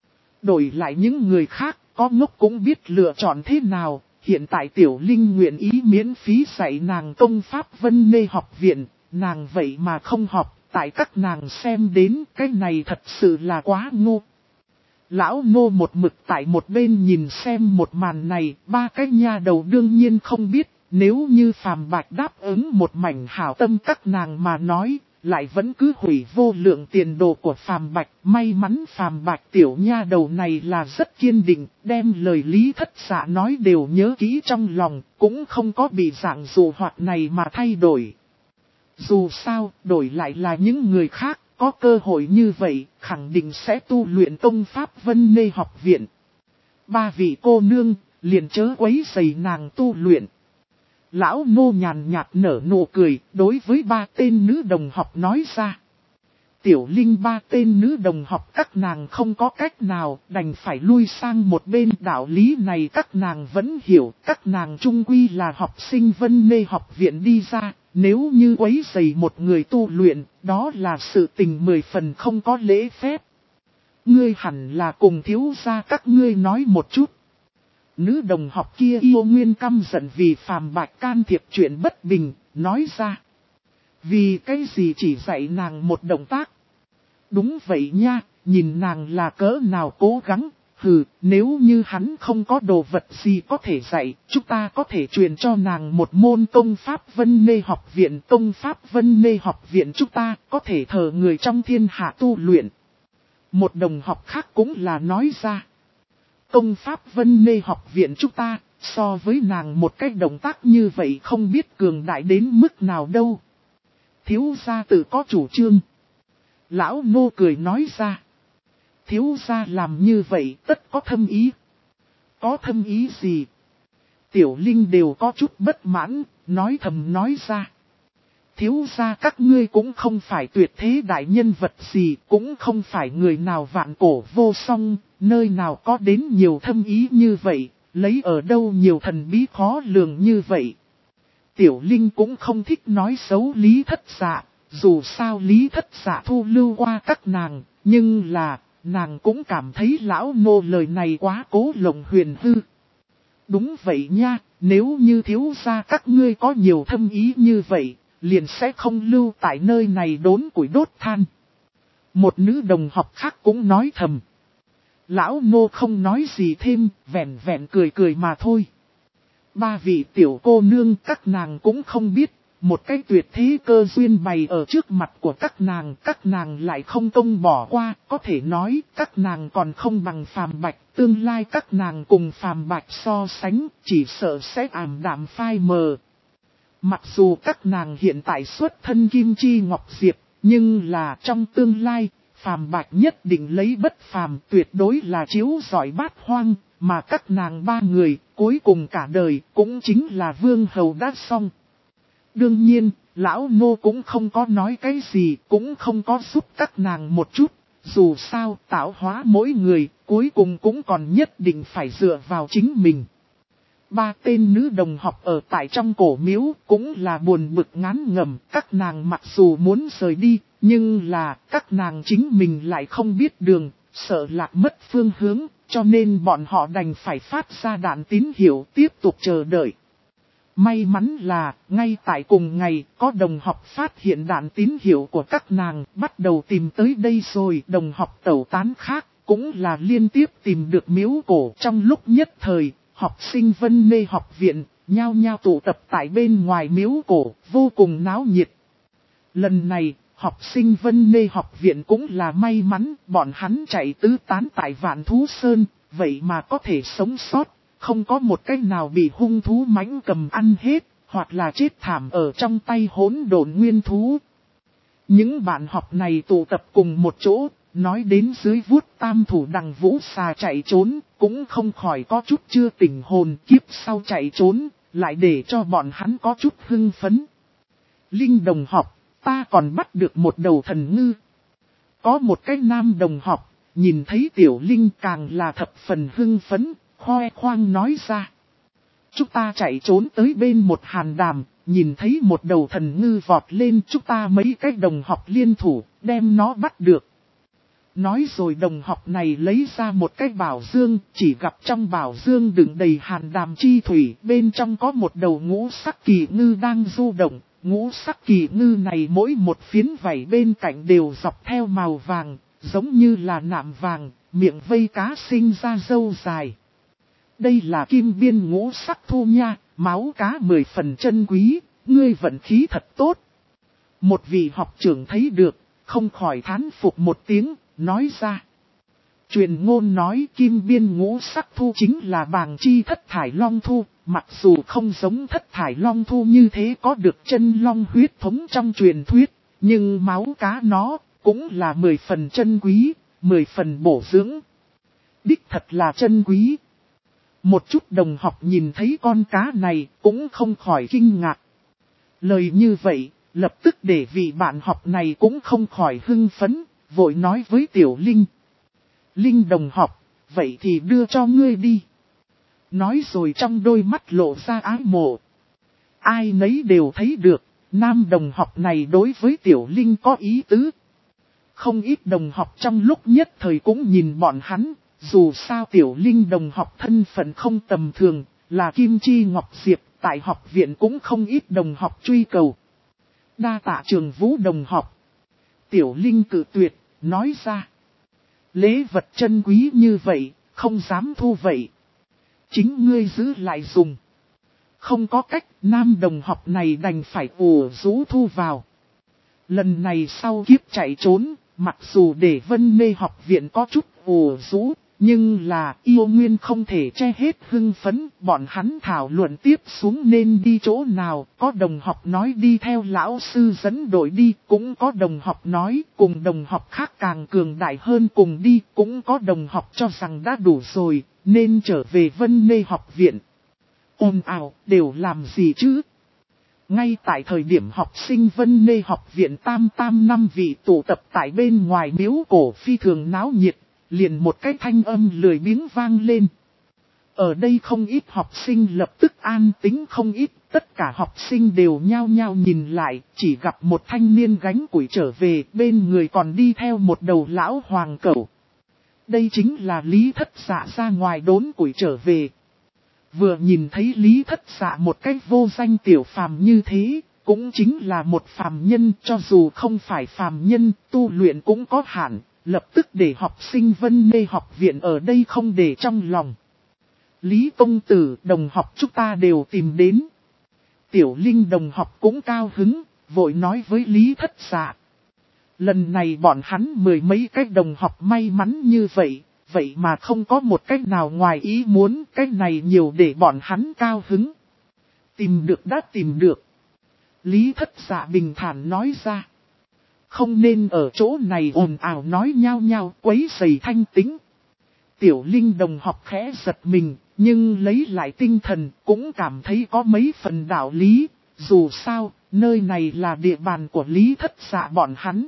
Đổi lại những người khác, có ngốc cũng biết lựa chọn thế nào, hiện tại Tiểu Linh nguyện ý miễn phí dạy nàng công pháp Vân Nê học viện, nàng vậy mà không học. Tại các nàng xem đến cái này thật sự là quá ngu. Lão Ngô một mực tại một bên nhìn xem một màn này, ba cái nha đầu đương nhiên không biết, nếu như Phàm Bạch đáp ứng một mảnh hảo tâm các nàng mà nói, lại vẫn cứ hủy vô lượng tiền đồ của Phàm Bạch. May mắn Phàm Bạch tiểu nha đầu này là rất kiên định, đem lời Lý Thất Dạ nói đều nhớ kỹ trong lòng, cũng không có bị dạng dụ hoạt này mà thay đổi. Dù sao, đổi lại là những người khác, có cơ hội như vậy, khẳng định sẽ tu luyện công pháp Vân Nê học viện. Ba vị cô nương, liền chớ quấy rầy nàng tu luyện. Lão Ngô nhàn nhạt nở nụ cười, đối với ba tên nữ đồng học nói ra. Tiểu Linh ba tên nữ đồng học các nàng không có cách nào đành phải lui sang một bên. Đạo lý này các nàng vẫn hiểu, các nàng chung quy là học sinh Vân Mê học viện đi ra. Nếu như quấy rầy một người tu luyện, đó là sự tình 10 phần không có lễ phép. Ngươi hẳn là cùng thiếu gia các ngươi nói một chút. Nữ đồng học kia yêu nguyên căm giận vì Phàm Bạch can thiệp chuyện bất bình, nói ra. Vì cái gì chỉ dạy nàng một động tác? Đúng vậy nha, nhìn nàng là cỡ nào cố gắng. Nếu như hắn không có đồ vật gì có thể dạy, chúng ta có thể truyền cho nàng một môn công pháp Vân Mê học viện. Công pháp Vân Mê học viện chúng ta có thể thờ người trong thiên hạ tu luyện. Một đồng học khác cũng là nói ra. Công pháp Vân Mê học viện chúng ta, so với nàng một cách động tác như vậy không biết cường đại đến mức nào đâu. Thiếu gia tự có chủ trương. Lão nô cười nói ra. Thiếu gia làm như vậy tất có thâm ý. Có thâm ý gì? Tiểu Linh đều có chút bất mãn, nói thầm nói ra. Thiếu gia các ngươi cũng không phải tuyệt thế đại nhân vật gì, cũng không phải người nào vạn cổ vô song, nơi nào có đến nhiều thâm ý như vậy, lấy ở đâu nhiều thần bí khó lường như vậy. Tiểu Linh cũng không thích nói xấu Lý Thất Dạ, dù sao Lý Thất Dạ thu lưu qua các nàng, nhưng là, nàng cũng cảm thấy lão nô lời này quá cố lộng huyền hư. Đúng vậy nha, nếu như thiếu gia các ngươi có nhiều thâm ý như vậy, liền sẽ không lưu tại nơi này đốn củi đốt than. Một nữ đồng học khác cũng nói thầm. Lão nô không nói gì thêm, vẹn vẹn cười cười mà thôi. Ba vị tiểu cô nương các nàng cũng không biết, một cái tuyệt thế cơ duyên bày ở trước mặt của các nàng lại không công bỏ qua, có thể nói các nàng còn không bằng Phàm Bạch, tương lai các nàng cùng Phàm Bạch so sánh, chỉ sợ sẽ ảm đạm phai mờ. Mặc dù các nàng hiện tại xuất thân Kim Chi Ngọc Diệp, nhưng là trong tương lai, Phàm Bạch nhất định lấy bất phàm, tuyệt đối là chiếu giỏi bát hoang, mà các nàng ba người, cuối cùng cả đời, cũng chính là vương hầu đã xong. Đương nhiên, lão nô cũng không có nói cái gì, cũng không có giúp các nàng một chút, dù sao tạo hóa mỗi người, cuối cùng cũng còn nhất định phải dựa vào chính mình. Ba tên nữ đồng học ở tại trong cổ miếu cũng là buồn bực ngán ngẩm, các nàng mặc dù muốn rời đi, nhưng là các nàng chính mình lại không biết đường, sợ lạc mất phương hướng, cho nên bọn họ đành phải phát ra đạn tín hiệu tiếp tục chờ đợi. May mắn là, ngay tại cùng ngày, có đồng học phát hiện đạn tín hiệu của các nàng, bắt đầu tìm tới đây rồi. Đồng học tẩu tán khác, cũng là liên tiếp tìm được miếu cổ. Trong lúc nhất thời, học sinh Vân Mê học viện, nhao nhao tụ tập tại bên ngoài miếu cổ, vô cùng náo nhiệt. Lần này, học sinh Vân Mê học viện cũng là may mắn, bọn hắn chạy tứ tán tại Vạn Thú Sơn, vậy mà có thể sống sót. Không có một cái nào bị hung thú mãnh cầm ăn hết, hoặc là chết thảm ở trong tay hỗn độn nguyên thú. Những bạn học này tụ tập cùng một chỗ, nói đến dưới vuốt tam thủ đằng vũ xà chạy trốn, cũng không khỏi có chút chưa tỉnh hồn, kiếp sau chạy trốn, lại để cho bọn hắn có chút hưng phấn. Linh đồng học, ta còn bắt được một đầu thần ngư. Có một cái nam đồng học, nhìn thấy Tiểu Linh càng là thập phần hưng phấn. Khoe khoang nói ra. Chúng ta chạy trốn tới bên một hàn đàm, nhìn thấy một đầu thần ngư vọt lên, chúng ta mấy cái đồng học liên thủ, đem nó bắt được. Nói rồi đồng học này lấy ra một cái bảo dương, chỉ gặp trong bảo dương đựng đầy hàn đàm chi thủy, bên trong có một đầu ngũ sắc kỳ ngư đang du động. Ngũ sắc kỳ ngư này mỗi một phiến vảy bên cạnh đều dọc theo màu vàng, giống như là nạm vàng, miệng vây cá sinh ra râu dài. Đây là kim biên ngũ sắc thu nha, máu cá 10 phần chân quý, ngươi vận khí thật tốt. Một vị học trưởng thấy được, không khỏi thán phục một tiếng, nói ra. Truyền ngôn nói kim biên ngũ sắc thu chính là bàng chi thất thải long thu, mặc dù không giống thất thải long thu như thế có được chân long huyết thống trong truyền thuyết, nhưng máu cá nó cũng là 10 phần chân quý, 10 phần bổ dưỡng. Đích thật là chân quý. Một chút đồng học nhìn thấy con cá này cũng không khỏi kinh ngạc. Lời như vậy, lập tức để vị bạn học này cũng không khỏi hưng phấn, vội nói với Tiểu Linh. Linh đồng học, vậy thì đưa cho ngươi đi. Nói rồi trong đôi mắt lộ ra ái mộ. Ai nấy đều thấy được, nam đồng học này đối với Tiểu Linh có ý tứ. Không ít đồng học trong lúc nhất thời cũng nhìn bọn hắn, dù sao Tiểu Linh đồng học thân phận không tầm thường, là Kim Chi Ngọc Diệp, tại học viện cũng không ít đồng học truy cầu. Đa tạ Trường Vũ đồng học. Tiểu Linh cự tuyệt, nói ra. Lễ vật chân quý như vậy, không dám thu vậy. Chính ngươi giữ lại dùng. Không có cách, nam đồng học này đành phải ủ rũ thu vào. Lần này sau kiếp chạy trốn, mặc dù để Vân Nê học viện có chút ủ rũ, nhưng là yêu nguyên không thể che hết hưng phấn. Bọn hắn thảo luận tiếp xuống nên đi chỗ nào, có đồng học nói đi theo lão sư dẫn đội đi, cũng có đồng học nói cùng đồng học khác càng cường đại hơn cùng đi, cũng có đồng học cho rằng đã đủ rồi, nên trở về Vân Nê học viện. Ồn ào, đều làm gì chứ? Ngay tại thời điểm học sinh Vân Nê học viện tam năm vị tụ tập tại bên ngoài miếu cổ phi thường náo nhiệt, liền một cái thanh âm lười biếng vang lên. Ở đây không ít học sinh lập tức an tĩnh không ít, tất cả học sinh đều nhao nhao nhìn lại, chỉ gặp một thanh niên gánh củi trở về, bên người còn đi theo một đầu lão hoàng cẩu. Đây chính là Lý Thất Dạ ra ngoài đốn củi trở về. Vừa nhìn thấy Lý Thất Dạ một cách vô danh tiểu phàm như thế, cũng chính là một phàm nhân, cho dù không phải phàm nhân, tu luyện cũng có hạn, lập tức để học sinh Vân Nê học viện ở đây không để trong lòng. Lý công tử, đồng học chúng ta đều tìm đến. Tiểu Linh đồng học cũng cao hứng, vội nói với Lý Thất Dạ. Lần này bọn hắn mười mấy cái đồng học may mắn như vậy. Vậy mà không có một cách nào ngoài ý muốn, cách này nhiều để bọn hắn cao hứng. Tìm được đã tìm được. Lý Thất Dạ bình thản nói ra. Không nên ở chỗ này ồn ào nói nhao nhao quấy rầy thanh tĩnh. Tiểu Linh đồng học khẽ giật mình, nhưng lấy lại tinh thần cũng cảm thấy có mấy phần đạo lý. Dù sao, nơi này là địa bàn của Lý Thất Dạ bọn hắn.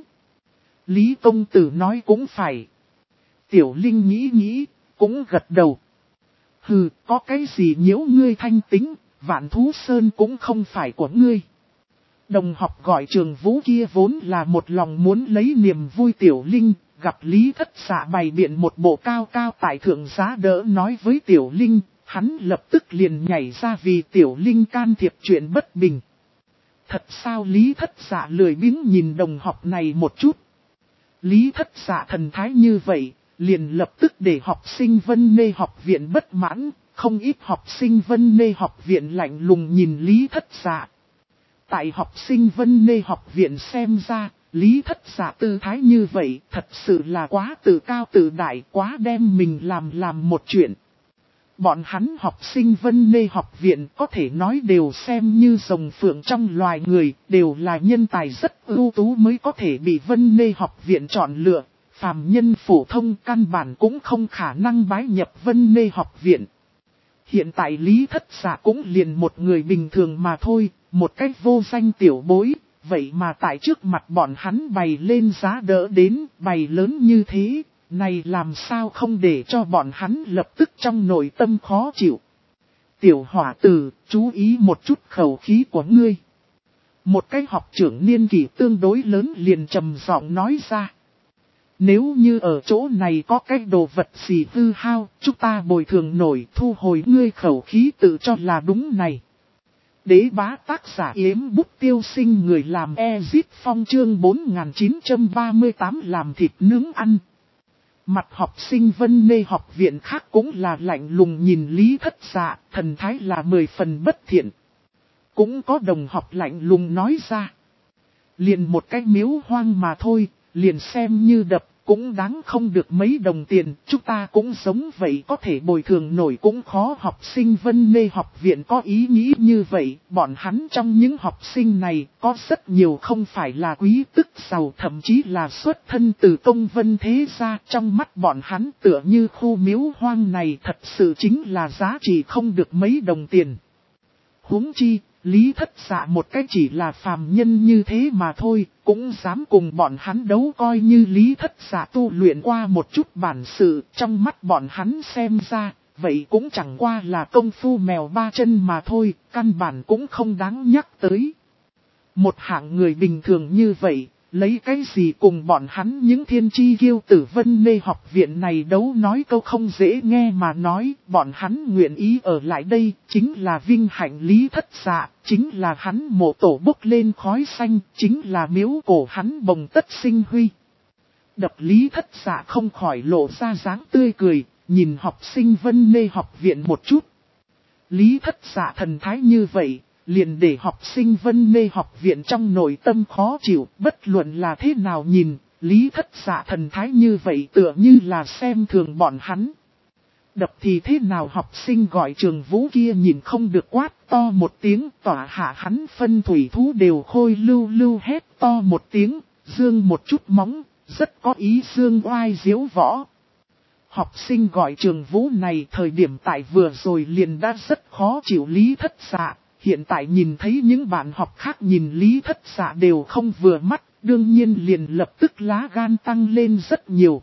Lý công tử nói cũng phải. Tiểu Linh nghĩ, cũng gật đầu. Hừ, có cái gì nhiễu ngươi thanh tính, Vạn Thú Sơn cũng không phải của ngươi. Đồng học gọi Trường Vũ kia vốn là một lòng muốn lấy niềm vui Tiểu Linh, gặp Lý Thất Dạ bày biện một bộ cao cao tại thượng giá đỡ nói với Tiểu Linh, hắn lập tức liền nhảy ra vì Tiểu Linh can thiệp chuyện bất bình. Thật sao? Lý Thất Dạ lười biếng nhìn đồng học này một chút. Lý Thất Dạ thần thái như vậy, liền lập tức để học sinh Vân Nê học viện bất mãn, không ít học sinh Vân Nê học viện lạnh lùng nhìn Lý Thất Dạ. Tại học sinh Vân Nê học viện xem ra, Lý Thất Dạ tư thái như vậy thật sự là quá tự cao tự đại, quá đem mình làm một chuyện. Bọn hắn học sinh Vân Nê học viện có thể nói đều xem như rồng phượng trong loài người, đều là nhân tài rất ưu tú mới có thể bị Vân Nê học viện chọn lựa. Phàm nhân phổ thông căn bản cũng không khả năng bái nhập Vân Nê học viện. Hiện tại Lý Thất Dạ cũng liền một người bình thường mà thôi, một cách vô danh tiểu bối, vậy mà tại trước mặt bọn hắn bày lên giá đỡ đến, bày lớn như thế, này làm sao không để cho bọn hắn lập tức trong nội tâm khó chịu. Tiểu hỏa tử, chú ý một chút khẩu khí của ngươi. Một cái học trưởng niên kỷ tương đối lớn liền trầm giọng nói ra. Nếu như ở chỗ này có cái đồ vật gì hư hao, chúng ta bồi thường nổi, thu hồi ngươi khẩu khí tự cho là đúng này. Đế bá tác giả Yếm Bút Tiêu Sinh, người làm Ezit Phong, chương 4938 làm thịt nướng ăn. Mặt học sinh Vân Nê học viện khác cũng là lạnh lùng nhìn Lý Thất Dạ, thần thái là 10 phần bất thiện. Cũng có đồng học lạnh lùng nói ra. Liền một cái miếu hoang mà thôi, liền xem như đập, cũng đáng không được mấy đồng tiền, chúng ta cũng giống vậy, có thể bồi thường nổi cũng khó. Học sinh Vân Nê học viện có ý nghĩ như vậy, bọn hắn trong những học sinh này có rất nhiều không phải là quý tức giàu, thậm chí là xuất thân từ công vân thế gia. Trong mắt bọn hắn tựa như khu miếu hoang này thật sự chính là giá trị không được mấy đồng tiền. Huống chi, Lý Thất Dạ một cách chỉ là phàm nhân như thế mà thôi, cũng dám cùng bọn hắn đấu, coi như Lý Thất Dạ tu luyện qua một chút bản sự, trong mắt bọn hắn xem ra, vậy cũng chẳng qua là công phu mèo ba chân mà thôi, căn bản cũng không đáng nhắc tới. Một hạng người bình thường như vậy, lấy cái gì cùng bọn hắn những thiên chi kiêu tử Vân Mê học viện này đấu, nói câu không dễ nghe mà nói, bọn hắn nguyện ý ở lại đây, chính là vinh hạnh Lý Thất Dạ, chính là hắn mộ tổ bốc lên khói xanh, chính là miếu cổ hắn bồng tất sinh huy. Đập Lý Thất Dạ không khỏi lộ ra dáng tươi cười, nhìn học sinh Vân Mê học viện một chút. Lý Thất Dạ thần thái như vậy, liền để học sinh Vân Mê học viện trong nội tâm khó chịu, bất luận là thế nào nhìn, Lý Thất Dạ thần thái như vậy tựa như là xem thường bọn hắn. Đập thì thế nào, học sinh gọi Trường Vũ kia nhìn không được quát to một tiếng, tỏa hạ hắn phân thủy thú đều khôi lưu lưu hét to một tiếng, dương một chút móng, rất có ý dương oai diếu võ. Học sinh gọi Trường Vũ này thời điểm tại vừa rồi liền đã rất khó chịu Lý Thất Dạ. Hiện tại nhìn thấy những bạn học khác nhìn Lý Thất Dạ đều không vừa mắt, đương nhiên liền lập tức lá gan tăng lên rất nhiều.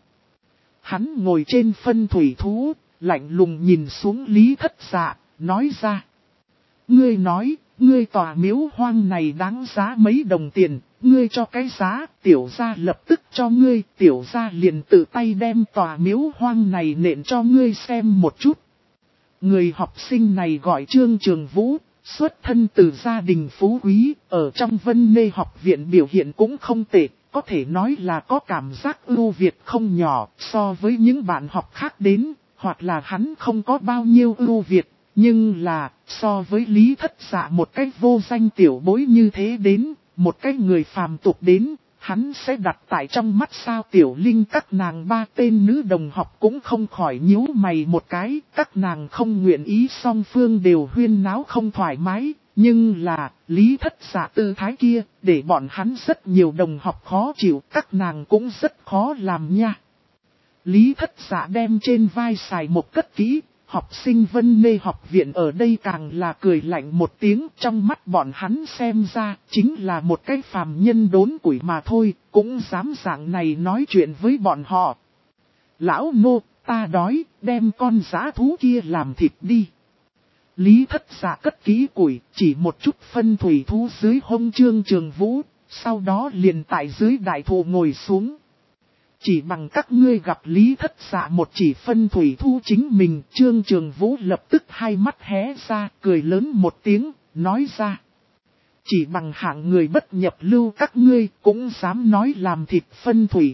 Hắn ngồi trên phân thủy thú, lạnh lùng nhìn xuống Lý Thất Dạ, nói ra. Ngươi nói, ngươi tòa miếu hoang này đáng giá mấy đồng tiền, ngươi cho cái giá, tiểu gia lập tức cho ngươi, tiểu gia liền tự tay đem tòa miếu hoang này nện cho ngươi xem một chút. Người học sinh này gọi Trương Trường Vũ. Xuất thân từ gia đình phú quý, ở trong Vân Mê học viện biểu hiện cũng không tệ, có thể nói là có cảm giác ưu việt không nhỏ so với những bạn học khác đến, hoặc là hắn không có bao nhiêu ưu việt, nhưng là so với Lý Thất Dạ một cách vô danh tiểu bối như thế đến, một cách người phàm tục đến, hắn sẽ đặt tại trong mắt sao Tiểu Linh. Các nàng ba tên nữ đồng học cũng không khỏi nhíu mày một cái, các nàng không nguyện ý song phương đều huyên náo không thoải mái, nhưng là Lý Thất Dạ tư thái kia, để bọn hắn rất nhiều đồng học khó chịu, các nàng cũng rất khó làm nha. Lý Thất Dạ đem trên vai xài một cất kỹ. Học sinh Vân Mê học viện ở đây càng là cười lạnh một tiếng, trong mắt bọn hắn xem ra chính là một cái phàm nhân đốn củi mà thôi, cũng dám dạng này nói chuyện với bọn họ. Lão nô, ta đói, đem con dã thú kia làm thịt đi. Lý Thất Dạ cất kỹ củi, chỉ một chút phân thủy thú dưới hông Trương Trường Vũ, sau đó liền tại dưới đại thụ ngồi xuống. Chỉ bằng các ngươi gặp Lý Thất Dạ một chỉ phân thủy thu chính mình, Trương Trường Vũ lập tức hai mắt hé ra, cười lớn một tiếng, nói ra. Chỉ bằng hạng người bất nhập lưu các ngươi cũng dám nói làm thịt phân thủy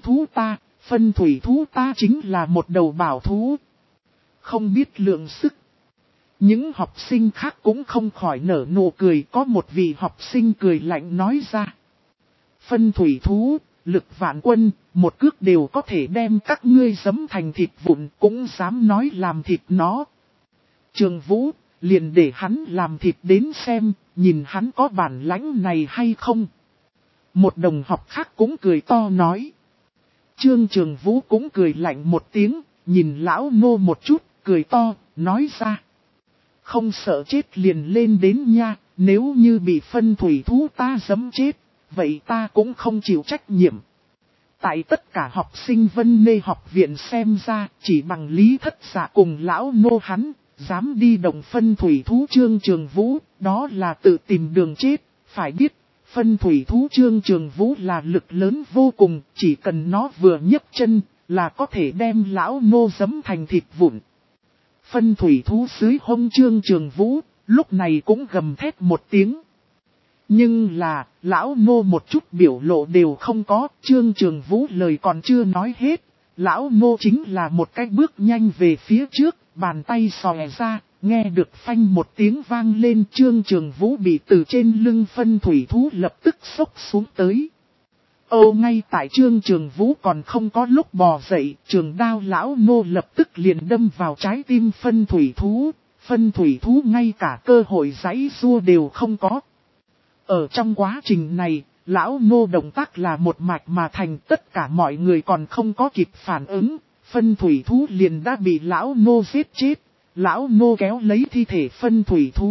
thú ta chính là một đầu bảo thú. Không biết lượng sức. Những học sinh khác cũng không khỏi nở nụ cười, có một vị học sinh cười lạnh nói ra. Phân thủy thú, lực vạn quân, một cước đều có thể đem các ngươi giấm thành thịt vụn, cũng dám nói làm thịt nó. Trường Vũ, liền để hắn làm thịt đến xem, nhìn hắn có bản lãnh này hay không. Một đồng học khác cũng cười to nói. Trương Trường Vũ cũng cười lạnh một tiếng, nhìn lão nô một chút, cười to, nói ra. Không sợ chết liền lên đến nha, nếu như bị phân thủy thú ta giấm chết, vậy ta cũng không chịu trách nhiệm. Tại tất cả học sinh Vân Mê học viện xem ra, chỉ bằng Lý Thất Dạ cùng lão nô hắn, dám đi động phân thủy thú Trương Trường Vũ, đó là tự tìm đường chết. Phải biết, phân thủy thú Trương Trường Vũ là lực lớn vô cùng, chỉ cần nó vừa nhấc chân, là có thể đem lão nô giấm thành thịt vụn. Phân thủy thú dưới hông Trương Trường Vũ, lúc này cũng gầm thét một tiếng. Nhưng là, lão nô một chút biểu lộ đều không có, Trương Trường Vũ lời còn chưa nói hết. Lão nô chính là một cái bước nhanh về phía trước, bàn tay xòe ra, nghe được phanh một tiếng vang lên. Trương Trường Vũ bị từ trên lưng phân thủy thú lập tức xốc xuống tới. Ngay tại Trương Trường Vũ còn không có lúc bò dậy, trường đao lão nô lập tức liền đâm vào trái tim phân thủy thú. Phân thủy thú ngay cả cơ hội giãy giụa đều không có. Ở trong quá trình này, lão nô động tác là một mạch mà thành, tất cả mọi người còn không có kịp phản ứng, phân thủy thú liền đã bị lão nô giết chết. Lão nô kéo lấy thi thể phân thủy thú,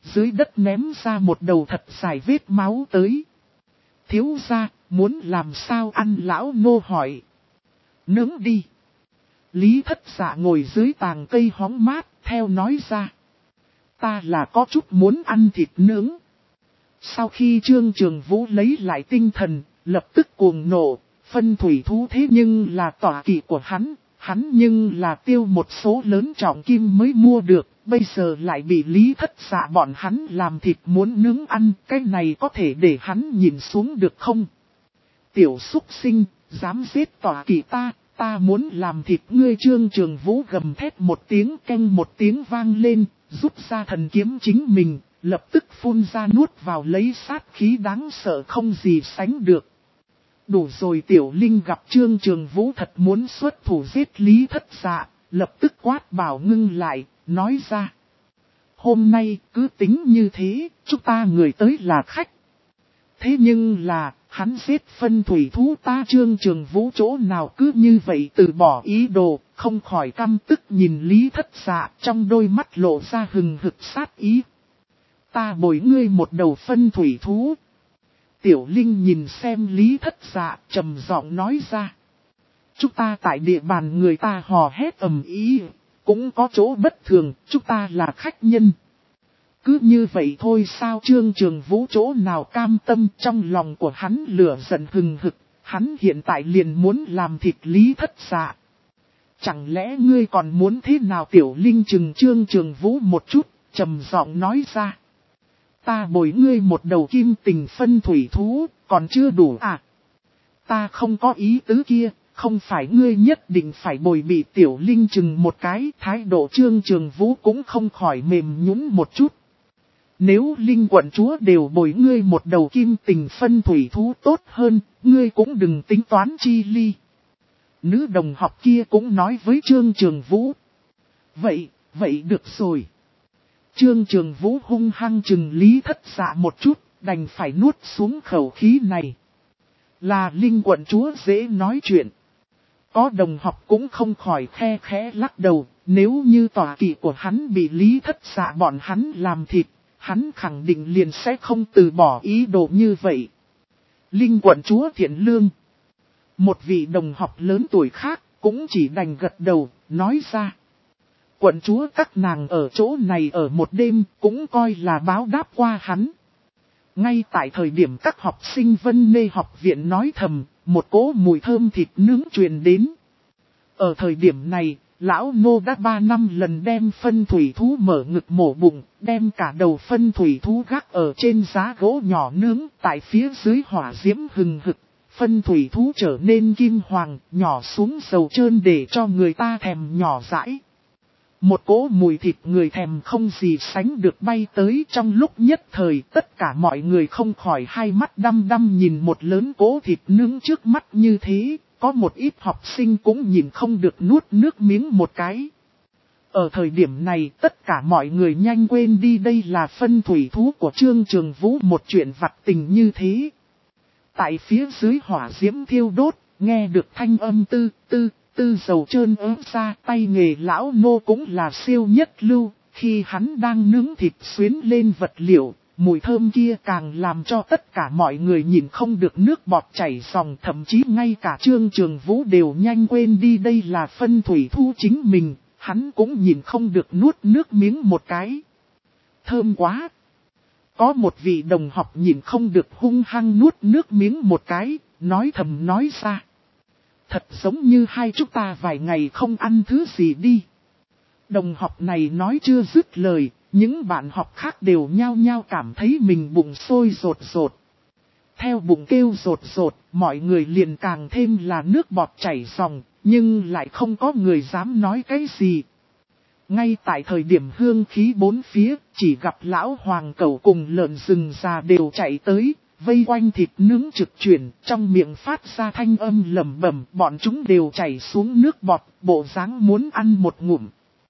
dưới đất ném ra một đầu thật dài vết máu tới. Thiếu gia, muốn làm sao ăn? Lão nô hỏi. Nướng đi. Lý Thất Dạ ngồi dưới tàng cây hóng mát, theo nói ra. Ta là có chút muốn ăn thịt nướng. Sau khi Trương Trường Vũ lấy lại tinh thần, lập tức cuồng nộ, phân thủy thú thế nhưng là tọa kỵ của hắn nhưng là tiêu một số lớn trọng kim mới mua được, bây giờ lại bị Lý Thất Dạ bọn hắn làm thịt muốn nướng ăn, cái này có thể để hắn nhìn xuống được không? Tiểu súc sinh, dám giết tọa kỵ ta muốn làm thịt ngươi. Trương Trường Vũ gầm thét một tiếng, canh một tiếng vang lên, rút ra thần kiếm chính mình, lập tức phun ra nuốt vào lấy sát khí đáng sợ không gì sánh được. Đủ rồi. Tiểu Linh gặp Trương Trường Vũ thật muốn xuất thủ giết Lý Thất Dạ, lập tức quát bảo ngưng lại, nói ra. Hôm nay cứ tính như thế, chúng ta người tới là khách. Thế nhưng là, hắn giết phân thủy thú ta. Trương Trường Vũ chỗ nào cứ như vậy từ bỏ ý đồ, không khỏi căm tức nhìn Lý Thất Dạ, trong đôi mắt lộ ra hừng hực sát ý. Ta bồi ngươi một đầu phân thủy thú. Tiểu Linh nhìn xem Lý Thất Dạ, trầm giọng nói ra. Chúng ta tại địa bàn người ta hò hét ầm ĩ, cũng có chỗ bất thường, chúng ta là khách nhân. Cứ như vậy thôi sao? Trương Trường Vũ chỗ nào cam tâm, trong lòng của hắn lửa giận hừng hực, hắn hiện tại liền muốn làm thịt Lý Thất Dạ. Chẳng lẽ ngươi còn muốn thế nào? Tiểu Linh chừng Trương Trường Vũ một chút, trầm giọng nói ra. Ta bồi ngươi một đầu kim tình phân thủy thú, còn chưa đủ à? Ta không có ý tứ kia, không phải ngươi nhất định phải bồi. Bị Tiểu Linh chừng một cái, thái độ Trương Trường Vũ cũng không khỏi mềm nhũn một chút. Nếu Linh quận chúa đều bồi ngươi một đầu kim tình phân thủy thú tốt hơn, ngươi cũng đừng tính toán chi ly. Nữ đồng học kia cũng nói với Trương Trường Vũ. Vậy được rồi. Trương Trường Vũ hung hăng chừng Lý Thất Dạ một chút, đành phải nuốt xuống khẩu khí này. Là Linh quận chúa dễ nói chuyện. Có đồng học cũng không khỏi khe khẽ lắc đầu, nếu như tọa kỵ của hắn bị Lý Thất Dạ bọn hắn làm thịt, hắn khẳng định liền sẽ không từ bỏ ý đồ như vậy. Linh quận chúa thiện lương. Một vị đồng học lớn tuổi khác cũng chỉ đành gật đầu, nói ra. Quận chúa các nàng ở chỗ này ở một đêm cũng coi là báo đáp qua hắn. Ngay tại thời điểm các học sinh Vân Nê học viện nói thầm, một cỗ mùi thơm thịt nướng truyền đến. Ở thời điểm này, lão nô đã 3 năm lần đem phân thủy thú mở ngực mổ bụng, đem cả đầu phân thủy thú gác ở trên giá gỗ nhỏ nướng, tại phía dưới hỏa diễm hừng hực. Phân thủy thú trở nên kim hoàng, nhỏ xuống dầu trơn để cho người ta thèm nhỏ dãi. Một cỗ mùi thịt người thèm không gì sánh được bay tới. Trong lúc nhất thời tất cả mọi người không khỏi hai mắt đăm đăm nhìn một lớn cỗ thịt nướng trước mắt như thế. Có một ít học sinh cũng nhìn không được nuốt nước miếng một cái. Ở thời điểm này tất cả mọi người nhanh quên đi đây là phân thủy thú của Trương Trường Vũ, một chuyện vặt tình như thế. Tại phía dưới hỏa diễm thiêu đốt, nghe được thanh âm tư dầu trơn ớt ra, tay nghề lão nô cũng là siêu nhất lưu. Khi hắn đang nướng thịt xuyến lên vật liệu, mùi thơm kia càng làm cho tất cả mọi người nhìn không được nước bọt chảy ròng. Thậm chí ngay cả Trương Trường Vũ đều nhanh quên đi đây là phân thủy thú chính mình, hắn cũng nhìn không được nuốt nước miếng một cái. Thơm quá! Có một vị đồng học nhìn không được hung hăng nuốt nước miếng một cái, nói thầm nói ra. Thật giống như hai chúng ta vài ngày không ăn thứ gì đi. Đồng học này nói chưa dứt lời, những bạn học khác đều nhao nhao cảm thấy mình bụng sôi rột rột. Theo bụng kêu rột rột, mọi người liền càng thêm là nước bọt chảy ròng, nhưng lại không có người dám nói cái gì. Ngay tại thời điểm hương khí bốn phía, chỉ gặp lão hoàng cẩu cùng lợn rừng già đều chạy tới, vây quanh thịt nướng trực chuyển, trong miệng phát ra thanh âm lẩm bẩm, bọn chúng đều chảy xuống nước bọt, bộ dáng muốn ăn một ngụm.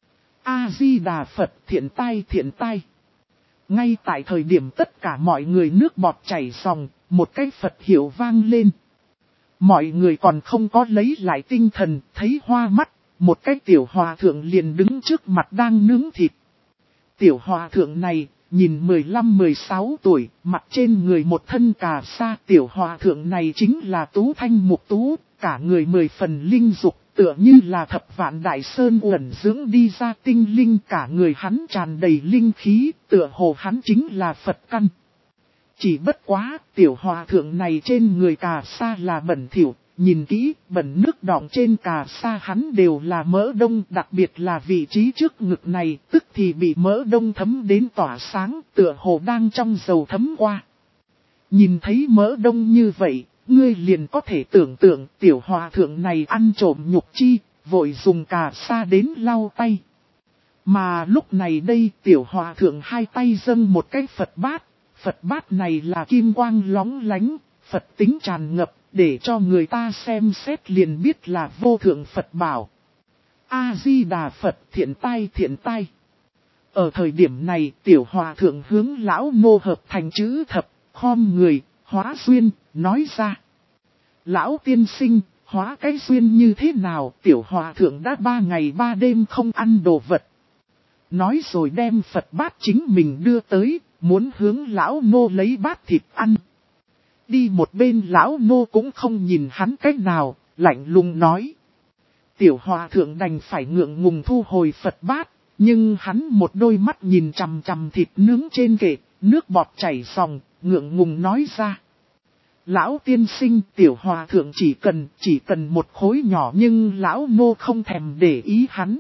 A-di-đà Phật, thiện tai. Ngay tại thời điểm tất cả mọi người nước bọt chảy ròng, một cái Phật hiệu vang lên. Mọi người còn không có lấy lại tinh thần, thấy hoa mắt, một cái tiểu hòa thượng liền đứng trước mặt đang nướng thịt. Tiểu hòa thượng này, nhìn 15-16 tuổi, mặt trên người một thân cà sa. Tiểu hòa thượng này chính là Tú Thanh Mục Tú, cả người 10 phần linh dục, tựa như là thập vạn đại sơn uẩn dưỡng đi ra tinh linh. Cả người hắn tràn đầy linh khí, tựa hồ hắn chính là Phật căn. Chỉ bất quá, tiểu hòa thượng này trên người cà sa là bẩn thỉu, nhìn kỹ, bẩn nước đọng trên cà sa hắn đều là mỡ đông, đặc biệt là vị trí trước ngực này, tức thì bị mỡ đông thấm đến tỏa sáng, tựa hồ đang trong dầu thấm qua. Nhìn thấy mỡ đông như vậy, ngươi liền có thể tưởng tượng tiểu hòa thượng này ăn trộm nhục chi, vội dùng cà sa đến lau tay. Mà lúc này đây tiểu hòa thượng hai tay dâng một cái Phật bát. Phật bát này là kim quang lóng lánh, Phật tính tràn ngập, để cho người ta xem xét liền biết là vô thượng Phật bảo. A-di-đà Phật, thiện tai thiện tai. Ở thời điểm này, tiểu hòa thượng hướng lão nô hợp thành chữ thập, khom người, hóa duyên, nói ra. Lão tiên sinh, hóa cái duyên như thế nào? Tiểu hòa thượng đã 3 ngày 3 đêm không ăn đồ vật. Nói rồi đem Phật bát chính mình đưa tới, muốn hướng lão nô lấy bát thịt ăn. Đi một bên lão nô cũng không nhìn hắn cách nào, lạnh lùng nói. Tiểu hòa thượng đành phải ngượng ngùng thu hồi Phật bát, nhưng hắn một đôi mắt nhìn chằm chằm thịt nướng trên kệ, nước bọt chảy ròng, ngượng ngùng nói ra. Lão tiên sinh, tiểu hòa thượng chỉ cần một khối nhỏ, nhưng lão nô không thèm để ý hắn.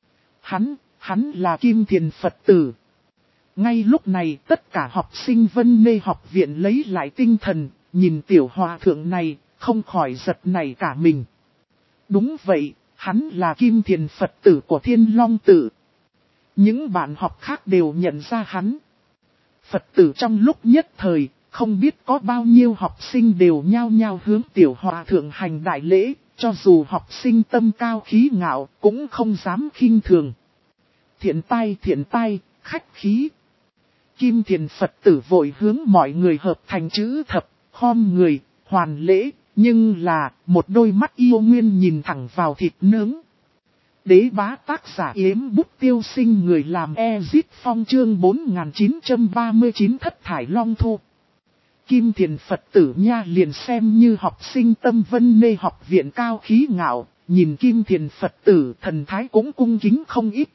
Hắn là Kim Thiền Phật tử. Ngay lúc này tất cả học sinh Vân Nê học viện lấy lại tinh thần, nhìn tiểu hòa thượng này, không khỏi giật nảy cả mình. Đúng vậy, hắn là Kim Thiền Phật tử của Thiên Long Tự. Những bạn học khác đều nhận ra hắn. Phật tử trong lúc nhất thời, không biết có bao nhiêu học sinh đều nhao nhao hướng tiểu hòa thượng hành đại lễ, cho dù học sinh tâm cao khí ngạo cũng không dám khinh thường. Thiện tai, khách khí. Kim Thiền Phật tử vội hướng mọi người hợp thành chữ thập, khom người, hoàn lễ, nhưng là một đôi mắt yêu nguyên nhìn thẳng vào thịt nướng. Đế bá tác giả Yếm Bút Tiêu Sinh, người làm Ezit Phong, chương 4939 thất thải long thu. Kim Thiền Phật tử nha liền xem như học sinh tâm Vân Nê học viện cao khí ngạo, nhìn Kim Thiền Phật tử thần thái cũng cung kính không ít.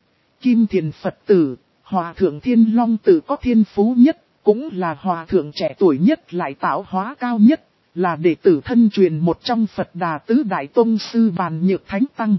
Kim Thiền Phật tử, Hòa thượng Thiên Long Tự có thiên phú nhất, cũng là hòa thượng trẻ tuổi nhất lại tạo hóa cao nhất, là đệ tử thân truyền một trong Phật Đà Tứ Đại Tông Sư Bàn Nhược Thánh Tăng.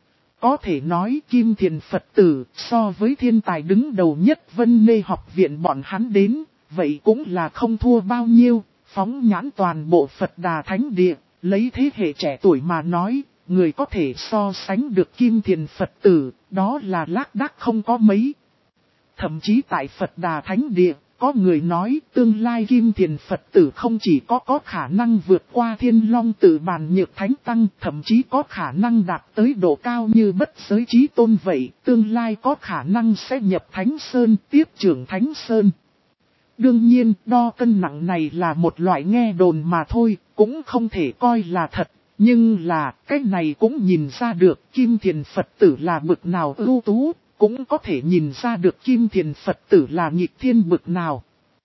Có thể nói Kim Thiền Phật tử so với thiên tài đứng đầu nhất Vân Nê học viện bọn hắn đến, vậy cũng là không thua bao nhiêu. Phóng nhãn toàn bộ Phật Đà Thánh Địa, lấy thế hệ trẻ tuổi mà nói, người có thể so sánh được Kim Thiền Phật tử, đó là lác đác không có mấy. Thậm chí tại Phật Đà Thánh Địa, có người nói tương lai Kim Thiền Phật tử không chỉ có khả năng vượt qua Thiên Long Tự Bàn Nhược Thánh Tăng, thậm chí có khả năng đạt tới độ cao như Bất Giới Chí Tôn vậy, tương lai có khả năng sẽ nhập Thánh Sơn, tiếp trưởng Thánh Sơn. Đương nhiên, đo cân nặng này là một loại nghe đồn mà thôi, cũng không thể coi là thật. Nhưng là, cái này cũng nhìn ra được Kim Thiền Phật tử là bực nào ưu tú, cũng có thể nhìn ra được Kim Thiền Phật tử là nghịch thiên bực nào.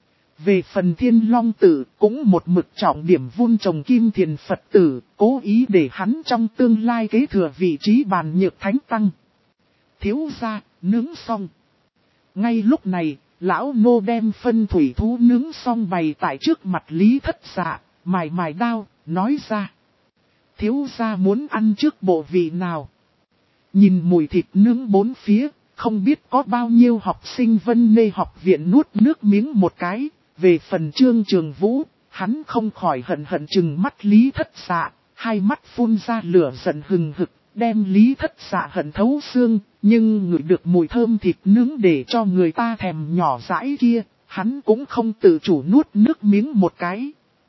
Về phần Thiên Long Tự, cũng một mực trọng điểm vun trồng Kim Thiền Phật tử, cố ý để hắn trong tương lai kế thừa vị trí Bàn Nhược Thánh Tăng. Thiếu gia, nướng xong. Ngay lúc này, lão nô đem phân thủy thú nướng xong bày tại trước mặt Lý Thất Dạ, mài đao, nói ra. Thiếu gia muốn ăn trước bộ vị nào? Nhìn mùi thịt nướng bốn phía, không biết có bao nhiêu học sinh Vân Nê học viện nuốt nước miếng một cái. Về phần Trương Trường Vũ, hắn không khỏi hận chừng mắt Lý Thất Dạ, hai mắt phun ra lửa giận hừng hực, đem Lý Thất Dạ hận thấu xương, nhưng ngửi được mùi thơm thịt nướng để cho người ta thèm nhỏ dãi kia, hắn cũng không tự chủ nuốt nước miếng một cái.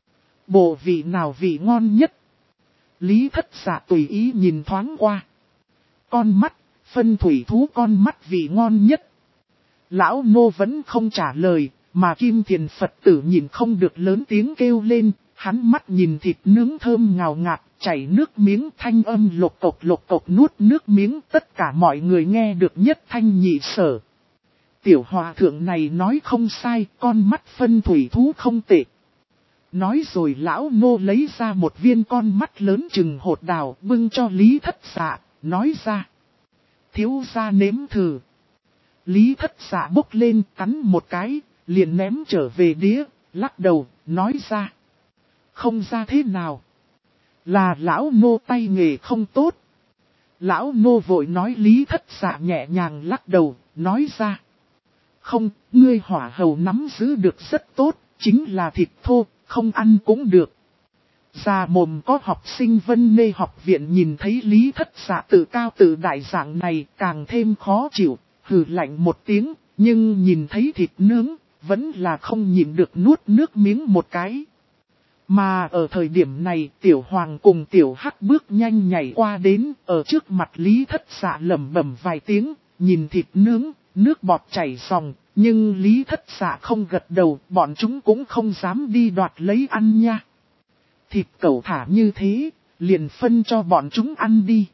Bộ vị nào vị ngon nhất? Lý Thất Dạ tùy ý nhìn thoáng qua. Con mắt, phân thủy thú con mắt vị ngon nhất. Lão nô vẫn không trả lời, mà Kim Thiền Phật tử nhìn không được lớn tiếng kêu lên, hắn mắt nhìn thịt nướng thơm ngào ngạt, chảy nước miếng, thanh âm lộc cộc nuốt nước miếng, tất cả mọi người nghe được nhất thanh nhị sở. tiểu hòa thượng này nói không sai, con mắt phân thủy thú không tệ. Nói rồi lão Ngô lấy ra một viên con mắt lớn chừng hột đào bưng cho Lý Thất Dạ, nói ra. Thiếu gia nếm thử. Lý Thất Dạ bốc lên cắn một cái, liền ném trở về đĩa, lắc đầu, nói ra. Không ra thế nào. Là lão Ngô tay nghề không tốt. Lão Ngô vội nói Lý Thất Dạ nhẹ nhàng lắc đầu, nói ra. Không, ngươi hỏa hầu nắm giữ được rất tốt, chính là thịt thô, không ăn cũng được. Già mồm có học sinh Vân Mê học viện nhìn thấy Lý Thất Dạ tự cao tự đại dạng này càng thêm khó chịu, hừ lạnh một tiếng, nhưng nhìn thấy thịt nướng, vẫn là không nhịn được nuốt nước miếng một cái. Mà ở thời điểm này Tiểu Hoàng cùng Tiểu Hắc bước nhanh nhảy qua đến, ở trước mặt Lý Thất Dạ lẩm bẩm vài tiếng, nhìn thịt nướng, nước bọt chảy ròng, nhưng Lý Thất Dạ không gật đầu, bọn chúng cũng không dám đi đoạt lấy ăn nha. Thịt cẩu thả như thế, liền phân cho bọn chúng ăn đi.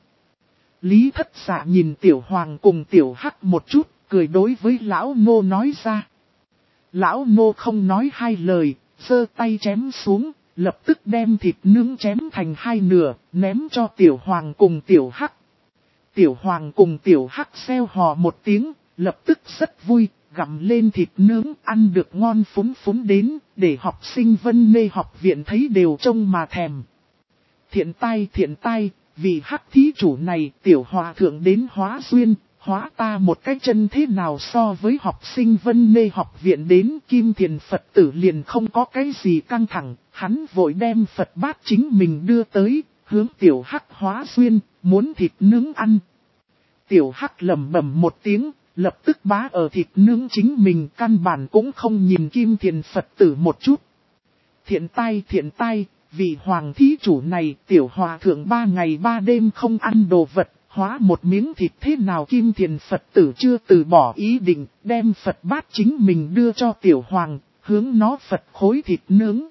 Lý Thất Dạ nhìn Tiểu Hoàng cùng Tiểu Hắc một chút, cười đối với Lão Ngô nói ra. Lão Ngô không nói hai lời, giơ tay chém xuống, lập tức đem thịt nướng chém thành hai nửa, ném cho Tiểu Hoàng cùng Tiểu Hắc. Tiểu Hoàng cùng Tiểu Hắc xeo hò một tiếng, lập tức rất vui, gặm lên thịt nướng ăn được ngon phúng phúng đến, để học sinh Vân Mê học viện thấy đều trông mà thèm. Thiện tai, vì Hắc thí chủ này Tiểu Hòa thượng đến hóa duyên, hóa ta một cái chân thế nào so với học sinh Vân Mê học viện đến Kim Thiền Phật tử liền không có cái gì căng thẳng, hắn vội đem Phật bát chính mình đưa tới, hướng Tiểu Hắc hóa duyên, muốn thịt nướng ăn. Tiểu Hắc lẩm bẩm một tiếng, lập tức bá ở thịt nướng chính mình, căn bản cũng không nhìn Kim Thiền Phật tử một chút. Thiện tai, vì hoàng thí chủ này Tiểu Hòa thượng 3 ngày 3 đêm không ăn đồ vật, hóa một miếng thịt thế nào Kim Thiền Phật tử chưa từ bỏ ý định, đem Phật bát chính mình đưa cho Tiểu Hoàng, hướng nó Phật khối thịt nướng.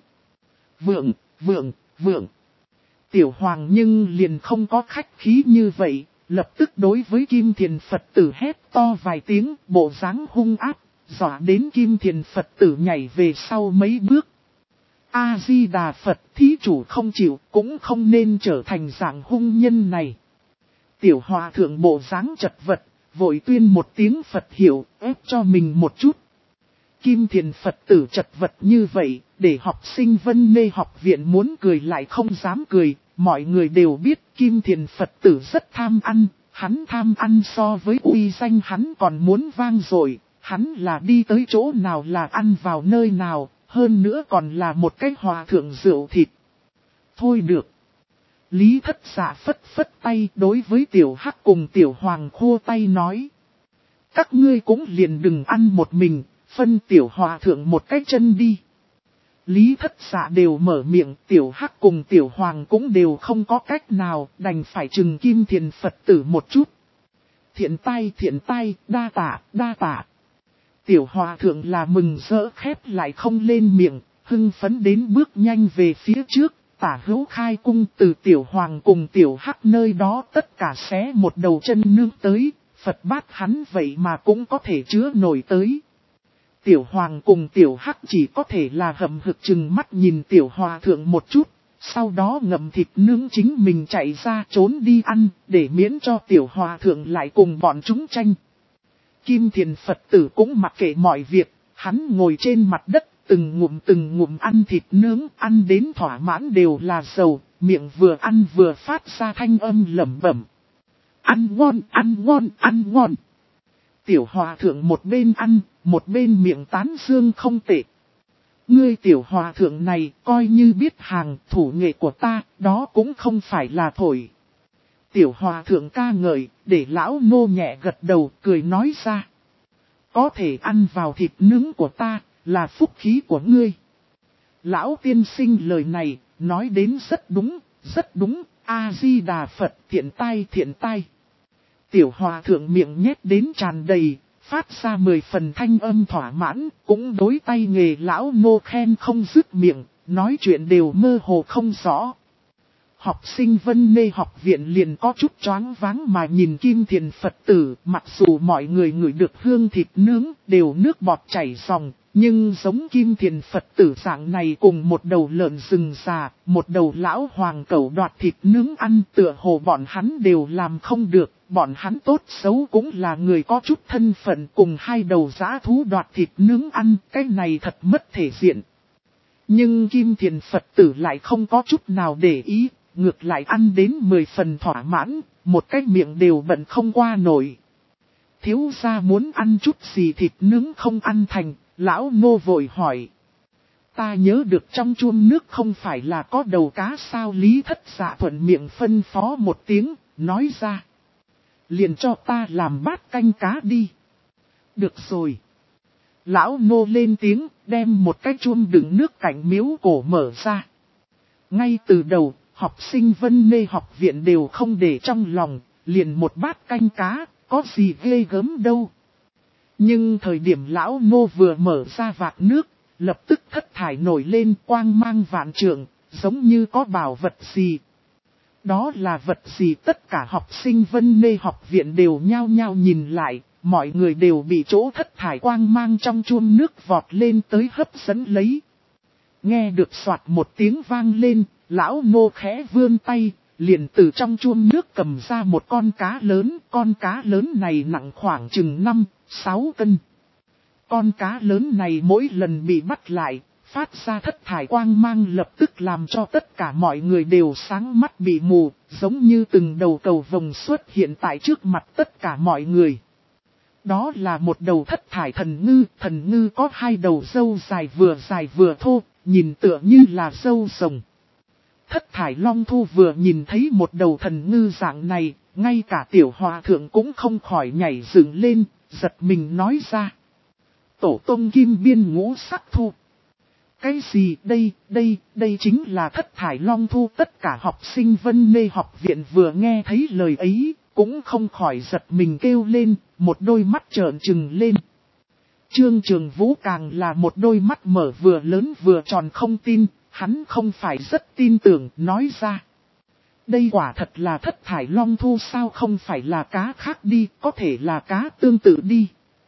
Vượng. Tiểu Hoàng nhưng liền không có khách khí như vậy, lập tức đối với Kim Thiền Phật tử hét to vài tiếng, bộ dáng hung ác, dọa đến Kim Thiền Phật tử nhảy về sau mấy bước. A-di-đà Phật, thí chủ không chịu, cũng không nên trở thành dạng hung nhân này. Tiểu Hòa thượng bộ dáng chật vật, vội tuyên một tiếng Phật hiệu, ép cho mình một chút. Kim Thiền Phật tử chật vật như vậy, để học sinh Vân Mê học viện muốn cười lại không dám cười. Mọi người đều biết Kim Thiền Phật tử rất tham ăn, hắn tham ăn so với uy danh hắn còn muốn vang dội, hắn là đi tới chỗ nào là ăn vào nơi nào, hơn nữa còn là một cái hòa thượng rượu thịt. Thôi được. Lý Thất Dạ phất phất tay đối với Tiểu Hắc cùng Tiểu Hoàng khua tay nói. Các ngươi cũng liền đừng ăn một mình, phân Tiểu Hòa thượng một cái chân đi. Lý Thất Dạ đều mở miệng, Tiểu Hắc cùng Tiểu Hoàng cũng đều không có cách nào, đành phải trừng Kim Thiền Phật tử một chút. Thiện tai, đa tạ. Tiểu Hòa thượng là mừng rỡ khép lại không lên miệng, hưng phấn đến bước nhanh về phía trước, tả hữu khai cung từ Tiểu Hoàng cùng Tiểu Hắc nơi đó tất cả xé một đầu chân nương tới, Phật bát hắn vậy mà cũng có thể chứa nổi tới. Tiểu Hoàng cùng Tiểu Hắc chỉ có thể là hậm hực chừng mắt nhìn Tiểu Hòa thượng một chút, sau đó ngậm thịt nướng chính mình chạy ra trốn đi ăn, để miễn cho Tiểu Hòa thượng lại cùng bọn chúng tranh. Kim Thiền Phật tử cũng mặc kệ mọi việc, hắn ngồi trên mặt đất, từng ngụm ăn thịt nướng, ăn đến thỏa mãn đều là dầu, miệng vừa ăn vừa phát ra thanh âm lẩm bẩm. Ăn ngon. Tiểu Hòa thượng một bên ăn, một bên miệng tán dương không tệ. Ngươi Tiểu Hòa thượng này coi như biết hàng thủ nghệ của ta, đó cũng không phải là thổi. Tiểu Hòa thượng ca ngợi, để lão Ngô nhẹ gật đầu cười nói ra. Có thể ăn vào thịt nướng của ta, là phúc khí của ngươi. Lão tiên sinh lời này, nói đến rất đúng, A-di-đà Phật thiện tai. Tiểu Hòa thượng miệng nhét đến tràn đầy, phát ra 10 phần thanh âm thỏa mãn, cũng đối tay nghề lão Ngô khen không dứt miệng, nói chuyện đều mơ hồ không rõ. Học sinh Vân Nê học viện liền có chút choáng váng mà nhìn Kim Thiền Phật tử, mặc dù mọi người ngửi được hương thịt nướng đều nước bọt chảy ròng, nhưng giống Kim Thiền Phật tử dạng này cùng một đầu lợn rừng già, một đầu lão hoàng cẩu đoạt thịt nướng ăn tựa hồ bọn hắn đều làm không được, bọn hắn tốt xấu cũng là người có chút thân phận cùng hai đầu dã thú đoạt thịt nướng ăn, cái này thật mất thể diện. Nhưng Kim Thiền Phật tử lại không có chút nào để ý, ngược lại ăn đến 10 phần thỏa mãn, một cái miệng đều bận không qua nổi. Thiếu gia muốn ăn chút gì thịt nướng không ăn thành, lão nô vội hỏi. Ta nhớ được trong chuông nước không phải là có đầu cá sao, Lý Thất Dạ thuận miệng phân phó một tiếng, nói ra. Liền cho ta làm bát canh cá đi. Được rồi. Lão nô lên tiếng, đem một cái chuông đựng nước cạnh miếu cổ mở ra. Ngay từ đầu, học sinh Vân Nê học viện đều không để trong lòng, liền một bát canh cá, có gì ghê gớm đâu. Nhưng thời điểm lão nô vừa mở ra vạc nước, lập tức thất thải nổi lên quang mang vạn trượng, giống như có bảo vật gì. Đó là vật gì, tất cả học sinh Vân Nê học viện đều nhao nhao nhìn lại, mọi người đều bị chỗ thất thải quang mang trong chuông nước vọt lên tới hấp dẫn lấy. Nghe được xoạt một tiếng vang lên, lão nô khẽ vươn tay, liền từ trong chuông nước cầm ra một con cá lớn này nặng khoảng chừng 5-6 cân. Con cá lớn này mỗi lần bị bắt lại, phát ra thất thải quang mang lập tức làm cho tất cả mọi người đều sáng mắt bị mù, giống như từng đầu cầu vồng xuất hiện tại trước mặt tất cả mọi người. Đó là một đầu thất thải thần ngư có hai đầu râu dài vừa thô, nhìn tựa như là râu rồng. Thất thải long thu vừa nhìn thấy một đầu thần ngư dạng này, ngay cả tiểu hòa thượng cũng không khỏi nhảy dựng lên, giật mình nói ra. Tổ tông kim biên ngũ sắc thu. Cái gì đây chính là thất thải long thu. Tất cả học sinh Vân Nê học viện vừa nghe thấy lời ấy, cũng không khỏi giật mình kêu lên, một đôi mắt trợn trừng lên. Trương Trường Vũ càng là một đôi mắt mở vừa lớn vừa tròn không tin, hắn không phải rất tin tưởng, nói ra. Đây quả thật là thất thải long thu sao, không phải là cá khác đi, có thể là cá tương tự đi.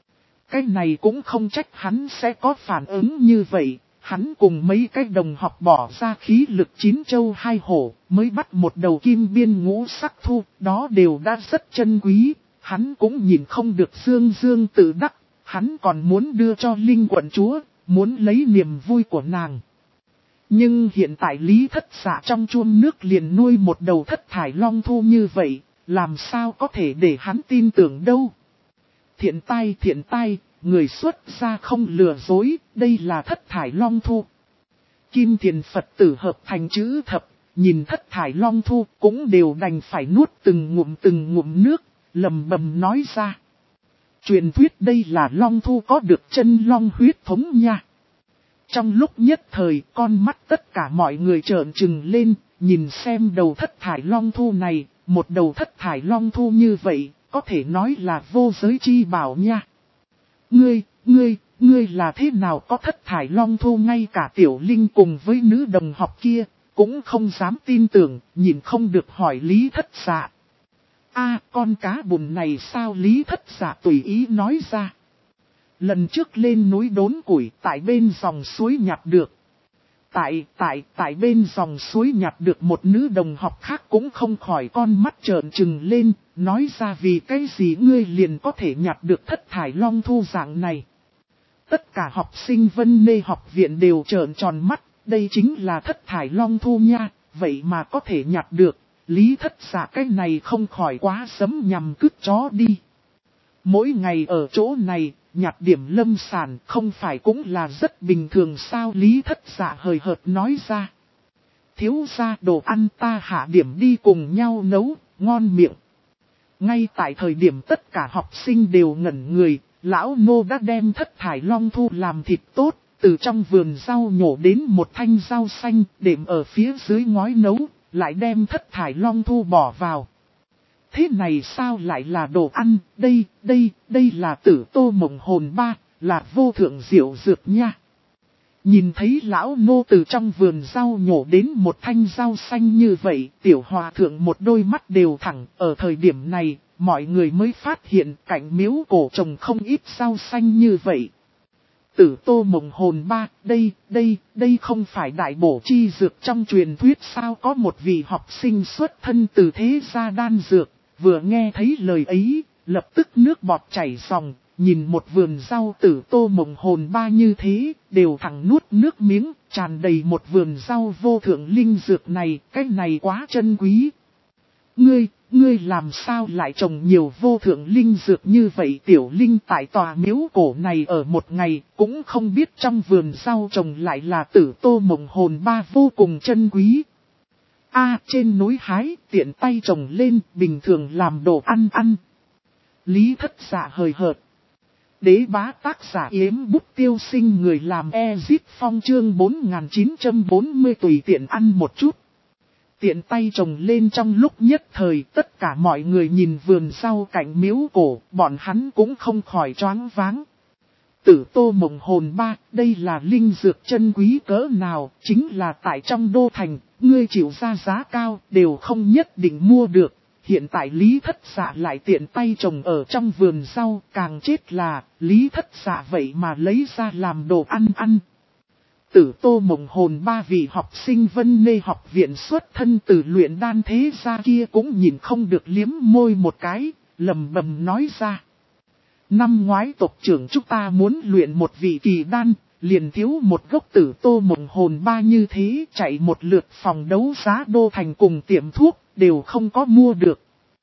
Cái này cũng không trách hắn sẽ có phản ứng như vậy, hắn cùng mấy cái đồng học bỏ ra khí lực 9 châu 2 hổ, mới bắt một đầu kim biên ngũ sắc thu, đó đều đã rất chân quý, hắn cũng nhìn không được dương tự đắc, hắn còn muốn đưa cho Linh quận chúa, muốn lấy niềm vui của nàng. Nhưng hiện tại Lý Thất Dạ trong chuông nước liền nuôi một đầu thất thải long thu như vậy, làm sao có thể để hắn tin tưởng đâu. Thiện tai, người xuất gia không lừa dối, đây là thất thải long thu. Kim Thiền Phật tử hợp thành chữ thập, nhìn thất thải long thu cũng đều đành phải nuốt từng ngụm nước, lầm bầm nói ra. Truyền thuyết đây là long thu có được chân long huyết thống nha. Trong lúc nhất thời, con mắt tất cả mọi người trợn trừng lên, nhìn xem đầu thất thải long thu này, một đầu thất thải long thu như vậy, có thể nói là vô giới chi bảo nha. Ngươi là thế nào có thất thải long thu, ngay cả Tiểu Linh cùng với nữ đồng học kia, cũng không dám tin tưởng, nhìn không được hỏi Lý Thất Dạ. Con cá bùn này sao, Lý Thất Dạ tùy ý nói ra. Lần trước lên núi đốn củi tại bên dòng suối nhặt được. Tại bên dòng suối nhặt được một nữ đồng học khác cũng không khỏi con mắt trợn trừng lên, nói ra vì cái gì ngươi liền có thể nhặt được thất thải long thu dạng này. Tất cả học sinh Vân Nê học viện đều trợn tròn mắt, đây chính là thất thải long thu nha, vậy mà có thể nhặt được, Lý Thất Dạ cái này không khỏi quá sấm nhằm cứt chó đi. Mỗi ngày ở chỗ này, nhặt điểm lâm sản không phải cũng là rất bình thường sao, Lý Thất Dạ hời hợt nói ra. Thiếu gia đồ ăn ta hạ điểm đi cùng nhau nấu, ngon miệng. Ngay tại thời điểm tất cả học sinh đều ngẩn người, lão nô đã đem thất thải long thu làm thịt tốt, từ trong vườn rau nhổ đến một thanh rau xanh, đệm ở phía dưới ngói nấu, lại đem thất thải long thu bỏ vào. Thế này sao lại là đồ ăn, đây là tử tô mộng hồn ba, là vô thượng diệu dược nha. Nhìn thấy lão nô từ trong vườn rau nhổ đến một thanh rau xanh như vậy, tiểu hòa thượng một đôi mắt đều thẳng. Ở thời điểm này, mọi người mới phát hiện cạnh miếu cổ trồng không ít rau xanh như vậy. Tử Tô Mộng Hồn ba, đây không phải đại bổ chi dược trong truyền thuyết sao? Có một vị học sinh xuất thân từ thế gia đan dược, vừa nghe thấy lời ấy, lập tức nước bọt chảy ròng, nhìn một vườn rau Tử Tô Mộng Hồn ba như thế, đều thẳng nuốt nước miếng, tràn đầy một vườn rau vô thượng linh dược này, cái này quá chân quý. Ngươi làm sao lại trồng nhiều vô thượng linh dược như vậy? Tiểu Linh tại tòa miếu cổ này ở một ngày, cũng không biết trong vườn rau trồng lại là Tử Tô Mộng Hồn ba vô cùng chân quý. Trên núi hái, tiện tay trồng lên, bình thường làm đồ ăn. Lý Thất Dạ hời hợt. Đế bá tác giả Yếm Bút Tiêu Sinh, người làm Ezip Phong chương 4940 tùy tiện ăn một chút. Tiện tay trồng lên trong lúc nhất thời, tất cả mọi người nhìn vườn rau cạnh miếu cổ, bọn hắn cũng không khỏi choáng váng. Tử Tô Mộng Hồn ba, đây là linh dược chân quý cỡ nào? Chính là tại trong đô thành, ngươi chịu ra giá cao, đều không nhất định mua được. Hiện tại Lý Thất Dạ lại tiện tay trồng ở trong vườn rau, càng chết là, Lý Thất Dạ vậy mà lấy ra làm đồ ăn. Tử Tô Mộng Hồn ba vị học sinh Vân Nê học viện xuất thân từ luyện đan thế gia kia cũng nhìn không được liếm môi một cái, lầm bầm nói ra. Năm ngoái tộc trưởng chúng ta muốn luyện một vị kỳ đan, liền thiếu một gốc Tử Tô Mộng Hồn ba như thế, chạy một lượt phòng đấu giá đô thành cùng tiệm thuốc, đều không có mua được.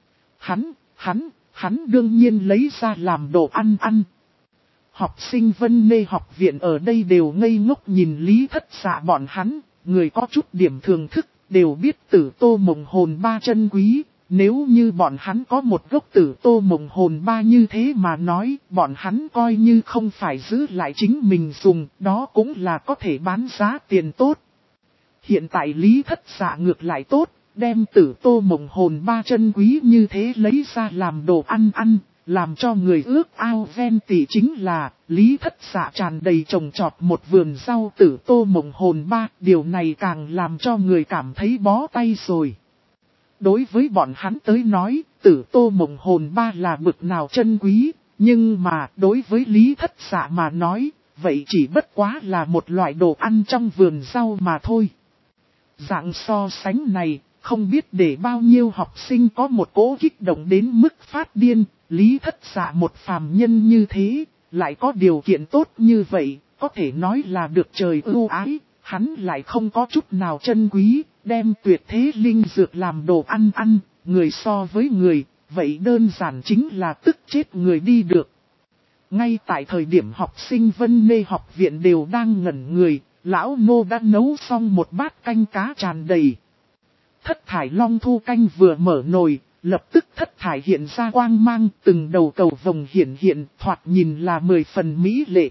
Hắn đương nhiên lấy ra làm đồ ăn. Học sinh Vân Nê học viện ở đây đều ngây ngốc nhìn Lý Thất Dạ bọn hắn, người có chút điểm thường thức, đều biết Tử Tô Mộng Hồn ba chân quý. Nếu như bọn hắn có một gốc Tử Tô Mộng Hồn ba như thế mà nói, bọn hắn coi như không phải giữ lại chính mình dùng, đó cũng là có thể bán giá tiền tốt. Hiện tại Lý Thất Dạ ngược lại tốt, đem Tử Tô Mộng Hồn ba chân quý như thế lấy ra làm đồ ăn, làm cho người ước ao ven tỉ. Chính là, Lý Thất Dạ tràn đầy trồng trọt một vườn rau Tử Tô Mộng Hồn ba, điều này càng làm cho người cảm thấy bó tay rồi. Đối với bọn hắn tới nói, Tử Tô Mộng Hồn ba là bực nào chân quý, nhưng mà đối với Lý Thất Dạ mà nói, vậy chỉ bất quá là một loại đồ ăn trong vườn rau mà thôi. Dạng so sánh này, không biết để bao nhiêu học sinh có một cỗ kích động đến mức phát điên. Lý Thất Dạ một phàm nhân như thế, lại có điều kiện tốt như vậy, có thể nói là được trời ưu ái, hắn lại không có chút nào chân quý, đem tuyệt thế linh dược làm đồ ăn, người so với người, vậy đơn giản chính là tức chết người đi được. Ngay tại thời điểm học sinh Vân Nê học viện đều đang ngẩn người, lão nô đã nấu xong một bát canh cá tràn đầy. Thất thải long thu canh vừa mở nồi, lập tức thất thải hiện ra quang mang, từng đầu cầu vồng hiện, thoạt nhìn là 10 phần mỹ lệ.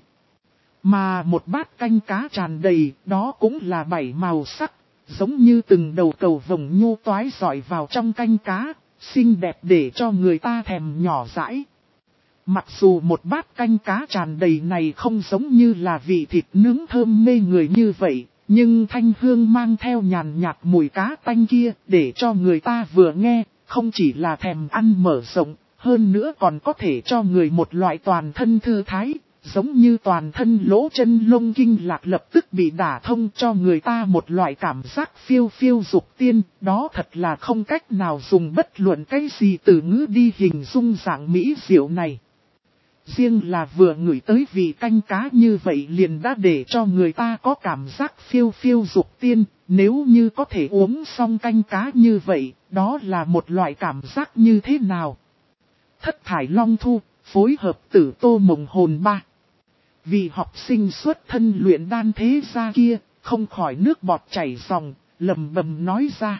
Mà một bát canh cá tràn đầy, đó cũng là 7 màu sắc, giống như từng đầu cầu vồng nhô toái dọi vào trong canh cá, xinh đẹp để cho người ta thèm nhỏ dãi. Mặc dù một bát canh cá tràn đầy này không giống như là vị thịt nướng thơm mê người như vậy, nhưng thanh hương mang theo nhàn nhạt mùi cá tanh kia, để cho người ta vừa nghe, không chỉ là thèm ăn mở rộng, hơn nữa còn có thể cho người một loại toàn thân thư thái, giống như toàn thân lỗ chân lông kinh lạc lập tức bị đả thông, cho người ta một loại cảm giác phiêu phiêu dục tiên, đó thật là không cách nào dùng bất luận cái gì từ ngữ đi hình dung dạng mỹ diệu này. Riêng là vừa ngửi tới vị canh cá như vậy liền đã để cho người ta có cảm giác phiêu phiêu dục tiên, nếu như có thể uống xong canh cá như vậy, đó là một loại cảm giác như thế nào? Thất thải long thu, phối hợp Tử Tô Mộng Hồn ba. Vì học sinh xuất thân luyện đan thế gia kia, không khỏi nước bọt chảy ròng, lầm bầm nói ra.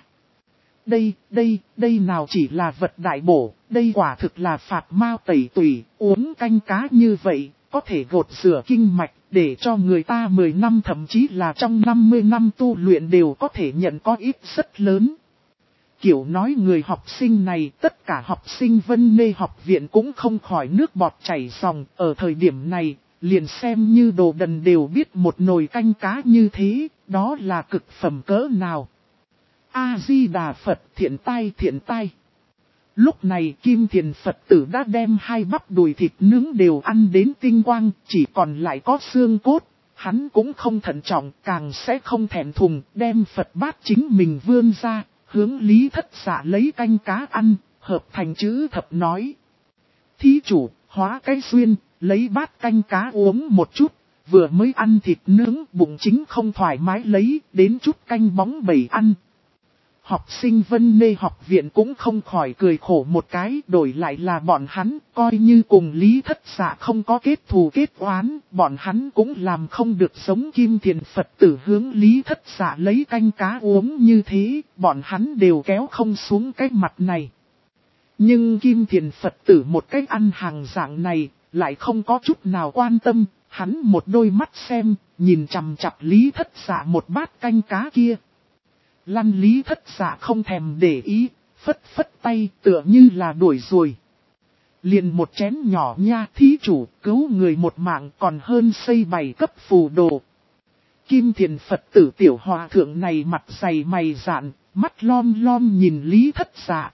Đây nào chỉ là vật đại bổ, đây quả thực là phạt mao tẩy tủy, uống canh cá như vậy, có thể gột rửa kinh mạch, để cho người ta 10 năm thậm chí là trong 50 năm tu luyện đều có thể nhận có ích rất lớn. Kiểu nói người học sinh này, tất cả học sinh Vân Nê học viện cũng không khỏi nước bọt chảy ròng, ở thời điểm này, liền xem như đồ đần đều biết một nồi canh cá như thế, đó là cực phẩm cỡ nào. A-di-đà Phật, thiện tai thiện tai. Lúc này Kim Thiền Phật tử đã đem hai bắp đùi thịt nướng đều ăn đến tinh quang, chỉ còn lại có xương cốt. Hắn cũng không thận trọng, càng sẽ không thẹn thùng, đem Phật bát chính mình vươn ra, hướng Lý Thất Dạ lấy canh cá ăn, hợp thành chữ thập nói. Thí chủ, hóa cái duyên, lấy bát canh cá uống một chút, vừa mới ăn thịt nướng, bụng chính không thoải mái lấy, đến chút canh bóng bẩy ăn. Học sinh Vân Nê học viện cũng không khỏi cười khổ một cái, đổi lại là bọn hắn, coi như cùng Lý Thất Dạ không có kết thù kết oán, bọn hắn cũng làm không được giống Kim Thiền Phật tử hướng Lý Thất Dạ lấy canh cá uống như thế, bọn hắn đều kéo không xuống cái mặt này. Nhưng Kim Thiền Phật tử một cách ăn hàng dạng này, lại không có chút nào quan tâm, hắn một đôi mắt xem, nhìn chằm chằm Lý Thất Dạ một bát canh cá kia. Lăn Lý Thất Dạ không thèm để ý, phất phất tay tựa như là đuổi rồi. Liền một chén nhỏ nha, thí chủ, cứu người một mạng còn hơn xây 7 cấp phù đồ. Kim Thiền Phật tử tiểu hòa thượng này mặt dày mày dạn, mắt lom lom nhìn Lý Thất Dạ.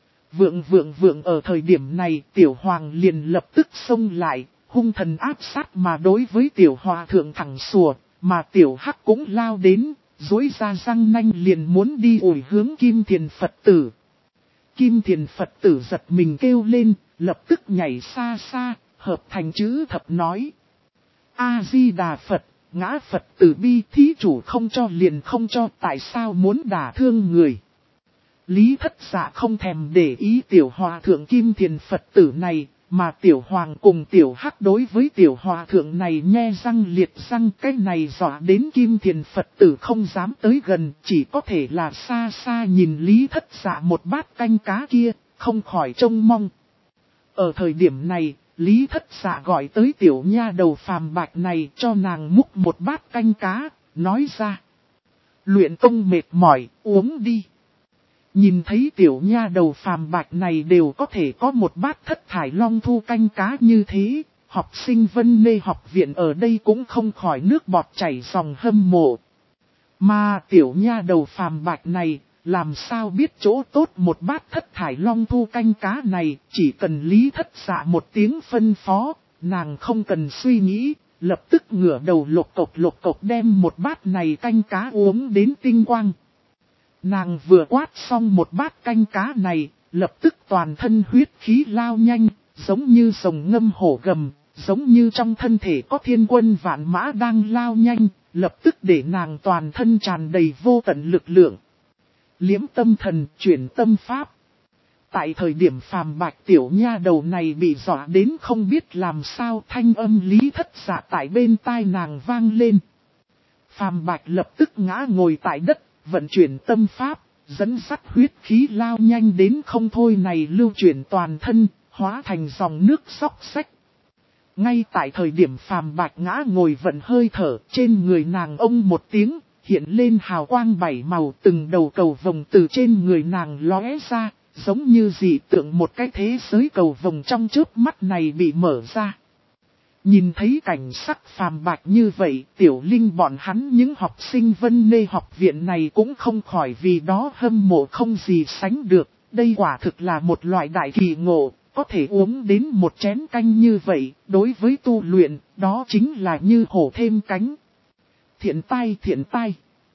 Vượng ở thời điểm này tiểu hoàng liền lập tức xông lại, hung thần áp sát mà đối với tiểu hòa thượng thẳng sủa, mà tiểu hắc cũng lao đến. Dối ra răng nanh liền muốn đi ủi hướng Kim Thiền Phật tử. Kim Thiền Phật tử giật mình kêu lên, lập tức nhảy xa xa, hợp thành chữ thập nói. A-di-đà Phật, ngã Phật tử bi, thí chủ không cho liền không cho, tại sao muốn đả thương người. Lý Thất Dạ không thèm để ý tiểu hòa thượng Kim Thiền Phật tử này, mà tiểu hoàng cùng tiểu hắc đối với tiểu hòa thượng này nhe răng liệt răng, cái này dọa đến Kim Thiền Phật tử không dám tới gần, chỉ có thể là xa xa nhìn Lý Thất Dạ một bát canh cá kia, không khỏi trông mong. Ở thời điểm này, Lý Thất Dạ gọi tới tiểu nha đầu phàm bạch này cho nàng múc một bát canh cá, nói ra. Luyện công mệt mỏi, uống đi. Nhìn thấy tiểu nha đầu phàm bạch này đều có thể có một bát thất thải long thu canh cá như thế, học sinh Vân Nê học viện ở đây cũng không khỏi nước bọt chảy dòng hâm mộ. Mà tiểu nha đầu phàm bạch này, làm sao biết chỗ tốt một bát thất thải long thu canh cá này, chỉ cần Lý Thất Dạ một tiếng phân phó, nàng không cần suy nghĩ, lập tức ngửa đầu lột cộc đem một bát này canh cá uống đến tinh quang. Nàng vừa quát xong một bát canh cá này, lập tức toàn thân huyết khí lao nhanh, giống như rồng ngâm hổ gầm, giống như trong thân thể có thiên quân vạn mã đang lao nhanh, lập tức để nàng toàn thân tràn đầy vô tận lực lượng. Liễm tâm thần, chuyển tâm pháp. Tại thời điểm phàm bạch tiểu nha đầu này bị dọa đến không biết làm sao, thanh âm Lý Thất Dạ tại bên tai nàng vang lên. Phàm bạch lập tức ngã ngồi tại đất, vận chuyển tâm pháp, dẫn dắt huyết khí lao nhanh đến không thôi này lưu chuyển toàn thân, hóa thành dòng nước xóc xách. Ngay tại thời điểm phàm bạch ngã ngồi vận hơi thở, trên người nàng ông một tiếng, hiện lên hào quang 7 màu, từng đầu cầu vồng từ trên người nàng lóe ra, giống như dị tượng một cái thế giới cầu vồng trong chớp mắt này bị mở ra. Nhìn thấy cảnh sắc phàm bạch như vậy, tiểu linh bọn hắn những học sinh Vân Nê học viện này cũng không khỏi vì đó hâm mộ không gì sánh được. Đây quả thực là một loại đại kỳ ngộ, có thể uống đến một chén canh như vậy, đối với tu luyện, đó chính là như hổ thêm cánh. Thiện tai.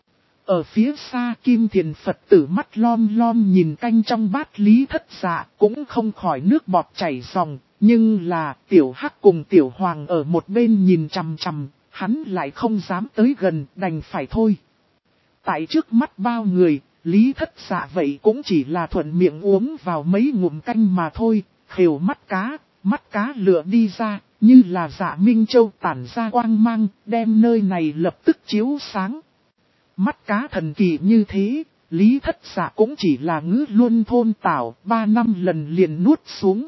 Ở phía xa Kim Thiền Phật tử mắt lom lom nhìn canh trong bát Lý Thất Dạ, cũng không khỏi nước bọt chảy ròng. Nhưng là tiểu hắc cùng tiểu hoàng ở một bên nhìn chằm chằm, hắn lại không dám tới gần, đành phải thôi. Tại trước mắt bao người, Lý Thất Dạ vậy cũng chỉ là thuận miệng uống vào mấy ngụm canh mà thôi, khều mắt cá lửa đi ra, như là Dạ Minh Châu tản ra quang mang, đem nơi này lập tức chiếu sáng. Mắt cá thần kỳ như thế, Lý Thất Dạ cũng chỉ là ngữ luôn thôn tảo, 3 năm lần liền nuốt xuống.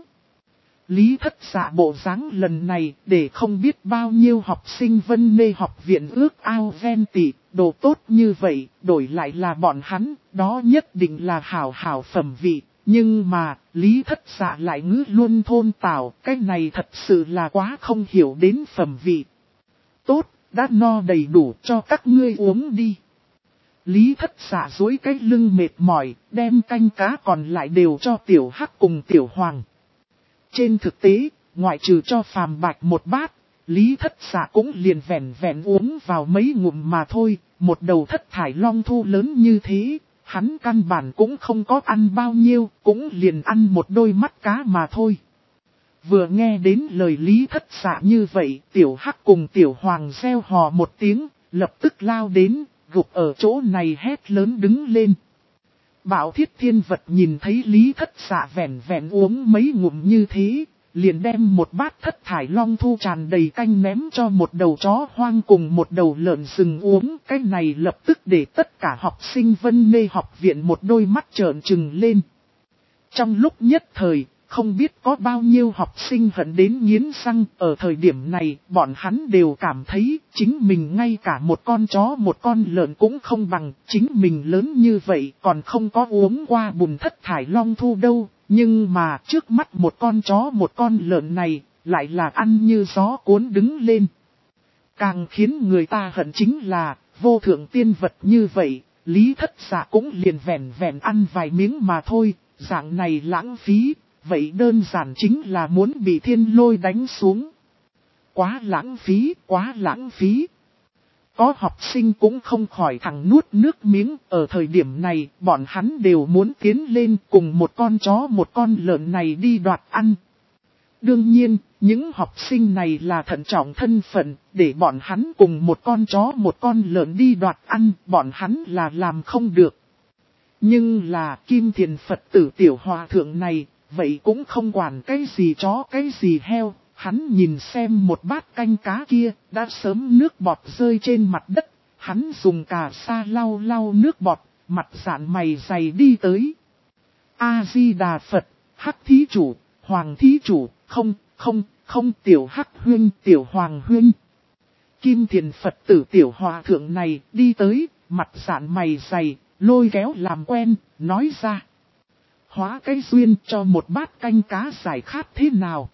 Lý Thất Dạ bộ dáng lần này để không biết bao nhiêu học sinh Vân Nê học viện ước ao ghen tị, đồ tốt như vậy, đổi lại là bọn hắn, đó nhất định là hảo phẩm vị, Nhưng mà, Lý Thất Dạ lại ngữ luôn thôn tảo, cái này thật sự là quá không hiểu đến phẩm vị. Tốt, đã no đầy đủ cho các ngươi uống đi. Lý Thất Dạ duỗi cái lưng mệt mỏi, đem canh cá còn lại đều cho Tiểu Hắc cùng Tiểu Hoàng. Trên thực tế, ngoại trừ cho Phàm Bạch một bát, Lý Thất Dạ cũng liền vẹn vẹn uống vào mấy ngụm mà thôi, một đầu thất thải long thu lớn như thế, hắn căn bản cũng không có ăn bao nhiêu, cũng liền ăn một đôi mắt cá mà thôi. Vừa nghe đến lời Lý Thất Dạ như vậy, Tiểu Hắc cùng Tiểu Hoàng reo hò một tiếng, lập tức lao đến, gục ở chỗ này hét lớn đứng lên. Bảo Thiết Thiên Vật nhìn thấy Lý Thất Dạ vẹn vẹn uống mấy ngụm như thế, liền đem một bát thất thải long thu tràn đầy canh ném cho một đầu chó hoang cùng một đầu lợn rừng uống. Cái này lập tức để tất cả học sinh Vân Mê học viện một đôi mắt trợn trừng lên. Trong lúc nhất thời, không biết có bao nhiêu học sinh hận đến nghiến răng, ở thời điểm này, bọn hắn đều cảm thấy chính mình ngay cả một con chó một con lợn cũng không bằng, chính mình lớn như vậy còn không có uống qua bùn thất thải long thu đâu, nhưng mà trước mắt một con chó một con lợn này, lại là ăn như gió cuốn đứng lên. Càng khiến người ta hận chính là, vô thượng tiên vật như vậy, Lý Thất Dạ cũng liền vẹn vẹn ăn vài miếng mà thôi, dạng này lãng phí. Vậy đơn giản chính là muốn bị thiên lôi đánh xuống. Quá lãng phí, quá lãng phí. Có học sinh cũng không khỏi thẳng nuốt nước miếng. Ở thời điểm này, bọn hắn đều muốn tiến lên cùng một con chó một con lợn này đi đoạt ăn. Đương nhiên, những học sinh này là thận trọng thân phận, để bọn hắn cùng một con chó một con lợn đi đoạt ăn, bọn hắn là làm không được. Nhưng là Kim Thiền Phật tử Tiểu Hòa Thượng này, vậy cũng không quản cái gì chó cái gì heo, hắn nhìn xem một bát canh cá kia, đã sớm nước bọt rơi trên mặt đất, hắn dùng cà sa lau lau nước bọt, mặt dạn mày dày đi tới. A-di-đà Phật, Hắc thí chủ, Hoàng thí chủ, không Tiểu Hắc huynh, Tiểu Hoàng huynh. Kim Thiền Phật tử Tiểu Hòa Thượng này đi tới, mặt dạn mày dày, lôi kéo làm quen, nói ra. Hóa cái duyên cho một bát canh cá giải khát thế nào?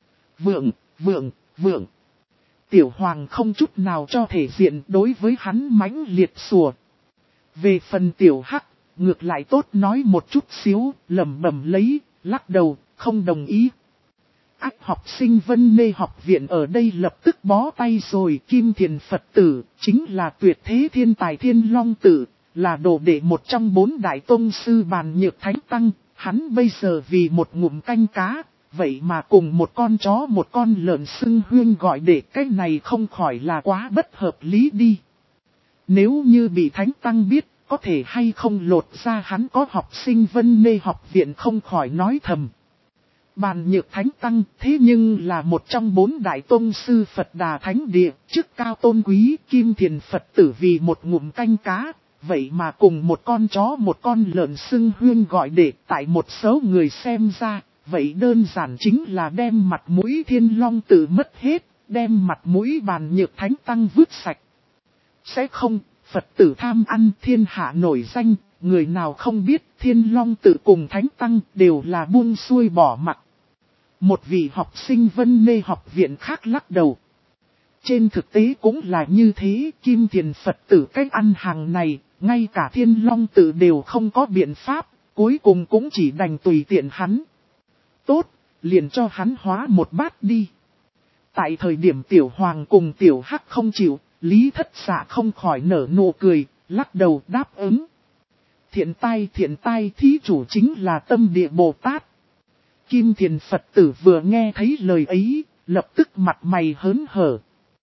Vượng. Tiểu Hoàng không chút nào cho thể diện đối với hắn mãnh liệt sủa. Về phần Tiểu Hắc, ngược lại tốt nói một chút xíu, lẩm bẩm lấy, lắc đầu, không đồng ý. Ác học sinh Vân Mê học viện ở đây lập tức bó tay rồi. Kim Thiền Phật tử, chính là tuyệt thế thiên tài Thiên Long Tử, là đồ đệ một trong 4 đại tông sư Bàn Nhược Thánh Tăng. Hắn bây giờ vì một ngụm canh cá, vậy mà cùng một con chó một con lợn xưng huyên gọi để cái này không khỏi là quá bất hợp lý đi. Nếu như bị Thánh Tăng biết, có thể hay không lột ra hắn có học sinh Vân Mê học viện không khỏi nói thầm. Bàn Nhược Thánh Tăng thế nhưng là một trong 4 đại tông sư Phật Đà Thánh Địa, chức cao tôn quý. Kim Thiền Phật tử vì một ngụm canh cá, vậy mà cùng một con chó một con lợn xưng huyên gọi để tại một số người xem ra, vậy đơn giản chính là đem mặt mũi Thiên Long Tử mất hết, đem mặt mũi Bàn Nhược Thánh Tăng vứt sạch. Sẽ không, Phật tử tham ăn thiên hạ nổi danh, người nào không biết Thiên Long Tử cùng Thánh Tăng đều là buông xuôi bỏ mặc. Một vị học sinh Vân Mê học viện khác lắc đầu. Trên thực tế cũng là như thế, Kim Thiền Phật tử cách ăn hàng này, ngay cả Thiên Long Tử đều không có biện pháp, cuối cùng cũng chỉ đành tùy tiện hắn. Tốt, liền cho hắn hóa một bát đi. Tại thời điểm Tiểu Hoàng cùng Tiểu Hắc không chịu, Lý Thất Dạ không khỏi nở nụ cười, lắc đầu đáp ứng. Thiện tai thí chủ chính là Tâm Địa Bồ Tát. Kim Thiền Phật tử vừa nghe thấy lời ấy, lập tức mặt mày hớn hở,